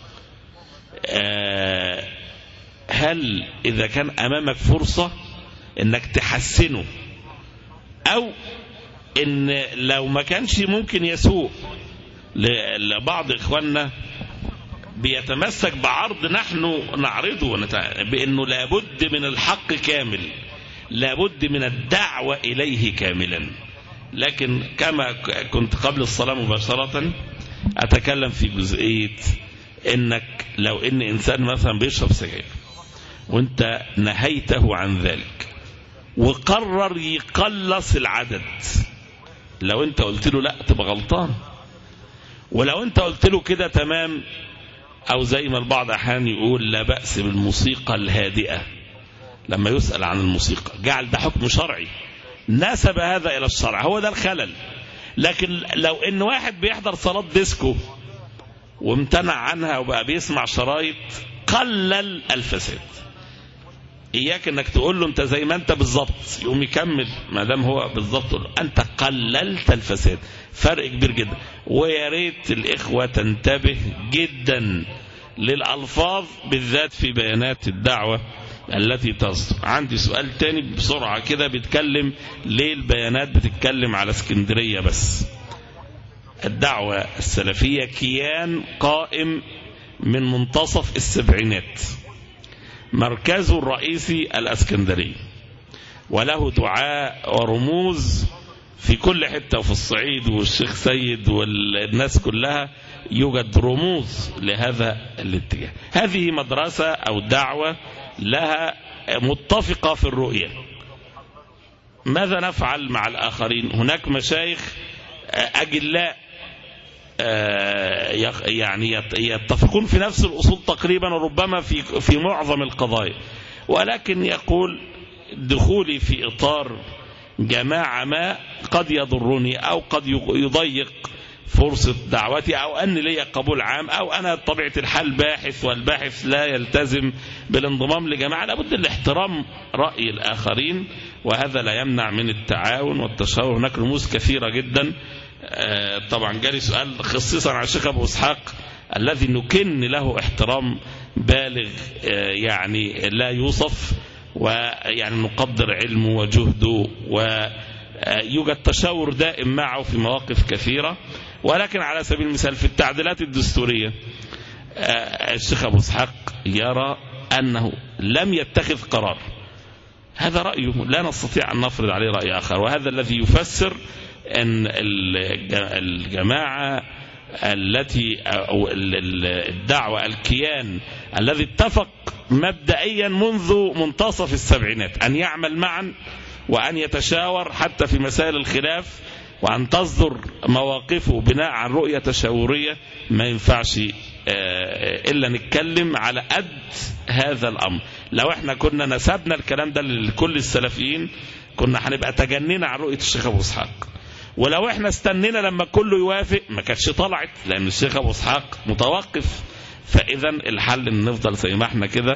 هل إذا كان أمامك فرصة أنك تحسنه، أو إن لو ما كانش ممكن يسوء لبعض إخواننا بيتمسك بعرض نحن نعرضه بأنه لابد من الحق كامل، لابد من الدعوة إليه كاملا. لكن كما كنت قبل الصلاة مباشرة أتكلم في جزئية إنك لو إن إنسان مثلا بيشرب سجاير وإنت نهيته عن ذلك وقرر يقلص العدد، لو إنت قلت له لا تبقى غلطان، ولو إنت قلت له كده تمام، أو زي ما البعض أحيانا يقول لا بأس بالموسيقى الهادئة، لما يسأل عن الموسيقى جعل ده حكم شرعي، نسب هذا إلى الشرع، هو ده الخلل. لكن لو إن واحد بيحضر صلاة ديسكو وامتنع عنها وبقى بيسمع شرايط، قلل الفساد. إياك إنك تقول له أنت زي ما أنت بالضبط، يقوم يكمل ما دام هو بالضبط، أنت قللت الفساد. فرق كبير جدا. ويا ريت الإخوة تنتبه جدا للألفاظ بالذات في بيانات الدعوة التي تصدر. عندي سؤال تاني بسرعة كده، بيتكلم ليه البيانات بتتكلم على اسكندرية بس؟ الدعوة السلفية كيان قائم من منتصف السبعينات، مركزه الرئيسي الاسكندرية، وله دعاء ورموز في كل حتة، وفي الصعيد والشيخ سيد والناس كلها يوجد رموز لهذا الاتجاه. هذه مدرسة أو دعوة لها متفقة في الرؤية. ماذا نفعل مع الآخرين؟ هناك مشايخ أجلاء يعني يتفقون في نفس الأصول تقريبا وربما في معظم القضايا، ولكن يقول دخولي في إطار جماعة ما قد يضرني أو قد يضيق فرصة دعوتي، أو أن لي قبول عام، أو أنا طبيعة الحال باحث والباحث لا يلتزم بالانضمام لجماعة. لابد الاحترام رأي الآخرين، وهذا لا يمنع من التعاون والتشاور. هناك رموز كثيرة جدا. طبعا جالي سؤال خصيصا على الشيخ أبو إسحاق الذي نكن له احترام بالغ يعني لا يوصف، ويعني نقدر علمه وجهده، ويوجد تشاور دائم معه في مواقف كثيرة. ولكن على سبيل المثال في التعديلات الدستورية الشيخ أبو إسحاق يرى أنه لم يتخذ قرار، هذا رأيه، لا نستطيع أن نفرض عليه رأي آخر. وهذا الذي يفسر أن الجماعة التي أو الدعوة الكيان الذي اتفق مبدئيا منذ منتصف السبعينات أن يعمل معا وأن يتشاور حتى في مسائل الخلاف، وأن تصدر مواقفه بناء عن رؤية تشاورية، ما ينفعش إلا نتكلم على قد هذا الأمر. لو احنا كنا نسبنا الكلام ده لكل السلفيين كنا هنبقى تجنينا عن رؤية الشيخ أبو إسحاق، ولو احنا استنينا لما كله يوافق ما كانتش طلعت، لأن الشيخ أبو إسحاق متوقف. فإذا الحل ان نفضل زي ما احنا كده.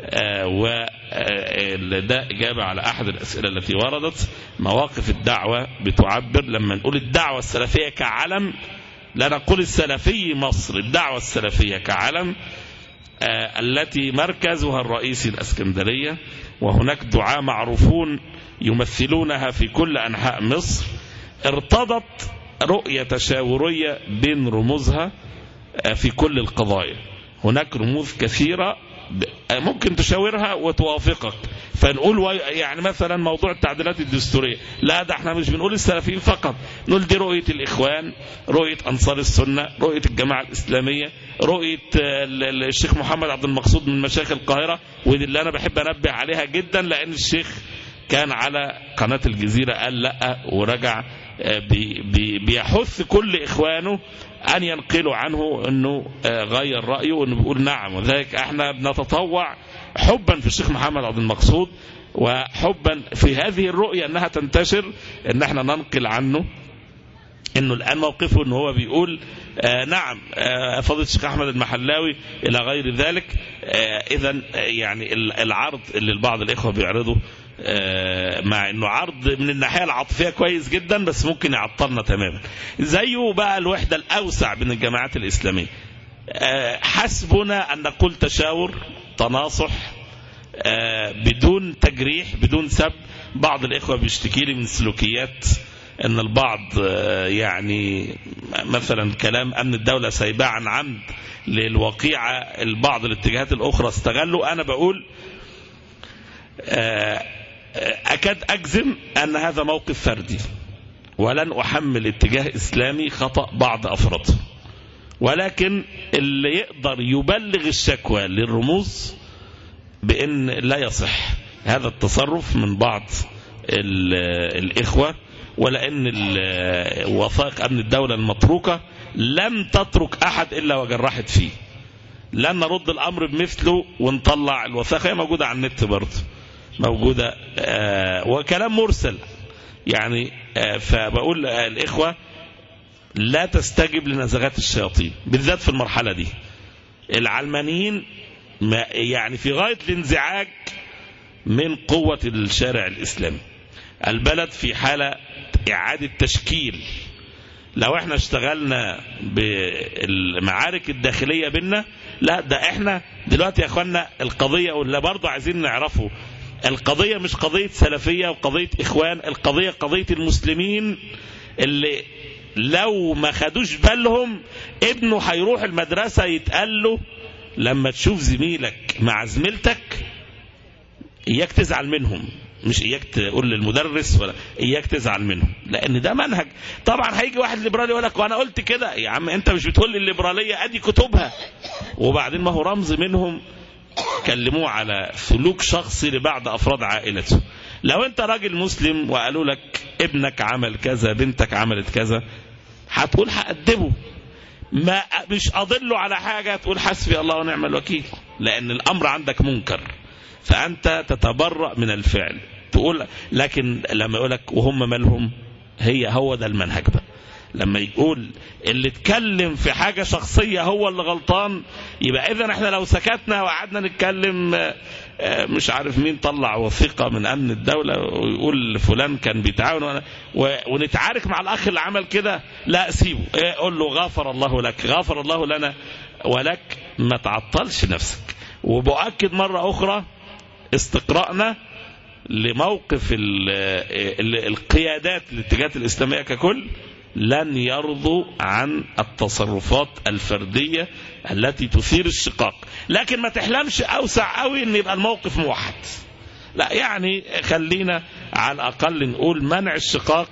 وده إجابة على أحد الأسئلة التي وردت. مواقف الدعوة بتعبر، لما نقول الدعوة السلفية كعلم لا نقول السلفي مصر، الدعوة السلفية كعلم التي مركزها الرئيسي الإسكندرية، وهناك دعاة معروفون يمثلونها في كل أنحاء مصر. ارتضت رؤية تشاورية بين رموزها في كل القضايا. هناك رموز كثيرة ممكن تشاورها وتوافقك، فنقول يعني مثلا موضوع التعديلات الدستورية، لا ده احنا مش بنقول السلفيين فقط، نقول دي رؤية الإخوان، رؤية أنصار السنة، رؤية الجماعة الإسلامية، رؤية الشيخ محمد عبد المقصود من مشايخ القاهرة. ودي اللي أنا بحب أنبه عليها جدا، لأن الشيخ كان على قناة الجزيرة قال لا، ورجع بيحث كل إخوانه أن ينقلوا عنه أنه غير رأيه، وأنه بيقول نعم. وذلك احنا بنتطوع حبا في الشيخ محمد عبد المقصود، وحبا في هذه الرؤية أنها تنتشر، أن احنا ننقل عنه أنه الآن موقفه أنه هو بيقول نعم فضيلة الشيخ أحمد المحلاوي إلى غير ذلك. إذا يعني العرض اللي البعض الإخوة بيعرضه مع انه عرض من الناحيه العاطفيه كويس جدا، بس ممكن يعطلنا تماما. زيه بقى الوحده الاوسع بين الجماعات الاسلاميه. حسبنا ان نقول تشاور، تناصح، بدون تجريح، بدون سب. بعض الاخوه بيشتكي لي من سلوكيات ان البعض يعني مثلا كلام امن الدوله سيباع عن عمد للوقيعه، البعض الاتجاهات الاخرى استغلوا. انا بقول أكاد أجزم أن هذا موقف فردي، ولن أحمل اتجاه إسلامي خطأ بعض أفراده، ولكن اللي يقدر يبلغ الشكوى للرموز بأن لا يصح هذا التصرف من بعض الإخوة، ولأن وثائق أمن الدولة المتروكة لم تترك أحد إلا وجرحت فيه. لن نرد الأمر بمثله ونطلع الوثائق، هي موجودة على النت برضه، موجودة وكلام مرسل يعني. فبقول الإخوة لا تستجب لنزغات الشياطين، بالذات في المرحلة دي. العلمانيين يعني في غاية الانزعاج من قوة الشارع الإسلامي. البلد في حالة إعادة تشكيل. لو احنا اشتغلنا بالمعارك الداخلية بينا، لا ده احنا دلوقتي يا اخوانا القضية، ولا برضو عايزين نعرفه، القضية مش قضية سلفية وقضية إخوان، القضية قضية المسلمين اللي لو ما خدوش بالهم ابنه هيروح المدرسة يتقال له لما تشوف زميلك مع زميلتك إياك تزعل منهم، مش إياك تقول للمدرس، ولا إياك تزعل منهم، لأن ده منهج. طبعا هيجي واحد ليبرالي يقول لك وأنا قلت كده. يا عم أنت مش بتقول لي الليبرالية أدي كتبها، وبعدين ما هو رمز منهم كلموه على سلوك شخصي لبعض أفراد عائلته. لو أنت راجل مسلم وقالوا لك ابنك عمل كذا، بنتك عملت كذا، هتقول هأدبه، ما مش أضله على حاجة تقول حسبي الله ونعم الوكيل، لأن الأمر عندك منكر فأنت تتبرأ من الفعل تقول. لكن لما يقولك وهم مالهم، هو ده المنهج بقى. لما يقول اللي اتكلم في حاجة شخصية هو اللي غلطان، يبقى إذن احنا لو سكتنا وقعدنا نتكلم مش عارف مين طلع وثيقة من أمن الدولة ويقول فلان كان بيتعاون ونتعارك مع الأخ اللي عمل كده، لا سيبه، قول له غفر الله لك، غفر الله لنا ولك، ما تعطلش نفسك. وبأكد مرة أخرى استقرأنا لموقف القيادات الاتجاهات الإسلامية ككل، لن يرضوا عن التصرفات الفردية التي تثير الشقاق. لكن ما تحلمش أوسع قوي أن يبقى الموقف موحد، لا يعني خلينا على الأقل نقول منع الشقاق.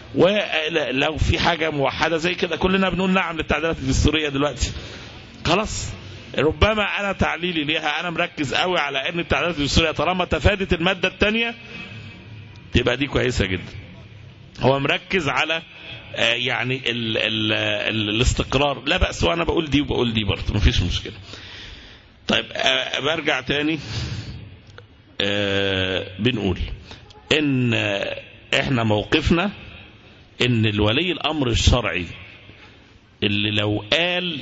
ولو في حاجة موحدة زي كده كلنا بنقول نعم للتعديلات الدستورية دلوقتي، خلاص. ربما أنا تعليلي ليها أنا مركز قوي على أن التعديلات الدستورية طالما تفادت المادة الثانية تبقى دي كويسة جدا. هو مركز على يعني الاستقرار لا بأس، وأنا بقول دي وبقول دي برضه مفيش مشكلة. طيب برجع تاني، بنقول إن إحنا موقفنا إن الولي الأمر الشرعي اللي لو قال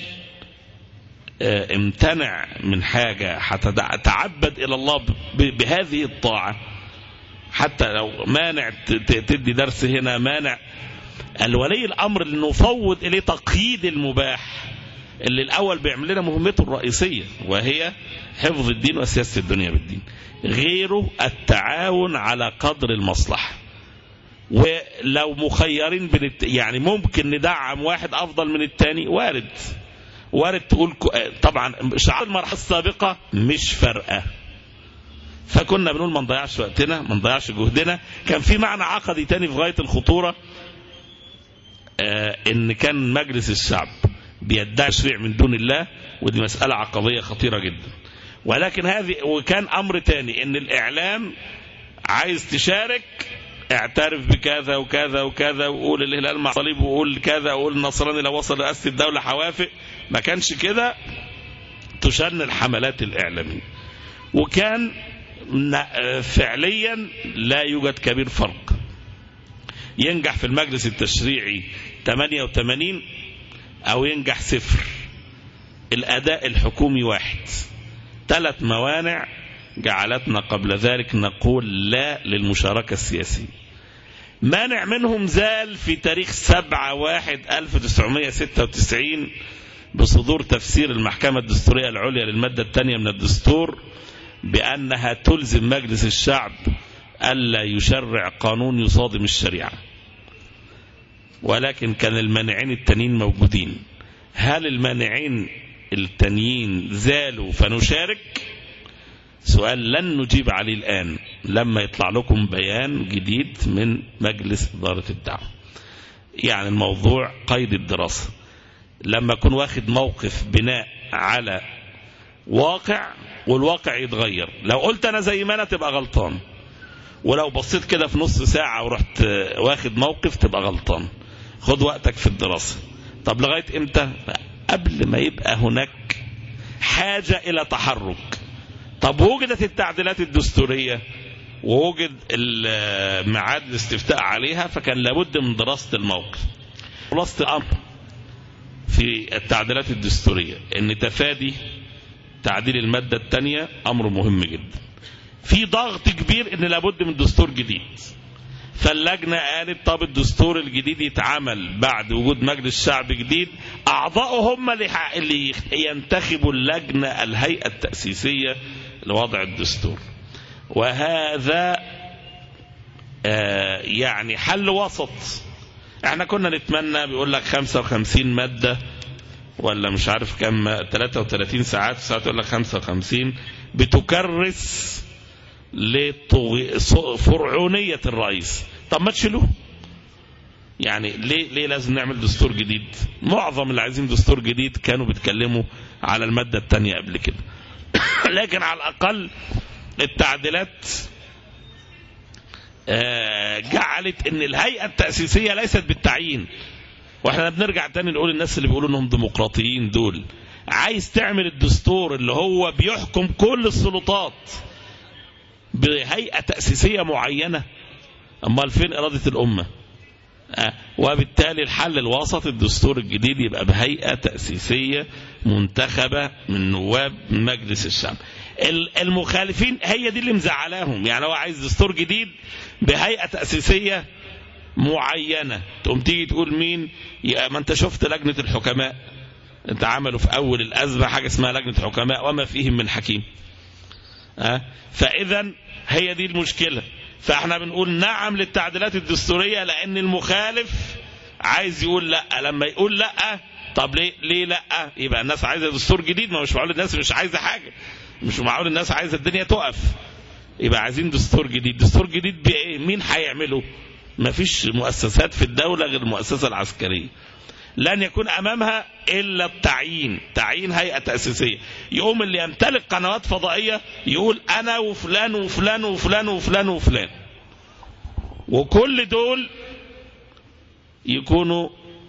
امتنع من حاجة تعبد إلى الله بهذه الطاعة، حتى لو مانع تدي درس هنا، مانع الولي الأمر اللي نفوض إليه تقييد المباح اللي الأول بيعمل لنا مهمته الرئيسية وهي حفظ الدين وسياسة الدنيا بالدين، غيره التعاون على قدر المصلحة. ولو مخيرين يعني ممكن ندعم واحد أفضل من التاني، وارد تقول طبعا شعار المرحلة السابقة مش فارقة، فكنا بنقول ما نضيعش وقتنا ما نضيعش جهدنا. كان في معنى عقدي تاني في غاية الخطورة، ان كان مجلس الشعب بيدعي تشريع من دون الله، ودي مسألة عقدية خطيرة جدا. ولكن وكان امر تاني ان الاعلام عايز تشارك، اعترف بكذا وكذا وكذا، وقول الهلال مع صليب، وقول كذا، وقول النصراني لو وصل رئاسة الدولة حوافق. ما كانش كده تشن الحملات الإعلامية، وكان فعليا لا يوجد كبير فرق. ينجح في المجلس التشريعي 88 أو ينجح 0، الأداء الحكومي واحد. 3 موانع جعلتنا قبل ذلك نقول لا للمشاركة السياسية. مانع منهم زال في تاريخ 7/1/1996 بصدور تفسير المحكمة الدستورية العليا للمادة الثانية من الدستور بأنها تلزم مجلس الشعب ألا يشرع قانون يصادم الشريعة. ولكن كان المانعين التانيين موجودين. هل المانعين التانيين زالوا فنشارك؟ سؤال لن نجيب عليه الآن لما يطلع لكم بيان جديد من مجلس إدارة الدعوة. يعني الموضوع قيد الدراسة، لما أكون واخد موقف بناء على واقع والواقع يتغير. لو قلت أنا زي ما أنا تبقى غلطان، ولو بصيت كده في نص ساعة ورحت واخد موقف تبقى غلطان. خد وقتك في الدراسة. طب لغاية إمتى؟ قبل ما يبقى هناك حاجة إلى تحرك. طب وجدت التعديلات الدستورية ووجد ميعاد الاستفتاء عليها، فكان لابد من دراسة الموقف. خلاصة الأمر في التعديلات الدستورية ان تفادي تعديل المادة الثانية أمر مهم جدا. في ضغط كبير ان لابد من دستور جديد، فاللجنة قالت طب الدستور الجديد يتعمل بعد وجود مجلس شعب جديد، أعضاء هم اللي ينتخبوا اللجنة الهيئة التأسيسية لوضع الدستور. وهذا يعني حل وسط. احنا كنا نتمنى، بيقول لك 55 مادة ولا مش عارف كم، 33 ساعات يقول لك 55، بتكرس لفرعونية الرئيس. طب ما تشيلوه. يعني ليه لازم نعمل دستور جديد؟ معظم اللي عايزين دستور جديد كانوا بيتكلموا على المادة الثانية قبل كده. لكن على الأقل التعديلات جعلت ان الهيئة التأسيسية ليست بالتعيين. واحنا بنرجع تاني نقول الناس اللي بيقولوا انهم ديمقراطيين دول، عايز تعمل الدستور اللي هو بيحكم كل السلطات بهيئة تأسيسية معينة، امال فين إرادة الأمة؟ وبالتالي الحل الوسط الدستور الجديد يبقى بهيئة تأسيسية منتخبة من نواب مجلس الشعب. المخالفين هي دي اللي مزعلاهم. يعني هو عايز دستور جديد بهيئة تأسيسية معينة، تقوم تيجي تقول مين؟ ما انت شفت لجنة الحكماء، انت عملوا في أول الأزمة حاجة اسمها لجنة حكماء وما فيهم من حكيم. فإذا هي دي المشكلة. فاحنا بنقول نعم للتعديلات الدستورية، لأن المخالف عايز يقول لا. لما يقول لا، طب ليه لا؟ يبقى الناس عايزة دستور جديد. ما مش معقول الناس مش عايزة حاجة، مش معقول الناس عايزة الدنيا تقف. يبقى عايزين دستور جديد. دستور جديد بإيه؟ مين هيعمله؟ ما فيش مؤسسات في الدولة غير المؤسسة العسكرية، لن يكون أمامها إلا التعيين، تعيين هيئة تأسيسية. يقوم اللي يمتلك قنوات فضائية يقول أنا وفلان وفلان وفلان وفلان وفلان، وكل دول يكونوا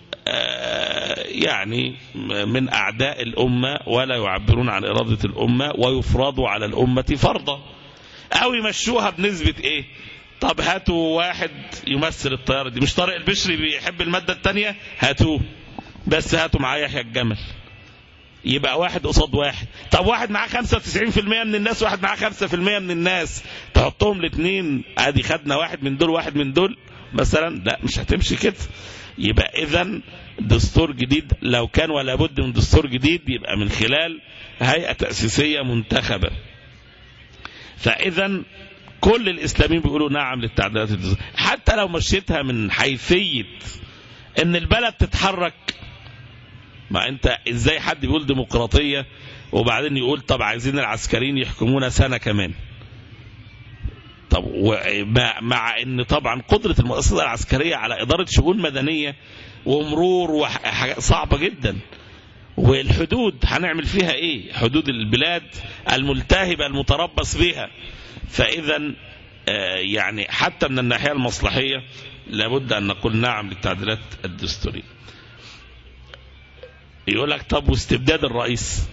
يعني من أعداء الأمة ولا يعبرون عن إرادة الأمة ويفرضوا على الأمة فرضا، أو يمشوها بنسبة إيه؟ طب هاتوا واحد يمثل الطيارة دي، مش طارق البشري بيحب المادة التانية، هاتوه بس هاتوا معاه يحيى الجمل، يبقى واحد قصاد واحد. طب واحد معاه 95% من الناس، واحد معاه 5% من الناس، تحطهم الاثنين ادي خدنا واحد من دول واحد من دول مثلا؟ لا، مش هتمشي كده. يبقى اذا دستور جديد لو كان ولا بد من دستور جديد يبقى من خلال هيئة تأسيسية منتخبة. فاذا كل الاسلاميين بيقولوا نعم للتعديلات الدستورية، حتى لو مشيتها من حيثية ان البلد تتحرك. ما انت ازاي حد بيقول ديمقراطية وبعدين يقول طب عايزين العسكريين يحكمونا سنة كمان؟ طب مع ان طبعا قدرة المؤسسة العسكرية على ادارة شؤون مدنية ومرور وحاجات صعبة جدا، والحدود هنعمل فيها ايه؟ حدود البلاد الملتهبة المتربص بها. فاذا يعني حتى من الناحية المصلحية لابد ان نقول نعم للتعديلات الدستورية. يقول لك طب واستبداد الرئيس؟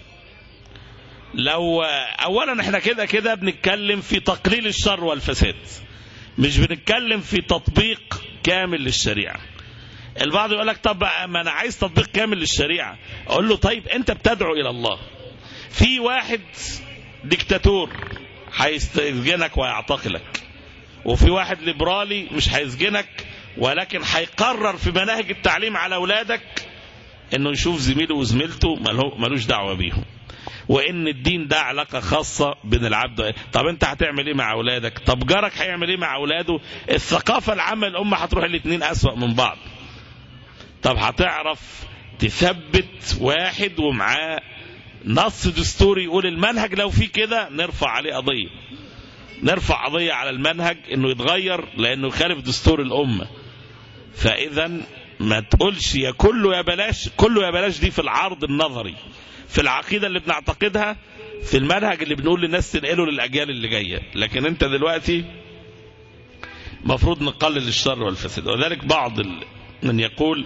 لو اولا احنا كده بنتكلم في تقليل الشر والفساد، مش بنتكلم في تطبيق كامل للشريعة. البعض يقول لك طب ما انا عايز تطبيق كامل للشريعة. اقول له طيب انت بتدعو الى الله، في واحد ديكتاتور هيسجنك ويعتقلك، وفي واحد ليبرالي مش هيسجنك ولكن هيقرر في مناهج التعليم على اولادك انه يشوف زميله وزميلته ملوش دعوة بيهم، وان الدين ده علاقة خاصة بين العبد. طب انت هتعمل ايه مع اولادك؟ طب جارك هيعمل ايه مع اولاده؟ الثقافة العامة الامة هتروح الاثنين اسوأ من بعض. طب هتعرف تثبت واحد ومعاه نص دستوري يقول المنهج لو في كده نرفع عليه قضية، نرفع قضية على المنهج انه يتغير لانه يخالف دستور الامة. فاذا ما تقولش يا كله يا بلاش، كله يا بلاش دي في العرض النظري، في العقيدة اللي بنعتقدها، في المنهج اللي بنقول للناس تنقله للأجيال اللي جاية. لكن انت دلوقتي مفروض نقلل الشر والفساد. وذلك بعض من يقول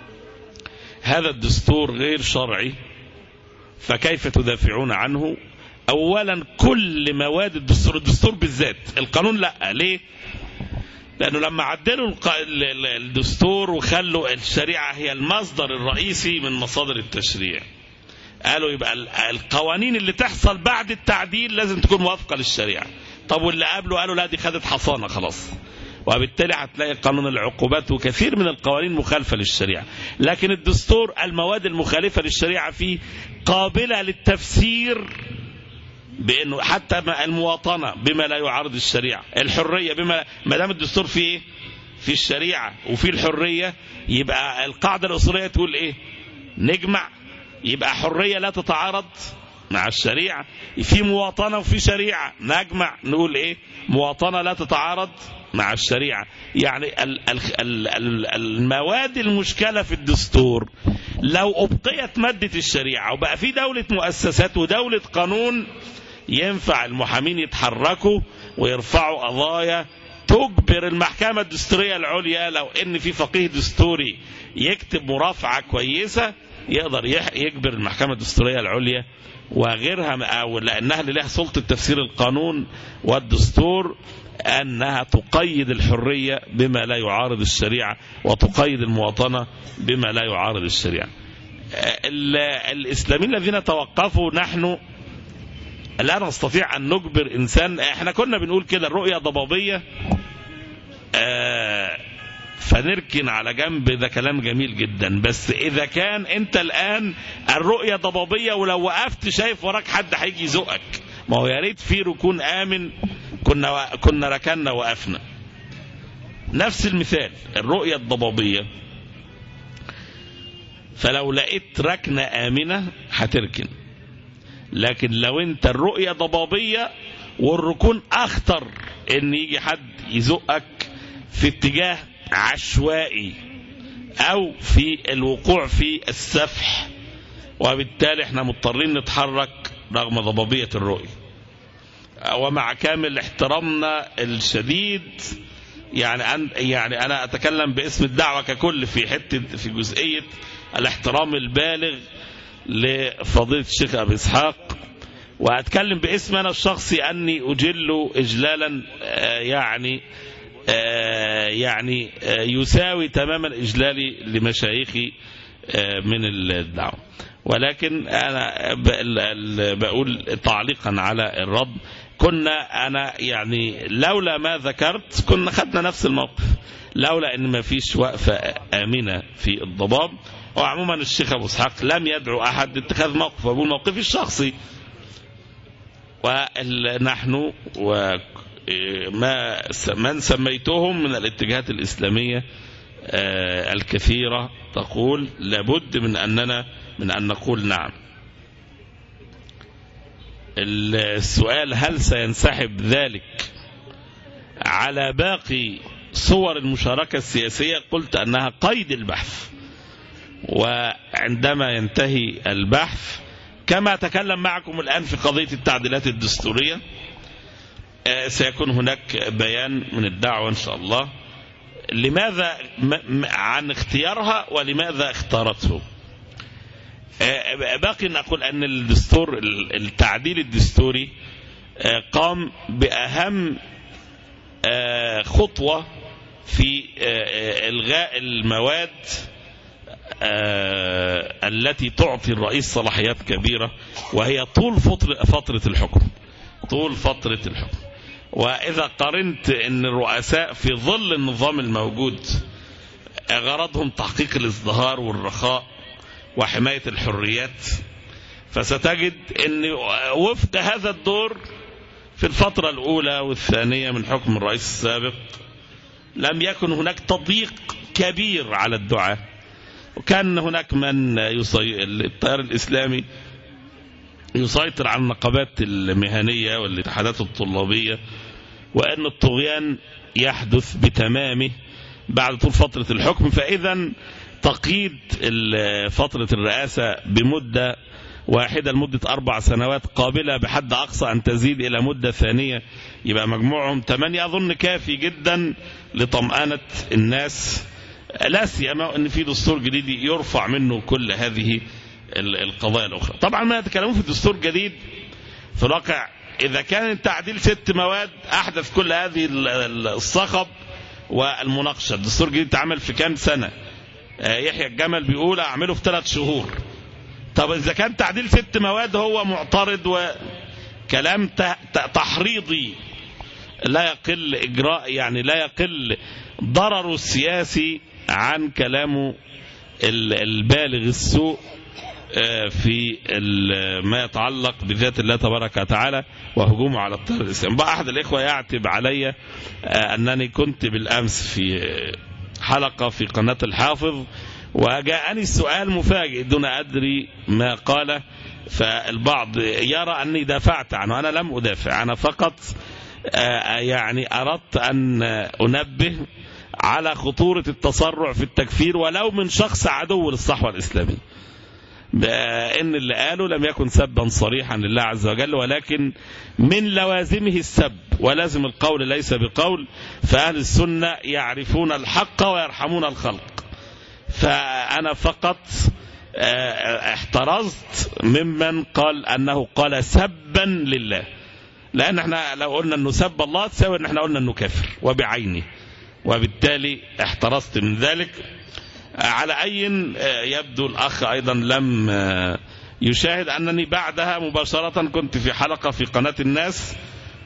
هذا الدستور غير شرعي فكيف تدافعون عنه؟ اولا كل مواد الدستور بالذات، القانون لا. ليه؟ لأنه لما عدلوا الدستور وخلوا الشريعة هي المصدر الرئيسي من مصادر التشريع، قالوا يبقى القوانين اللي تحصل بعد التعديل لازم تكون موافقة للشريعة. طب واللي قبله قالوا لا دي خدت حصانة خلاص، وبالتالي هتلاقي قانون العقوبات وكثير من القوانين مخالفة للشريعة. لكن الدستور المواد المخالفة للشريعة فيه قابلة للتفسير بانه حتى المواطنة بما لا يعارض الشريعة، الحرية ما دام الدستور فيه ايه؟ في الشريعة وفي الحرية، يبقى القاعدة الأصولية تقول ايه؟ نجمع، يبقى حرية لا تتعارض مع الشريعة، في مواطنة وفي شريعة، نجمع نقول ايه؟ مواطنة لا تتعارض مع الشريعة. يعني المواد المشكلة في الدستور لو أبقيت مادة الشريعة وبقى في دولة مؤسسات ودولة قانون، ينفع المحامين يتحركوا ويرفعوا قضايا تجبر المحكمة الدستورية العليا، لو ان في فقيه دستوري يكتب مرافعة كويسة يقدر يجبر المحكمة الدستورية العليا وغيرها، أو لأنها اللي لها سلطة تفسير القانون والدستور، أنها تقيد الحرية بما لا يعارض الشريعة وتقيد المواطنة بما لا يعارض الشريعة. الإسلاميين الذين توقفوا، نحن لا نستطيع أن نجبر إنسان. احنا كنا بنقول كده الرؤية ضبابية، فنركن على جنب، ده كلام جميل جدا. بس إذا كان أنت الآن الرؤية ضبابية ولو وقفت شايف وراك حد هيجي يزقك، ما هو يا ريت في ركون آمن كنا ركننا وقفنا. نفس المثال الرؤية الضبابية، فلو لقيت ركنة آمنة هتركن. لكن لو انت الرؤية ضبابية والركون أخطر ان يجي حد يزقك في اتجاه عشوائي او في الوقوع في السفح، وبالتالي احنا مضطرين نتحرك رغم ضبابية الرؤية. ومع كامل احترامنا الشديد يعني أنا أتكلم باسم الدعوة ككل في جزئية الاحترام البالغ لفضيلة الشيخ أبي إسحاق، وأتكلم باسم أنا الشخصي أني أجل إجلالا يعني يساوي تماما إجلالي لمشايخي من الدعوة. ولكن أنا بقول تعليقا على الرد، أنا يعني لولا ما ذكرت كنا خدنا نفس الموقف، لولا أن ما فيش وقفة آمنة في الضباب. وعموما الشيخ أبو إسحاق لم يدعو أحد لاتخاذ موقف، أبو موقفي الشخصي، ونحن من سميتهم من الاتجاهات الإسلامية الكثيرة تقول لابد من أن نقول نعم. السؤال هل سينسحب ذلك على باقي صور المشاركة السياسية؟ قلت أنها قيد البحث، وعندما ينتهي البحث كما أتكلم معكم الآن في قضية التعديلات الدستورية سيكون هناك بيان من الدعوة إن شاء الله لماذا عن اختيارها ولماذا اختارته. باقي أن أقول أن التعديل الدستوري قام بأهم خطوة في إلغاء المواد التي تعطي الرئيس صلاحيات كبيرة، وهي طول فترة الحكم. وإذا قارنت أن الرؤساء في ظل النظام الموجود غرضهم تحقيق الازدهار والرخاء وحماية الحريات، فستجد أن وفق هذا الدور في الفترة الأولى والثانية من حكم الرئيس السابق لم يكن هناك تضييق كبير على الدعاة، وكان هناك من التيار الإسلامي يسيطر على النقابات المهنية والاتحادات الطلابية، وأن الطغيان يحدث بتمامه بعد طول فترة الحكم. فإذا تقييد فترة الرئاسة بمدة واحدة لمدة 4 سنوات قابلة بحد أقصى أن تزيد إلى مدة ثانية يبقى مجموعهم 8 أظن كافي جدا لطمأنة الناس، لا سيما أن في دستور جديد يرفع منه كل هذه القضايا الأخرى. طبعا ما يتكلمون في دستور جديد في الواقع إذا كان تعديل 6 مواد أحدث كل هذه الصخب والمناقشة. الدستور الجديد اتعمل في كام سنة؟ يحيى الجمل بيقول أعمله في 3 شهور. طب إذا كان تعديل 6 مواد هو معترض وكلام تحريضي لا يقل إجراء، يعني لا يقل ضرره السياسي عن كلامه البالغ السوء في ما يتعلق بذات الله تبارك وتعالى وهجومه على التيار الإسلامي. بقى أحد الإخوة يعتب علي أنني كنت بالأمس في حلقة في قناة الحافظ وجاءني السؤال مفاجئ دون أدري ما قال، فالبعض يرى أني دافعت عنه. أنا لم أدافع، أنا فقط يعني أردت أن أنبه على خطورة التسرع في التكفير ولو من شخص عدو للصحوة الإسلامية، بأن اللي قاله لم يكن سبا صريحا لله عز وجل، ولكن من لوازمه السب، ولازم القول ليس بقول. فأهل السنة يعرفون الحق ويرحمون الخلق، فأنا فقط احترزت ممن قال أنه قال سبا لله، لأن احنا لو قلنا أنه سب الله تساوي أن احنا قلنا أنه كافر وبعينه، وبالتالي احترزت من ذلك. على أي يبدو الأخ أيضا لم يشاهد أنني بعدها مباشرة كنت في حلقة في قناة الناس،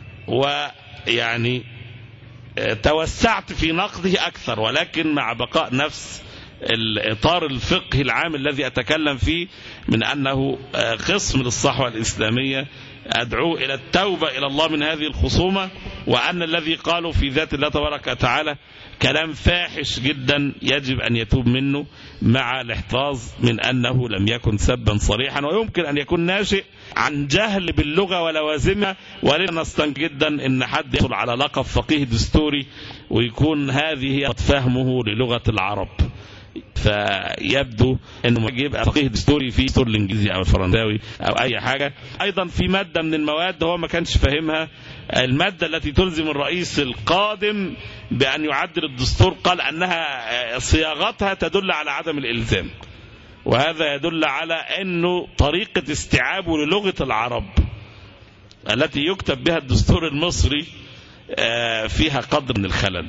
ويعني توسعت في نقده أكثر، ولكن مع بقاء نفس الإطار الفقهي العام الذي أتكلم فيه من أنه خصم للصحوة الإسلامية. أدعو إلى التوبة إلى الله من هذه الخصومة، وأن الذي قالوا في ذات الله تبارك وتعالى كلام فاحش جدا يجب أن يتوب منه، مع الاحتراز من أنه لم يكن سبا صريحا، ويمكن أن يكون ناشئ عن جهل باللغة ولوازمها. ولنا نستنكر جدا أن حد يحصل على لقب فقيه دستوري ويكون هذه فهمه للغة العرب، فيبدو انه يبقى فقيه دستوري في الدستور الانجليزي او الفرنساوي او اي حاجه. ايضا في ماده من المواد هو ما كانش فاهمها، الماده التي تلزم الرئيس القادم بان يعدل الدستور، قال انها صياغتها تدل على عدم الالزام، وهذا يدل على انه طريقه استيعابه للغه العرب التي يكتب بها الدستور المصري فيها قدر من الخلل.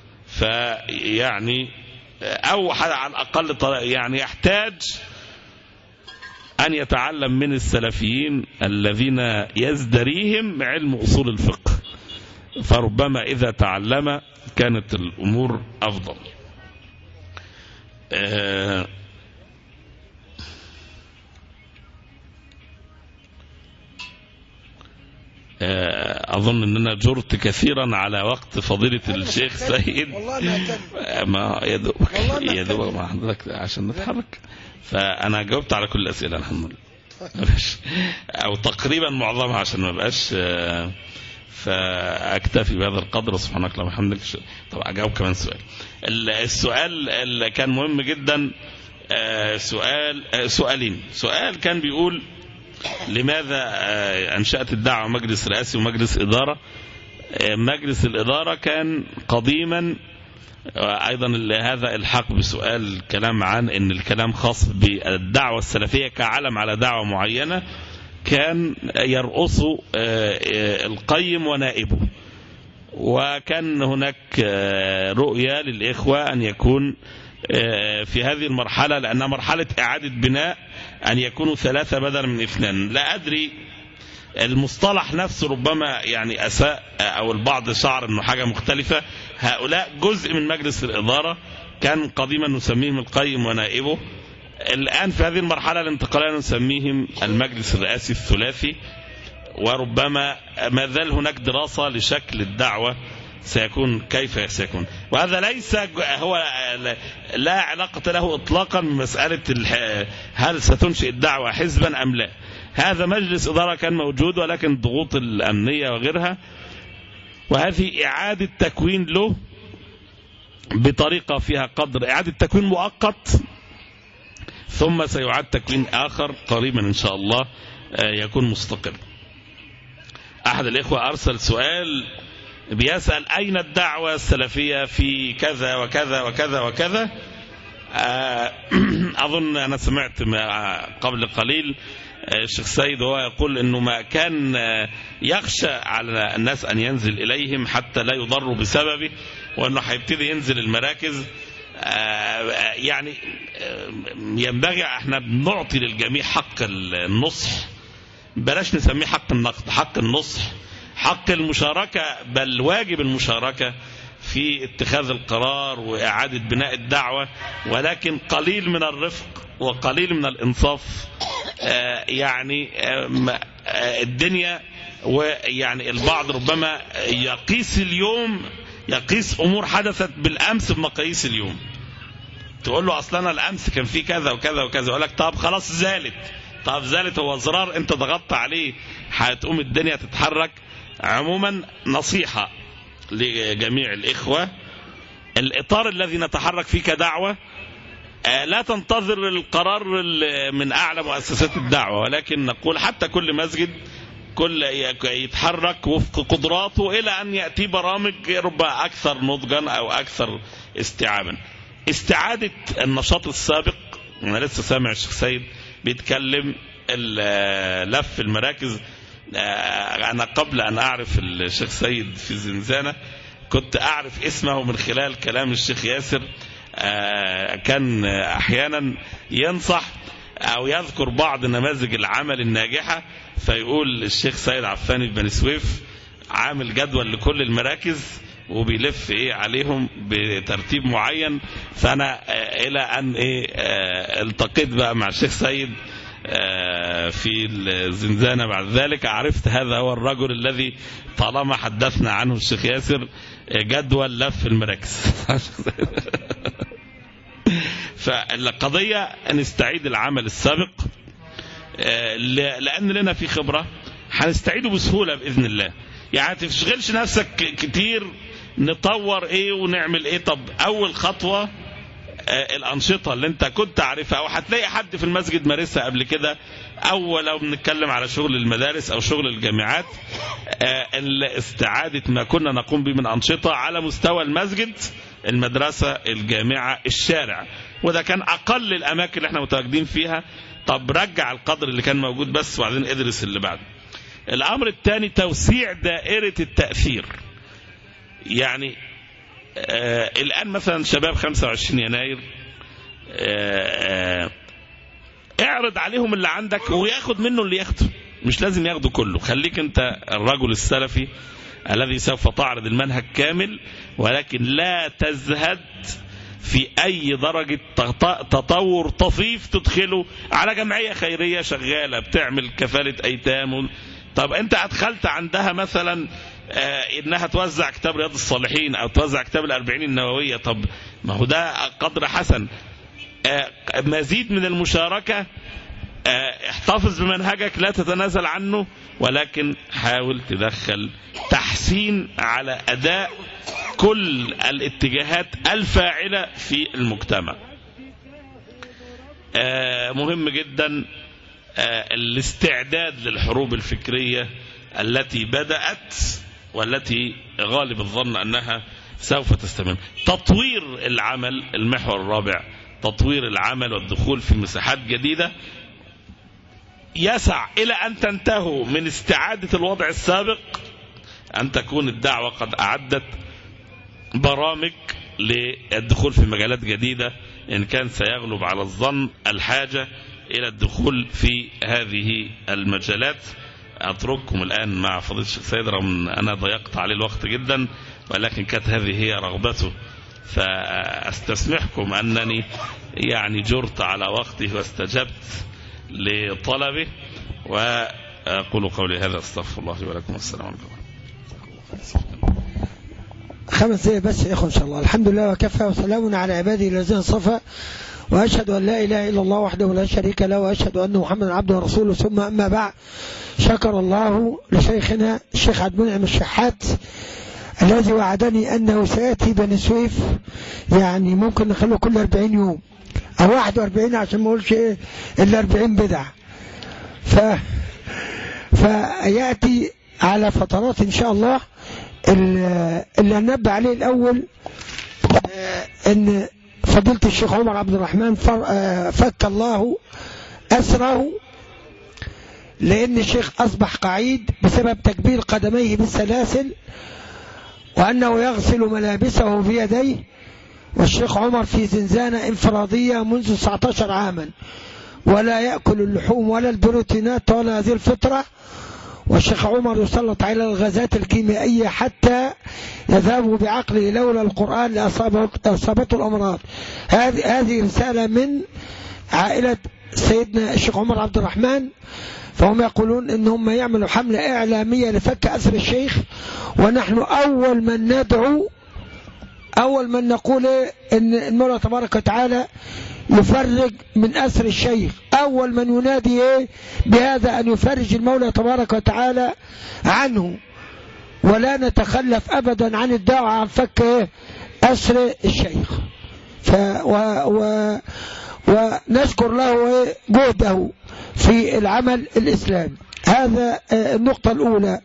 فيعني أو على الأقل يعني يحتاج أن يتعلم من السلفيين الذين يزدريهم علم أصول الفقه، فربما إذا تعلم كانت الأمور أفضل. أظن أننا جرت كثيرا على وقت فضيلة الشيخ سيد، ما يدوبك مع حضرتك عشان نتحرك، فأنا جاوبت على كل الأسئلة الحمد لله، أو تقريبا معظمها عشان ما بقاش، فأكتفي بهذا القدر. سبحانك اللهم وبحمدك. طبعا أجاوب كمان السؤال اللي كان مهم جدا، سؤالين. سؤال كان بيقول لماذا أنشأت الدعوة مجلس رئاسي ومجلس إدارة؟ مجلس الإدارة كان قديما أيضا هذا الحق بسؤال كلام عن أن الكلام خاص بالدعوة السلفية كعلم على دعوة معينة، كان يرأس القيم ونائبه، وكان هناك رؤية للإخوة أن يكون في هذه المرحلة، لأنها مرحلة إعادة بناء، أن يكونوا 3 بدلا من 2. لا أدري المصطلح نفسه ربما يعني أساء أو البعض شعر أنه حاجة مختلفة. هؤلاء جزء من مجلس الإدارة، كان قديما نسميهم القيم ونائبه، الآن في هذه المرحلة الانتقالية نسميهم المجلس الرئاسي الثلاثي، وربما ما زال هناك دراسة لشكل الدعوة سيكون كيف سيكون، وهذا ليس هو لا علاقة له إطلاقا بمسألة هل ستنشئ الدعوة حزبا أم لا. هذا مجلس إدارة كان موجود، ولكن الضغوط الأمنية وغيرها، وهذه إعادة تكوين له بطريقة فيها قدر إعادة تكوين مؤقت، ثم سيعاد تكوين آخر قريبا إن شاء الله يكون مستقر. أحد الإخوة أرسل سؤال بيسأل أين الدعوة السلفية في كذا وكذا وكذا وكذا. أظن أنا سمعت قبل قليل الشيخ سيد وهو يقول أنه ما كان يخشى على الناس أن ينزل إليهم حتى لا يضروا بسببه، وأنه هيبتدي ينزل المراكز. يعني ينبغي احنا بنعطي للجميع حق النصح، بلاش نسميه حق النقد، حق النصح، حق المشاركة، بل واجب المشاركة في اتخاذ القرار وإعادة بناء الدعوة، ولكن قليل من الرفق وقليل من الإنصاف. يعني الدنيا، ويعني البعض ربما يقيس أمور حدثت بالأمس بمقاييس اليوم. تقول له أصلا الأمس كان في كذا وكذا وكذا، يقول لك طب خلاص زالت، هو زرار أنت ضغطت عليه هتقوم الدنيا تتحرك. عموما نصيحة لجميع الإخوة، الإطار الذي نتحرك فيه كدعوة لا تنتظر القرار من أعلى مؤسسات الدعوة، ولكن نقول حتى كل مسجد كل يتحرك وفق قدراته إلى أن يأتي برامج ربما أكثر نضجا أو أكثر استيعابا. استعادة النشاط السابق، أنا لسه سامع الشيخ سيد بيتكلم لف المراكز. أنا قبل أن أعرف الشيخ سيد في الزنزانة كنت أعرف اسمه من خلال كلام الشيخ ياسر. كان أحيانا ينصح أو يذكر بعض نماذج العمل الناجحة، فيقول الشيخ سيد عفاني في بني سويف عامل جدول لكل المراكز وبيلف عليهم بترتيب معين. فأنا إلى أن التقيت بقى مع الشيخ سيد في الزنزانة بعد ذلك، عرفت هذا هو الرجل الذي طالما حدثنا عنه الشيخ ياسر جدول لف المراكز. فالقضية أن نستعيد العمل السابق، لأن لنا في خبرة هنستعيده بسهولة بإذن الله. يعني تشغلش نفسك كتير نطور ونعمل طب أول خطوة الأنشطة اللي انت كنت عارفها او هتلاقي حد في المسجد مارسها قبل كده، او لو بنتكلم على شغل المدارس او شغل الجامعات، استعادة ما كنا نقوم به من أنشطة على مستوى المسجد، المدرسة، الجامعة، الشارع، وده كان أقل الأماكن اللي احنا متواجدين فيها. طب رجع القدر اللي كان موجود بس وبعدين ادرس اللي بعده. الأمر الثاني توسيع دائرة التأثير. يعني الآن مثلا شباب 25 يناير اعرض عليهم اللي عندك وياخد منه اللي ياخده، مش لازم ياخده كله. خليك انت الرجل السلفي الذي سوف تعرض المنهج كامل، ولكن لا تزهد في أي درجة تطور طفيف تدخله على جمعية خيرية شغالة بتعمل كفالة أيتام. طب أنت أدخلت عندها مثلا إنها توزع كتاب رياض الصالحين أو توزع كتاب الأربعين النووية، طب ما هو ده قدر حسن. مزيد من المشاركة، احتفظ بمنهجك لا تتنازل عنه، ولكن حاول تدخل تحسين على أداء كل الاتجاهات الفاعلة في المجتمع. مهم جدا الاستعداد للحروب الفكرية التي بدأت والتي غالب الظن أنها سوف تستمر. تطوير العمل، المحور الرابع، تطوير العمل والدخول في مساحات جديدة يسع إلى أن تنتهوا من استعادة الوضع السابق، أن تكون الدعوة قد أعدت برامج للدخول في مجالات جديدة، إن كان سيغلب على الظن الحاجة إلى الدخول في هذه المجالات. أترككم الآن مع فضيلة الشيخ سيد، رغم أن أنا ضيقت عليه الوقت جدا، ولكن كانت هذه هي رغبته، فأستسمحكم أنني يعني جرت على وقته واستجبت لطلبه، وأقول قولي هذا، أستغفر الله ولكم، والسلام عليكم. 5 دقائق بس يا إخوة إن شاء الله. الحمد لله وكفى وسلام على عباده الذين اصطفى، وأشهد أن لا إله إلا الله وحده لا شريك له، وأشهد أن محمدا عبده ورسوله. ثم أما بعد، شكر الله لشيخنا الشيخ عبد المنعم الشحات الذي وعدني أنه سيأتي بني سويف، يعني ممكن نخلوه كل 40 يوم أو 41 عشان ما أقولش إيه إلا 40 بدعة، فيأتي على فترات إن شاء الله. اللي هنبه عليه الأول أن فضيلة الشيخ عمر عبد الرحمن فك الله أسره، لأن الشيخ أصبح قعيد بسبب تكبير قدميه بالسلاسل، وأنه يغسل ملابسه بيديه، والشيخ عمر في زنزانة انفرادية منذ 19 عاما، ولا يأكل اللحوم ولا البروتينات ولا هذه الفطرة. والشيخ عمر يسلط على الغازات الكيميائية حتى يذهب بعقله لولا القرآن لأصابته الأمراض. هذه رسالة من عائلة سيدنا الشيخ عمر عبد الرحمن، فهم يقولون إنهم يعملوا حملة إعلامية لفك أسر الشيخ، ونحن أول من ندعو، أول من نقول إن المولى تبارك وتعالى يفرج من أسر الشيخ، أول من ينادي بهذا أن يفرج المولى تبارك وتعالى عنه، ولا نتخلف أبدا عن الدعوة عن فك أسر الشيخ. ونشكر له جهده في العمل الإسلامي. هذا النقطة الأولى.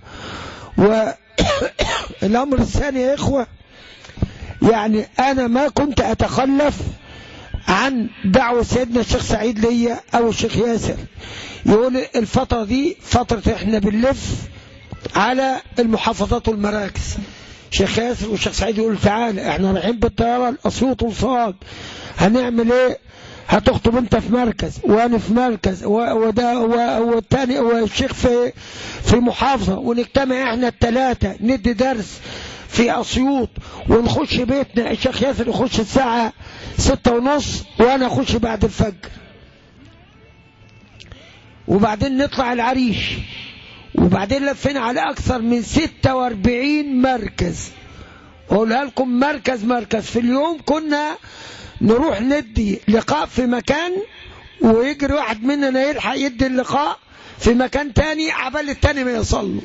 والأمر الثاني يا إخوة، يعني أنا ما كنت أتخلف عن دعوة سيدنا الشيخ سعيد ليا أو الشيخ ياسر، يقول الفترة دي فترة إحنا بنلف على المحافظات والمراكز. الشيخ ياسر والشيخ سعيد يقول تعالى إحنا رايحين بالطيارة الأسيوط والصاد، هنعمل إيه؟ هتخطب انت في مركز وانا في مركز وده والتاني والشيخ في محافظة، ونجتمع احنا الثلاثة ندي درس في أسيوط، ونخش بيتنا. الشيخ ياسر يخش الساعة 6:30 وانا اخش بعد الفجر، وبعدين نطلع العريش، وبعدين لفينا على اكثر من 46 مركز. اقولها لكم مركز في اليوم. كنا نروح ندي لقاء في مكان، ويجري واحد مننا يلحق يدي اللقاء في مكان تاني عبال التاني ما يصلوا.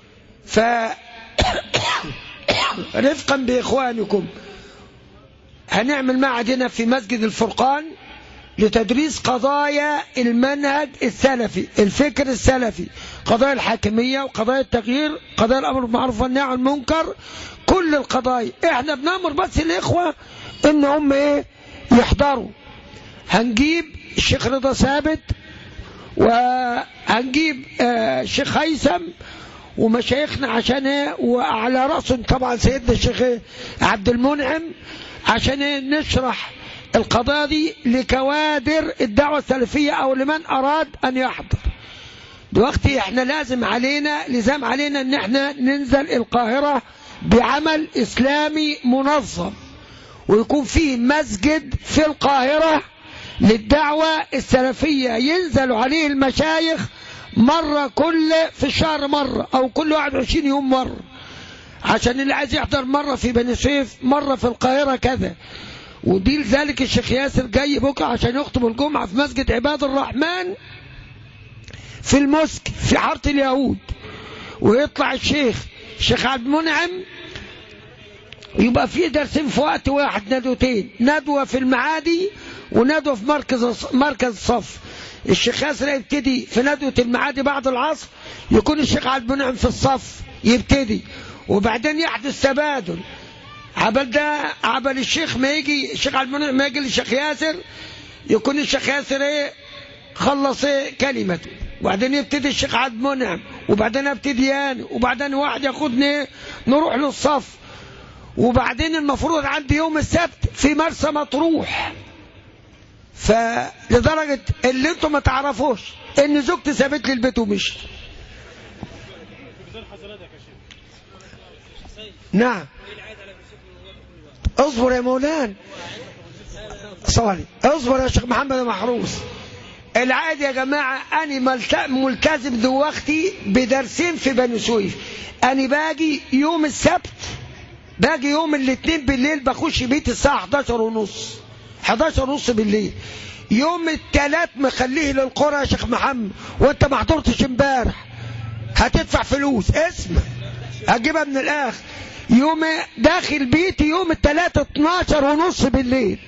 رفقا بإخوانكم، هنعمل معهد هنا في مسجد الفرقان لتدريس قضايا المنهج السلفي، الفكر السلفي، قضايا الحاكمية وقضايا التغيير، قضايا الأمر بالمعروف والنهي عن المنكر، كل القضايا. احنا بنأمر بس الإخوة إن هم يحضروا. هنجيب الشيخ رضا ثابت، وهنجيب الشيخ هيثم ومشايخنا عشان وعلى رأسهم طبعا سيدنا الشيخ عبد المنعم عشان نشرح القضايا دي لكوادر الدعوة السلفية أو لمن أراد أن يحضر. دلوقتي احنا لزام علينا ان احنا ننزل القاهرة بعمل إسلامي منظم، ويكون فيه مسجد في القاهرة للدعوة السلفية ينزلوا عليه المشايخ مرة في الشهر مرة، أو كل 21 يوم مرة، عشان اللي عايز يحضر مرة في بني سويف، مرة في القاهرة كذا. ودي لذلك الشيخ ياسر جاي بكرة عشان يخطب الجمعة في مسجد عباد الرحمن في المسك في حارة اليهود، ويطلع الشيخ عبد المنعم، يبقى في درسين في وقت واحد، ندوتين، ندوة في المعادي وندوة في مركز الصف. الشيخ ياسر يبتدي في ندوة المعادي بعد العصر، يكون الشيخ عبد المنعم في الصف يبتدي، وبعدين يحدث تبادل. عبل الشيخ ما يجي الشيخ عبد المنعم ما يجي للشيخ ياسر، يكون الشيخ ياسر خلص كلمته، وبعدين يبتدي الشيخ عبد المنعم، وبعدين ابتدي انا، وبعدين واحد ياخدني نروح للصف. وبعدين المفروض عندي يوم السبت في مرسى مطروح، فلدرجة اللي انتم ما تعرفوش ان زوجتي سابت لي البيت ومشي. نعم اصبر يا مولانا، صالي اصبر يا شيخ محمد محروس. العادي يا جماعة أنا ملتزم دلوقتي بدرسين في بني سويف. أنا باجي يوم السبت، باجي يوم الاثنين بالليل، بخش بيتي الساعة 11:30 بالليل. يوم الثلاث مخليه للقرى يا شيخ محمد، وانت ما حضرتش امبارح هتدفع فلوس، اسمع هجيبها من الآخر. يوم داخل بيتي يوم الثلاث 12:30 بالليل،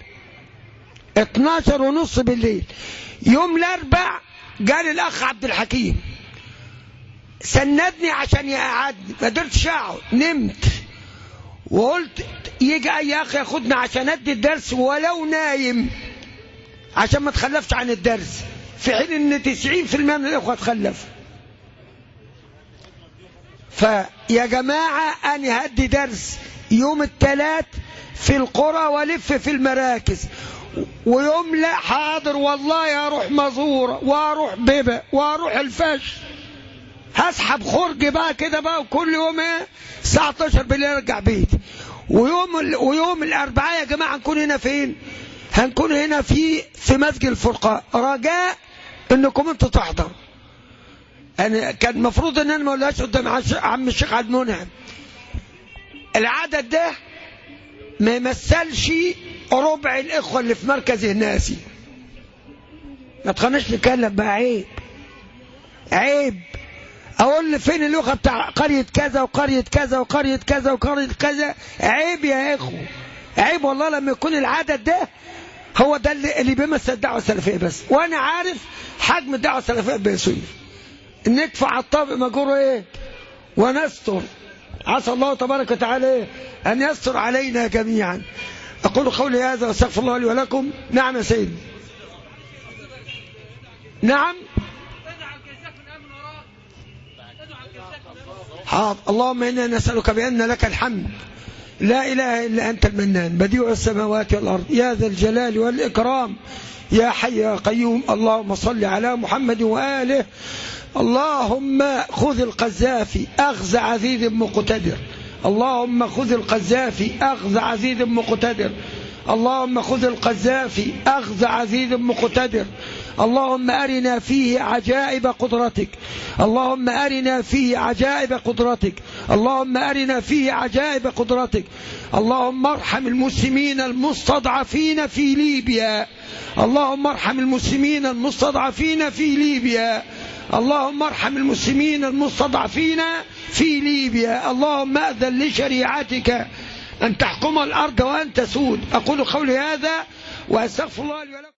12:30 بالليل. يوم الاربع جالي الاخ عبد الحكيم سندني عشان يقعدني، ما قدرتش اقعد، نمت، وقلت يجي اي اخ ياخدنا عشان ادي الدرس ولو نايم، عشان ما تخلفش عن الدرس، في حين ان 90% من الاخوه تخلفوا. فيا جماعه انا هدي درس يوم الثلاث في القرى والف في المراكز، ويوم لا حاضر والله اروح مزورة واروح بيبة واروح الفش، هسحب خرج بقى كده بقى، وكل يوم الساعة 12 بالليل ارجع بيتي. ويوم الاربعاء يا جماعة هنكون هنا فين؟ هنكون هنا في مسجد الفرقان، رجاء انكم انتوا تحضروا. انا كان المفروض ان انا ما اقولهاش قدام عم الشيخ عبد المنعم. العدد ده ما يمثلش ربع الإخوة اللي في مركز الناسي. ما تخلناش نتكلم بقى، عيب أقول لي فين الأخوة بتاع قرية كذا وقرية كذا وقرية كذا وقرية كذا. عيب يا إخوة، عيب والله لما يكون العدد ده هو ده اللي بيمثل الدعوة السلفية بس. وأنا عارف حجم الدعوة السلفية بيسويف، ندفع على الطابق مجور ونستر. عسى الله تبارك وتعالى أن يستر علينا جميعا. أقول قولي هذا واستغفر الله لي ولكم. نعم يا سيدي، نعم حاضر. اللهم إنا نسألك بأن لك الحمد، لا إله إلا أنت المنان، بديع السماوات والأرض، يا ذا الجلال والإكرام، يا حي يا قيوم. اللهم صل على محمد وآله. اللهم خذ القذافي أخذ عزيز مقتدر، اللهم خذ القذافي أخذ عزيز مقتدر، اللهم خذ القذافي أخذ عزيز مقتدر. اللهم أرنا فيه عجائب قدرتك، اللهم أرنا فيه عجائب قدرتك، اللهم أرنا فيه عجائب قدرتك. اللهم ارحم المسلمين المستضعفين في ليبيا، اللهم ارحم المسلمين المستضعفين في ليبيا، اللهم ارحم المسلمين المستضعفين في ليبيا. اللهم أذن لشريعتك أن تحكم الأرض وأن تسود. أقول قولي هذا وأستغفر الله لي ولكم.